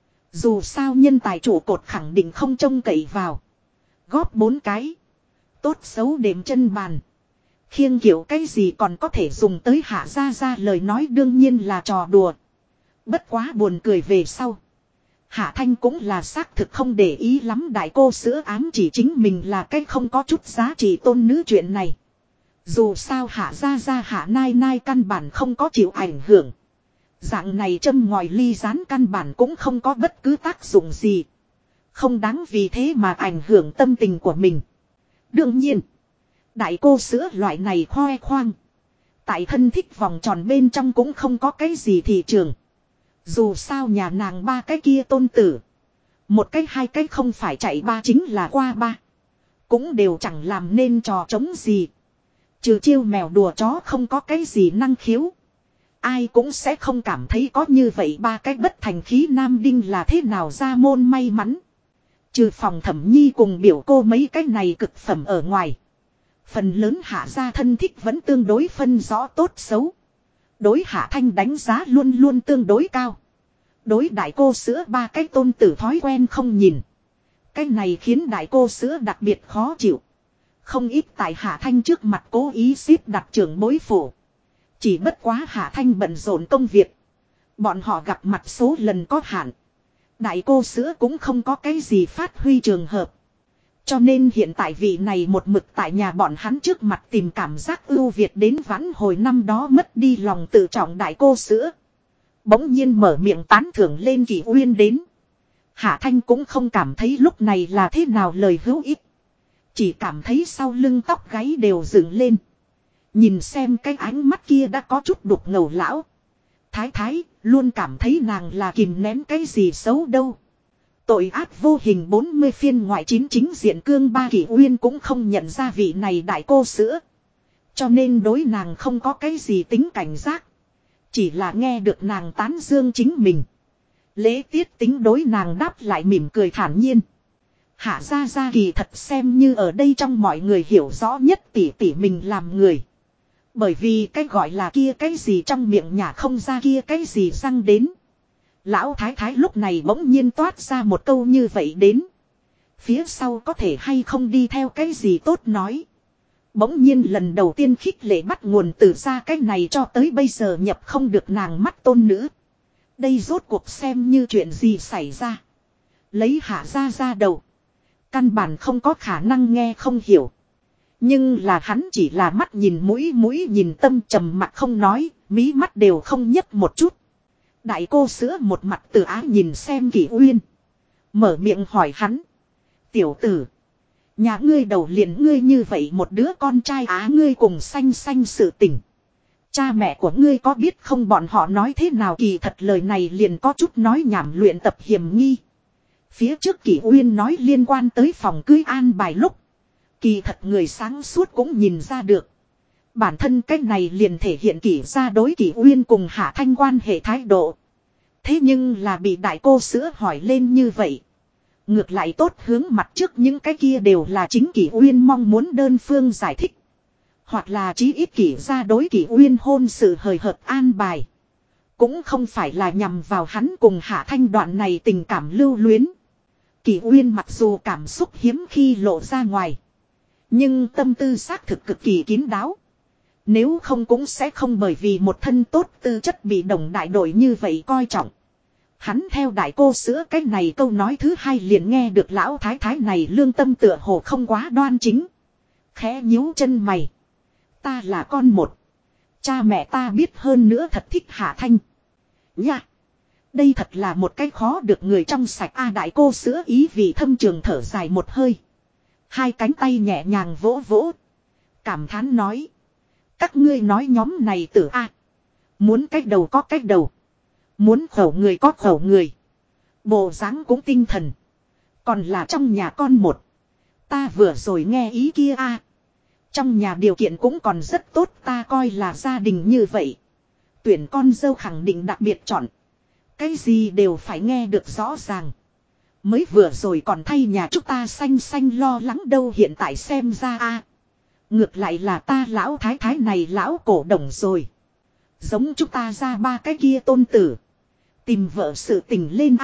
Dù sao nhân tài trụ cột khẳng định không trông cậy vào. Góp 4 cái. Tốt xấu đệm chân bàn. Khiêng kiểu cái gì còn có thể dùng tới Hạ ra lời nói đương nhiên là trò đùa. Bất quá buồn cười về sau. Hạ Thanh cũng là xác thực không để ý lắm đại cô sữa ám chỉ chính mình là cái không có chút giá trị tôn nữ chuyện này. Dù sao Hạ ra Hạ Nai căn bản không có chịu ảnh hưởng. Dạng này châm ngòi ly rán căn bản cũng không có bất cứ tác dụng gì. Không đáng vì thế mà ảnh hưởng tâm tình của mình. Đương nhiên, đại cô sữa loại này khoe khoang. Tại thân thích vòng tròn bên trong cũng không có cái gì thị trường. Dù sao nhà nàng ba cái kia tôn tử. Một cái hai cái không phải chạy ba chính là qua ba. Cũng đều chẳng làm nên trò trống gì. Trừ chiêu mèo đùa chó không có cái gì năng khiếu. Ai cũng sẽ không cảm thấy có như vậy ba cái bất thành khí nam đinh là thế nào ra môn may mắn. Trừ phòng Thẩm Nhi cùng biểu cô mấy cái này cực phẩm ở ngoài. Phần lớn Hạ gia thân thích vẫn tương đối phân rõ tốt xấu. Đối Hạ Thanh đánh giá luôn luôn tương đối cao. Đối đại cô sữa ba cái tôn tử thói quen không nhìn. Cái này khiến đại cô sữa đặc biệt khó chịu. Không ít tại Hạ Thanh trước mặt cố ý xếp đặt trưởng bối phủ. Chỉ bất quá Hạ Thanh bận rộn công việc. Bọn họ gặp mặt số lần có hạn. Đại cô sữa cũng không có cái gì phát huy trường hợp. Cho nên hiện tại vị này một mực tại nhà bọn hắn trước mặt tìm cảm giác ưu việt đến vãn hồi năm đó mất đi lòng tự trọng đại cô sữa. Bỗng nhiên mở miệng tán thưởng lên Kỷ Uyên đến. Hạ Thanh cũng không cảm thấy lúc này là thế nào lời hữu ích. Chỉ cảm thấy sau lưng tóc gáy đều dựng lên. Nhìn xem cái ánh mắt kia đã có chút đục ngầu lão. Thái thái, luôn cảm thấy nàng là kìm nén cái gì xấu đâu. Tội ác vô hình 40 phiên ngoại 9 chính diện cương ba Kỷ Uyên cũng không nhận ra vị này đại cô sữa. Cho nên đối nàng không có cái gì tính cảnh giác. Chỉ là nghe được nàng tán dương chính mình. Lễ tiết tính đối nàng đáp lại mỉm cười thản nhiên. Hạ gia kỳ thật xem như ở đây trong mọi người hiểu rõ nhất tỉ tỉ mình làm người. Bởi vì cái gọi là kia cái gì trong miệng nhà không ra kia cái gì răng đến. Lão thái thái lúc này bỗng nhiên toát ra một câu như vậy đến. Phía sau có thể hay không đi theo cái gì tốt nói. Bỗng nhiên lần đầu tiên khích lệ bắt nguồn từ ra cái này cho tới bây giờ nhập không được nàng mắt tôn nữ. Đây rốt cuộc xem như chuyện gì xảy ra. Lấy Hạ ra đầu. Căn bản không có khả năng nghe không hiểu. Nhưng là hắn chỉ là mắt nhìn mũi nhìn tâm trầm mặt không nói, mí mắt đều không nhấc một chút. Đại cô sữa một mặt tự ái nhìn xem Kỷ Uyên. Mở miệng hỏi hắn. Tiểu tử. Nhà ngươi đầu liền ngươi như vậy một đứa con trai á ngươi cùng xanh sự tình. Cha mẹ của ngươi có biết không bọn họ nói thế nào kỳ thật lời này liền có chút nói nhảm luyện tập hiểm nghi. Phía trước Kỷ Uyên nói liên quan tới phòng cưới an bài lúc. Kỳ thật người sáng suốt cũng nhìn ra được. Bản thân cách này liền thể hiện Kỷ gia đối Kỷ Uyên cùng Hạ Thanh quan hệ thái độ. Thế nhưng là bị đại cô sữa hỏi lên như vậy. Ngược lại tốt hướng mặt trước những cái kia đều là chính Kỷ Uyên mong muốn đơn phương giải thích. Hoặc là chí ít Kỷ gia đối Kỷ Uyên hôn sự hời hợt an bài. Cũng không phải là nhằm vào hắn cùng Hạ Thanh đoạn này tình cảm lưu luyến. Kỷ Uyên mặc dù cảm xúc hiếm khi lộ ra ngoài. Nhưng tâm tư xác thực cực kỳ kín đáo. Nếu không cũng sẽ không bởi vì một thân tốt tư chất bị đồng đại đội như vậy coi trọng. Hắn theo đại cô sữa cái này câu nói thứ hai liền nghe được lão thái thái này lương tâm tựa hồ không quá đoan chính. Khẽ nhíu chân mày. Ta là con một. Cha mẹ ta biết hơn nữa thật thích Hạ Thanh. Nha. Đây thật là một cái khó được người trong sạch đại cô sữa ý vì thâm trường thở dài một hơi. Hai cánh tay nhẹ nhàng vỗ vỗ. Cảm thán nói. Các ngươi nói nhóm này tử muốn cách đầu có cách đầu. Muốn khẩu người có khẩu người. Bộ dáng cũng tinh thần. Còn là trong nhà con một. Ta vừa rồi nghe ý kia Trong nhà điều kiện cũng còn rất tốt ta coi là gia đình như vậy. Tuyển con dâu khẳng định đặc biệt chọn. Cái gì đều phải nghe được rõ ràng. Mới vừa rồi còn thay nhà chúng ta xanh lo lắng đâu hiện tại xem ra ngược lại là ta lão thái thái này lão cổ đồng rồi. Giống chúng ta ra ba cái kia tôn tử. Tìm vợ sự tình lên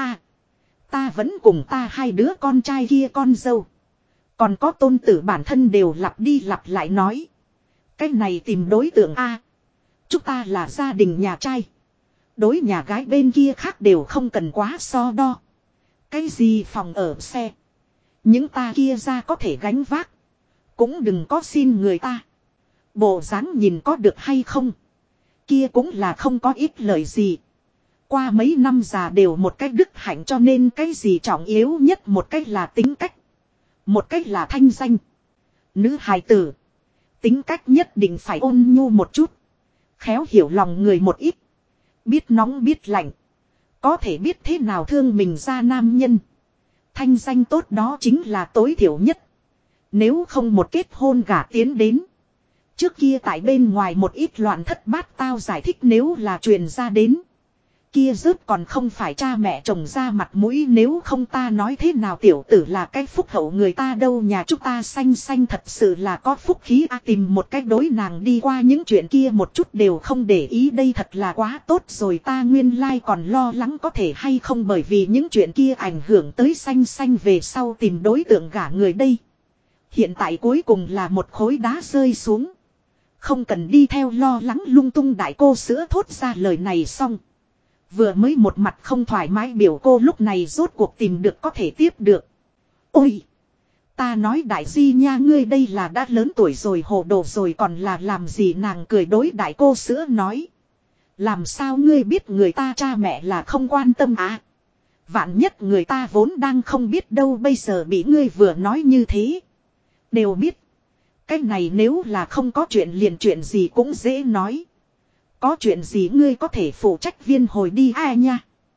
ta vẫn cùng ta hai đứa con trai kia con dâu. Còn có tôn tử bản thân đều lặp đi lặp lại nói. Cái này tìm đối tượng chúng ta là gia đình nhà trai. Đối nhà gái bên kia khác đều không cần quá so đo. Cái gì phòng ở xe. Những ta kia ra có thể gánh vác. Cũng đừng có xin người ta. Bộ dáng nhìn có được hay không. Kia cũng là không có ít lời gì. Qua mấy năm già đều một cách đức hạnh cho nên cái gì trọng yếu nhất một cách là tính cách. Một cách là thanh danh. Nữ hài tử. Tính cách nhất định phải ôn nhu một chút. Khéo hiểu lòng người một ít. Biết nóng biết lạnh. Có thể biết thế nào thương mình ra nam nhân. Thanh danh tốt đó chính là tối thiểu nhất. Nếu không một kết hôn gả tiến đến. Trước kia tại bên ngoài một ít loạn thất bát tao giải thích nếu là truyền ra đến. Kia rớt còn không phải cha mẹ chồng ra mặt mũi, nếu không ta nói thế nào tiểu tử là cái phúc hậu người ta đâu, nhà chúng ta xanh xanh thật sự là có phúc khí tìm một cách đối nàng đi qua những chuyện kia một chút đều không để ý, đây thật là quá tốt rồi, ta nguyên lai còn lo lắng có thể hay không bởi vì những chuyện kia ảnh hưởng tới xanh xanh về sau tìm đối tượng gả người đây. Hiện tại cuối cùng là một khối đá rơi xuống. Không cần đi theo lo lắng lung tung, đại cô sữa thốt ra lời này xong. Vừa mới một mặt không thoải mái biểu cô lúc này rốt cuộc tìm được có thể tiếp được. Ôi! Ta nói đại di nha, ngươi đây là đã lớn tuổi rồi, hồ đồ rồi còn là làm gì, nàng cười đối đại cô sữa nói. Làm sao ngươi biết người ta cha mẹ là không quan tâm à? Vạn nhất người ta vốn đang không biết đâu, bây giờ bị ngươi vừa nói như thế. Đều biết. Cái này nếu là không có chuyện liền chuyện gì cũng dễ nói. Có chuyện gì ngươi có thể phụ trách viên hồi đi ai nha.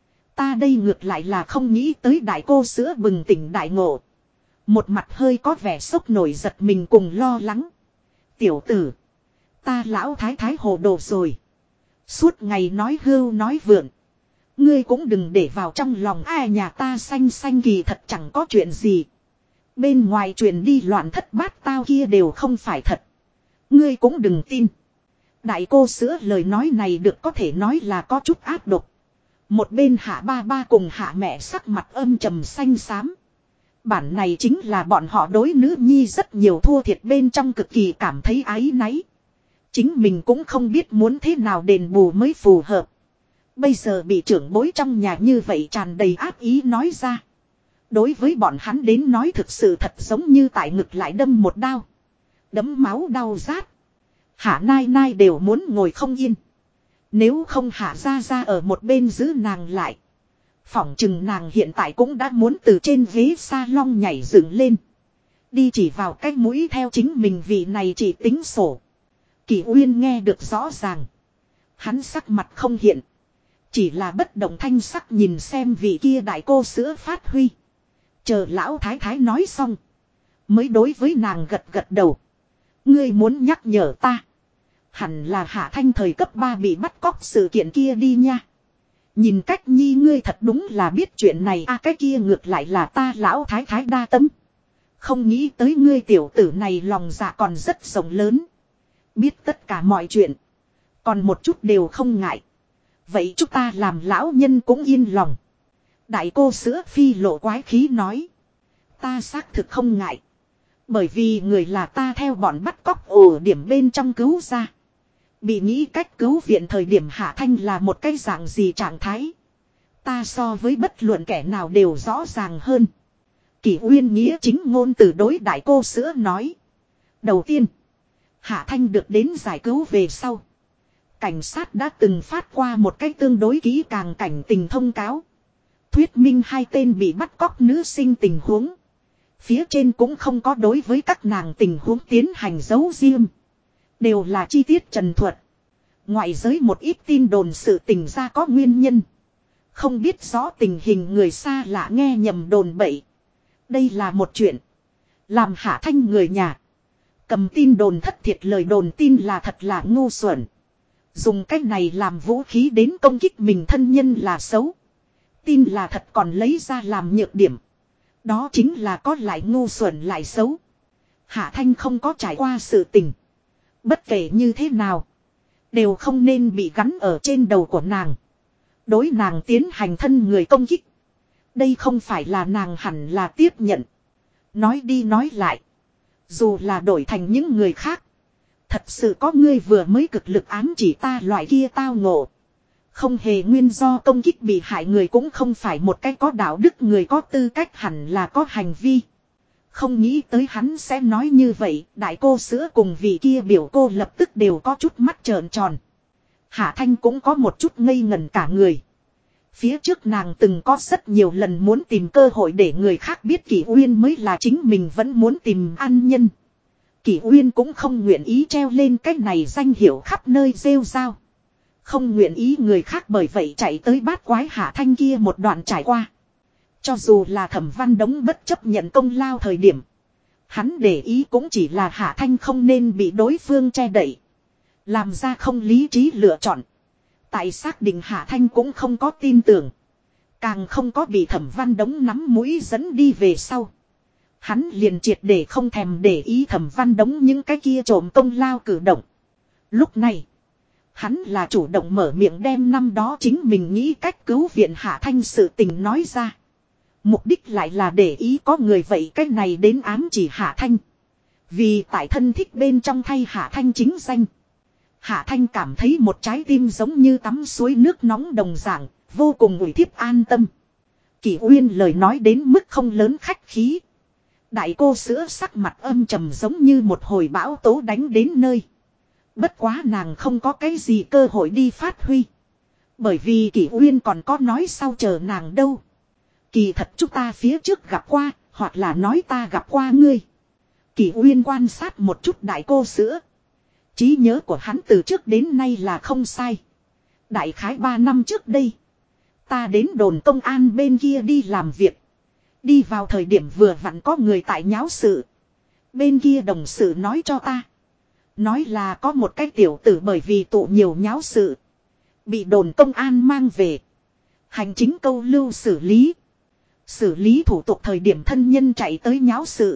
Ta đây ngược lại là không nghĩ tới, đại cô sữa bừng tỉnh đại ngộ. Một mặt hơi có vẻ sốc nổi giật mình cùng lo lắng. Tiểu tử. Ta lão thái thái hồ đồ rồi. Suốt ngày nói hưu nói vượn. Ngươi cũng đừng để vào trong lòng, ai nhà ta xanh xanh kỳ thật chẳng có chuyện gì. Bên ngoài truyền đi loạn thất bát tao kia đều không phải thật. Ngươi cũng đừng tin. Đại cô sữa lời nói này được có thể nói là có chút áp độc. Một bên hạ ba ba cùng hạ mẹ sắc mặt âm trầm xanh xám. Bản này chính là bọn họ đối nữ nhi rất nhiều thua thiệt bên trong cực kỳ cảm thấy áy náy. Chính mình cũng không biết muốn thế nào đền bù mới phù hợp. Bây giờ bị trưởng bối trong nhà như vậy tràn đầy ác ý nói ra. Đối với bọn hắn đến nói thực sự thật giống như tại ngực lại đâm một đao. Đấm máu đau rát. Hạ nai nai đều muốn ngồi không yên. Nếu không hạ ra ra ở một bên giữ nàng lại. Phỏng chừng nàng hiện tại cũng đã muốn từ trên ghế salon nhảy dựng lên. Đi chỉ vào cái mũi theo chính mình vị này chỉ tính sổ. Kỷ Uyên nghe được rõ ràng. Hắn sắc mặt không hiện. Chỉ là bất động thanh sắc nhìn xem vị kia đại cô sữa phát huy. Chờ lão thái thái nói xong. Mới đối với nàng gật gật đầu. Ngươi muốn nhắc nhở ta. Hẳn là Hạ Thanh thời cấp 3 bị bắt cóc sự kiện kia đi nha. Nhìn cách nhi ngươi thật đúng là biết chuyện này cái kia ngược lại là ta lão thái thái đa tâm. Không nghĩ tới ngươi tiểu tử này lòng dạ còn rất rộng lớn. Biết tất cả mọi chuyện. Còn một chút đều không ngại. Vậy chúng ta làm lão nhân cũng yên lòng. Đại cô sữa phi lộ quái khí nói. Ta xác thực không ngại. Bởi vì người là ta theo bọn bắt cóc ổ điểm bên trong cứu ra. Bị nghĩ cách cứu viện thời điểm Hạ Thanh là một cái dạng gì trạng thái. Ta so với bất luận kẻ nào đều rõ ràng hơn. Kỷ Uyên nghĩa chính ngôn từ đối đại cô sữa nói. Đầu tiên, Hạ Thanh được đến giải cứu về sau. Cảnh sát đã từng phát qua một cách tương đối kỹ càng cảnh tình thông cáo. Thuyết minh hai tên bị bắt cóc nữ sinh tình huống. Phía trên cũng không có đối với các nàng tình huống tiến hành giấu riêng. Đều là chi tiết trần thuật. Ngoại giới một ít tin đồn sự tình ra có nguyên nhân. Không biết rõ tình hình người xa lạ nghe nhầm đồn bậy. Đây là một chuyện. Làm Hạ Thanh người nhà. Cầm tin đồn thất thiệt lời đồn tin là thật là ngu xuẩn. Dùng cách này làm vũ khí đến công kích mình thân nhân là xấu. Tin là thật còn lấy ra làm nhược điểm. Đó chính là có lại ngu xuẩn lại xấu. Hạ Thanh không có trải qua sự tình. Bất kể như thế nào. Đều không nên bị gắn ở trên đầu của nàng. Đối nàng tiến hành thân người công kích. Đây không phải là nàng hẳn là tiếp nhận. Nói đi nói lại. Dù là đổi thành những người khác. Thật sự có ngươi vừa mới cực lực ám chỉ ta loại kia tao ngộ. Không hề nguyên do công kích bị hại người cũng không phải một cái có đạo đức người có tư cách hẳn là có hành vi. Không nghĩ tới hắn sẽ nói như vậy, đại cô sữa cùng vị kia biểu cô lập tức đều có chút mắt trợn tròn. Hạ Thanh cũng có một chút ngây ngẩn cả người. Phía trước nàng từng có rất nhiều lần muốn tìm cơ hội để người khác biết Kỷ Uyên mới là chính mình vẫn muốn tìm an nhân. Kỷ Uyên cũng không nguyện ý treo lên cái này danh hiệu khắp nơi rêu rao. Không nguyện ý người khác bởi vậy chạy tới bát quái Hạ Thanh kia một đoạn trải qua. Cho dù là Thẩm Văn Đống bất chấp nhận công lao thời điểm. Hắn để ý cũng chỉ là Hạ Thanh không nên bị đối phương che đậy. Làm ra không lý trí lựa chọn. Tại xác định Hạ Thanh cũng không có tin tưởng. Càng không có bị Thẩm Văn Đống nắm mũi dẫn đi về sau. Hắn liền triệt để không thèm để ý Thẩm Văn Đống những cái kia trộm công lao cử động. Lúc này, hắn là chủ động mở miệng đem năm đó chính mình nghĩ cách cứu viện Hạ Thanh sự tình nói ra. Mục đích lại là để ý có người vậy cách này đến ám chỉ Hạ Thanh. Vì tại thân thích bên trong thay Hạ Thanh chính danh. Hạ Thanh cảm thấy một trái tim giống như tắm suối nước nóng đồng dạng, vô cùng ủy thiếp an tâm. Kỷ Uyên lời nói đến mức không lớn khách khí. Đại cô sữa sắc mặt âm trầm giống như một hồi bão tố đánh đến nơi. Bất quá nàng không có cái gì cơ hội đi phát huy. Bởi vì Kỷ Uyên còn có nói sau chờ nàng đâu. Kỳ thật chúng ta phía trước gặp qua, hoặc là nói ta gặp qua ngươi. Kỷ Uyên quan sát một chút đại cô sữa. Trí nhớ của hắn từ trước đến nay là không sai. Đại khái 3 năm trước đây. Ta đến đồn công an bên kia đi làm việc. Đi vào thời điểm vừa vặn có người tại nháo sự. Bên kia đồng sự nói cho ta. Nói là có một cái tiểu tử bởi vì tụ nhiều nháo sự. Bị đồn công an mang về. Hành chính câu lưu xử lý. Xử lý thủ tục thời điểm thân nhân chạy tới nháo sự.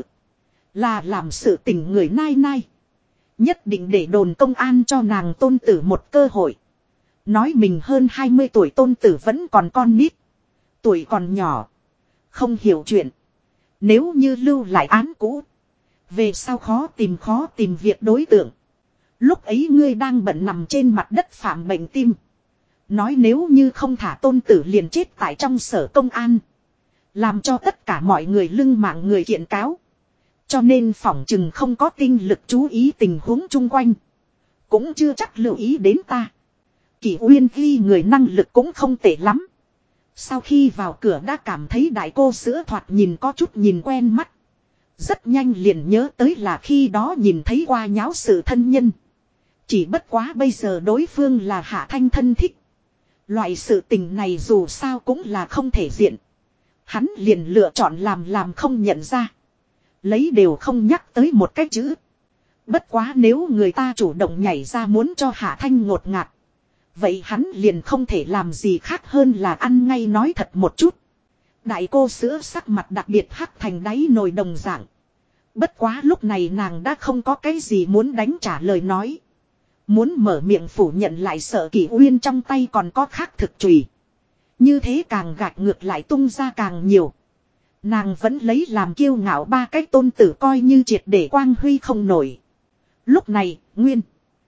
Là làm sự tình người nai nai. Nhất định để đồn công an cho nàng tôn tử một cơ hội. Nói mình hơn 20 tuổi tôn tử vẫn còn con nít. Tuổi còn nhỏ. Không hiểu chuyện. Nếu như lưu lại án cũ. Về sau khó tìm việc đối tượng. Lúc ấy ngươi đang bận nằm trên mặt đất phạm bệnh tim. Nói nếu như không thả tôn tử liền chết tại trong sở công an. Làm cho tất cả mọi người lưng mạng người kiện cáo. Cho nên phỏng chừng không có tinh lực chú ý tình huống chung quanh. Cũng chưa chắc lưu ý đến ta. Kỷ Uyên ghi người năng lực cũng không tệ lắm. Sau khi vào cửa đã cảm thấy đại cô sữa thoạt nhìn có chút nhìn quen mắt. Rất nhanh liền nhớ tới là khi đó nhìn thấy qua nháo sự thân nhân. Chỉ bất quá bây giờ đối phương là Hạ Thanh thân thích. Loại sự tình này dù sao cũng là không thể diện. Hắn liền lựa chọn làm không nhận ra. Lấy đều không nhắc tới một cái chữ. Bất quá nếu người ta chủ động nhảy ra muốn cho Hạ Thanh ngột ngạt. Vậy hắn liền không thể làm gì khác hơn là ăn ngay nói thật một chút. Đại cô sữa sắc mặt đặc biệt hắc thành đáy nồi đồng dạng. Bất quá lúc này nàng đã không có cái gì muốn đánh trả lời nói. Muốn mở miệng phủ nhận lại sợ Kỷ Uyên trong tay còn có khác thực chùy. Như thế càng gạch ngược lại tung ra càng nhiều. Nàng vẫn lấy làm kiêu ngạo ba cái tôn tử coi như triệt để quang huy không nổi. Lúc này, Nguyên.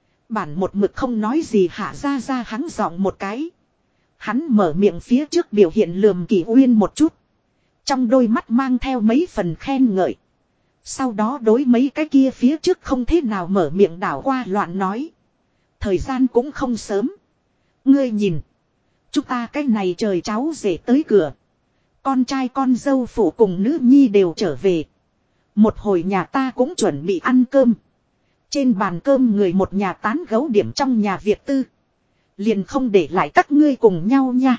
Bản một mực không nói gì Hạ ra hắn giọng một cái. Hắn mở miệng phía trước biểu hiện lườm Kỷ Uyên một chút. Trong đôi mắt mang theo mấy phần khen ngợi. Sau đó đối mấy cái kia phía trước không thế nào mở miệng đảo qua loạn nói. Thời gian cũng không sớm. Ngươi nhìn. Chúng ta cái này trời cháu rể tới cửa. Con trai con dâu phụ cùng nữ nhi đều trở về. Một hồi nhà ta cũng chuẩn bị ăn cơm. Trên bàn cơm người một nhà tán gấu điểm trong nhà việc tư. Liền không để lại các ngươi cùng nhau nha.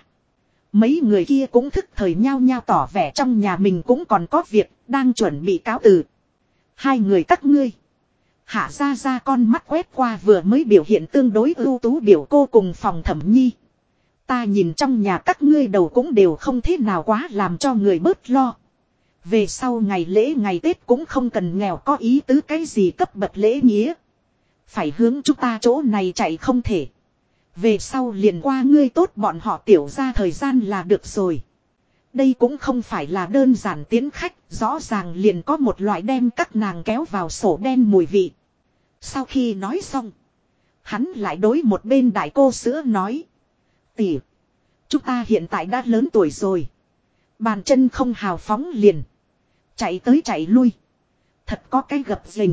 Mấy người kia cũng thức thời nhau nhau tỏ vẻ trong nhà mình cũng còn có việc, đang chuẩn bị cáo từ. Hai người các ngươi. Hạ ra con mắt quét qua vừa mới biểu hiện tương đối ưu tú biểu cô cùng phòng Thẩm Nhi. Ta nhìn trong nhà các ngươi đầu cũng đều không thế nào quá làm cho người bớt lo. Về sau ngày lễ ngày Tết cũng không cần nghèo có ý tứ cái gì cấp bậc lễ nghĩa. Phải hướng chúng ta chỗ này chạy không thể. Về sau liền qua ngươi tốt bọn họ tiểu ra thời gian là được rồi. Đây cũng không phải là đơn giản tiến khách, rõ ràng liền có một loại đem các nàng kéo vào sổ đen mùi vị. Sau khi nói xong, hắn lại đối một bên đại cô sữa nói. Tỷ, chúng ta hiện tại đã lớn tuổi rồi. Bàn chân không hào phóng liền. Chạy tới chạy lui. Thật có cái gập ghềnh.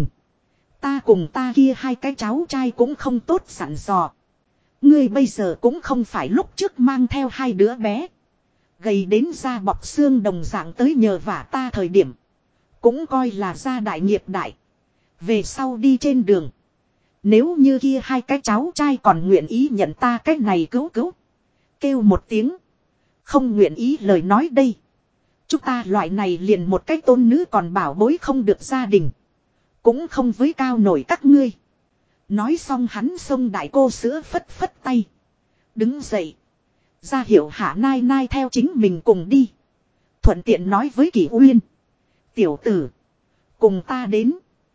Ta cùng ta kia hai cái cháu trai cũng không tốt sẵn dò. Ngươi bây giờ cũng không phải lúc trước mang theo hai đứa bé. Gầy đến da bọc xương đồng dạng tới nhờ vả ta thời điểm. Cũng coi là gia đại nghiệp đại. Về sau đi trên đường. Nếu như kia hai cái cháu trai còn nguyện ý nhận ta cái này cứu cứu. Kêu một tiếng. Không nguyện ý lời nói đây. Chúng ta loại này liền một cái tôn nữ còn bảo bối không được gia đình. Cũng không với cao nổi các ngươi. Nói xong hắn xông đại cô sữa phất phất tay. Đứng dậy. Ra hiệu Hạ Nai Nai theo chính mình cùng đi. Thuận tiện nói với Kỷ Uyên. Tiểu tử. Cùng ta đến.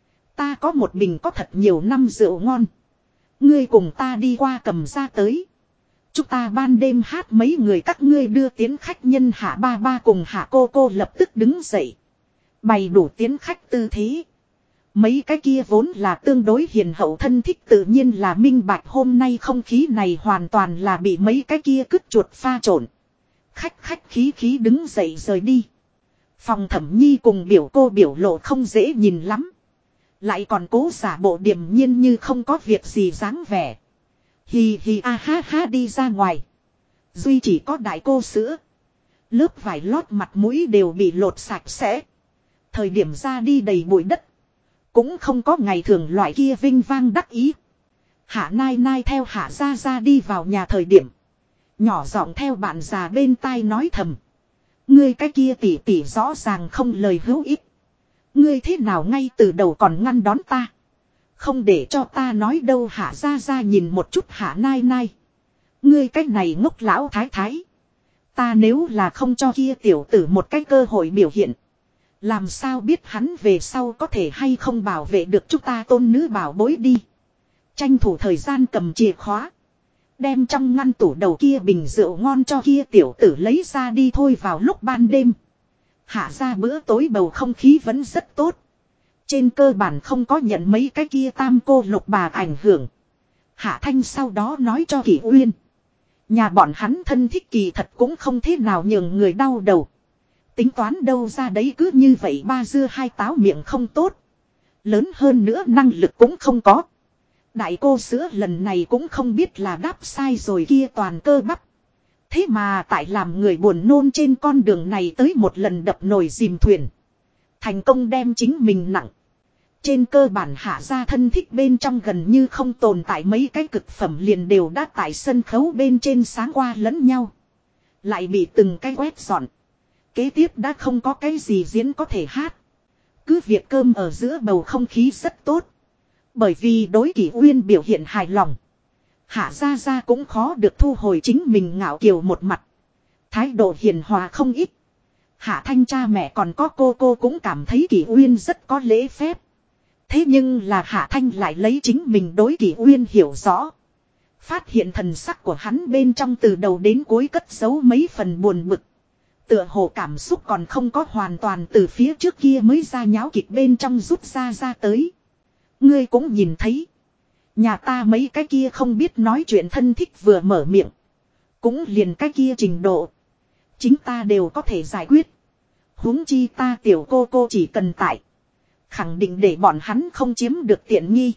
Ta có một bình có thật nhiều năm rượu ngon. Ngươi cùng ta đi qua cầm ra tới. Chúng ta ban đêm hát mấy người các ngươi đưa tiến khách nhân. Hạ ba ba cùng Hạ cô cô lập tức đứng dậy. Bày đủ tiến khách tư thế. Mấy cái kia vốn là tương đối hiền hậu thân thích tự nhiên là minh bạch hôm nay không khí này hoàn toàn là bị mấy cái kia cứt chuột pha trộn. Khách khí khí đứng dậy rời đi. Phòng Thẩm Nhi cùng biểu cô biểu lộ không dễ nhìn lắm. Lại còn cố giả bộ điềm nhiên như không có việc gì dáng vẻ. Hì hì a ha ha đi ra ngoài. Duy chỉ có đại cô sữa. Lớp vải lót mặt mũi đều bị lột sạch sẽ. Thời điểm ra đi đầy bụi đất. Cũng không có ngày thường loại kia vinh vang đắc ý. Hạ Nai Nai theo Hạ Gia Gia đi vào nhà thời điểm. Nhỏ giọng theo bạn già bên tai nói thầm. Ngươi cái kia tỉ tỉ rõ ràng không lời hữu ích. Ngươi thế nào ngay từ đầu còn ngăn đón ta. Không để cho ta nói đâu. Hạ Gia Gia nhìn một chút Hạ Nai Nai. Ngươi cái này ngốc lão thái thái. Ta nếu là không cho kia tiểu tử một cái cơ hội biểu hiện. Làm sao biết hắn về sau có thể hay không bảo vệ được chúng ta tôn nữ bảo bối đi. Tranh thủ thời gian cầm chìa khóa. Đem trong ngăn tủ đầu kia bình rượu ngon cho kia tiểu tử lấy ra đi thôi. Vào lúc ban đêm. Hạ ra bữa tối bầu không khí vẫn rất tốt. Trên cơ bản không có nhận mấy cái kia tam cô lục bà ảnh hưởng. Hạ Thanh sau đó nói cho Kỷ Uyên. Nhà bọn hắn thân thích kỳ thật cũng không thế nào nhường người đau đầu. Tính toán đâu ra đấy cứ như vậy ba dưa hai táo miệng không tốt. Lớn hơn nữa năng lực cũng không có. Đại cô sữa lần này cũng không biết là đáp sai rồi kia toàn cơ bắp. Thế mà tại làm người buồn nôn trên con đường này tới một lần đập nồi dìm thuyền. Thành công đem chính mình nặng. Trên cơ bản Hạ gia thân thích bên trong gần như không tồn tại mấy cái cực phẩm liền đều đã tại sân khấu bên trên sáng qua lẫn nhau. Lại bị từng cái quét dọn. Kế tiếp đã không có cái gì diễn có thể hát. Cứ việc cơm ở giữa bầu không khí rất tốt. Bởi vì đối Kỷ Uyên biểu hiện hài lòng. Hạ Gia Gia cũng khó được thu hồi chính mình ngạo kiều một mặt. Thái độ hiền hòa không ít. Hạ Thanh cha mẹ còn có cô cô cũng cảm thấy Kỷ Uyên rất có lễ phép. Thế nhưng là Hạ Thanh lại lấy chính mình đối Kỷ Uyên hiểu rõ. Phát hiện thần sắc của hắn bên trong từ đầu đến cuối cất giấu mấy phần buồn bực. Tựa hồ cảm xúc còn không có hoàn toàn từ phía trước kia mới ra nháo kịch bên trong rút ra tới. Ngươi cũng nhìn thấy. Nhà ta mấy cái kia không biết nói chuyện thân thích vừa mở miệng. Cũng liền cái kia trình độ. Chính ta đều có thể giải quyết. Huống chi ta tiểu cô chỉ cần tại. Khẳng định để bọn hắn không chiếm được tiện nghi.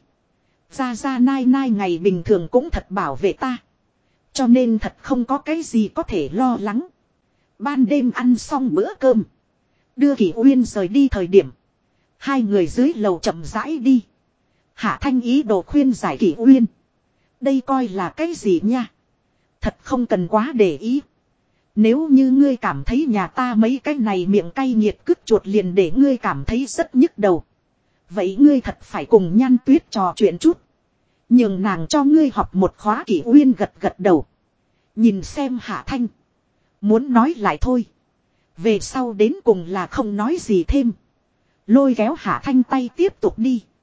Gia Nai Nai ngày bình thường cũng thật bảo vệ ta. Cho nên thật không có cái gì có thể lo lắng. Ban đêm ăn xong bữa cơm. Đưa Kỷ Uyên rời đi thời điểm. Hai người dưới lầu chậm rãi đi. Hạ Thanh ý đồ khuyên giải Kỷ Uyên. Đây coi là cái gì nha. Thật không cần quá để ý. Nếu như ngươi cảm thấy nhà ta mấy cái này miệng cay nghiệt cứt chuột liền để ngươi cảm thấy rất nhức đầu. Vậy ngươi thật phải cùng Nhan Tuyết trò chuyện chút. Nhường nàng cho ngươi học một khóa. Kỷ Uyên gật gật đầu. Nhìn xem Hạ Thanh. Muốn nói lại thôi. Về sau đến cùng là không nói gì thêm. Lôi kéo Hạ Thanh tay tiếp tục đi.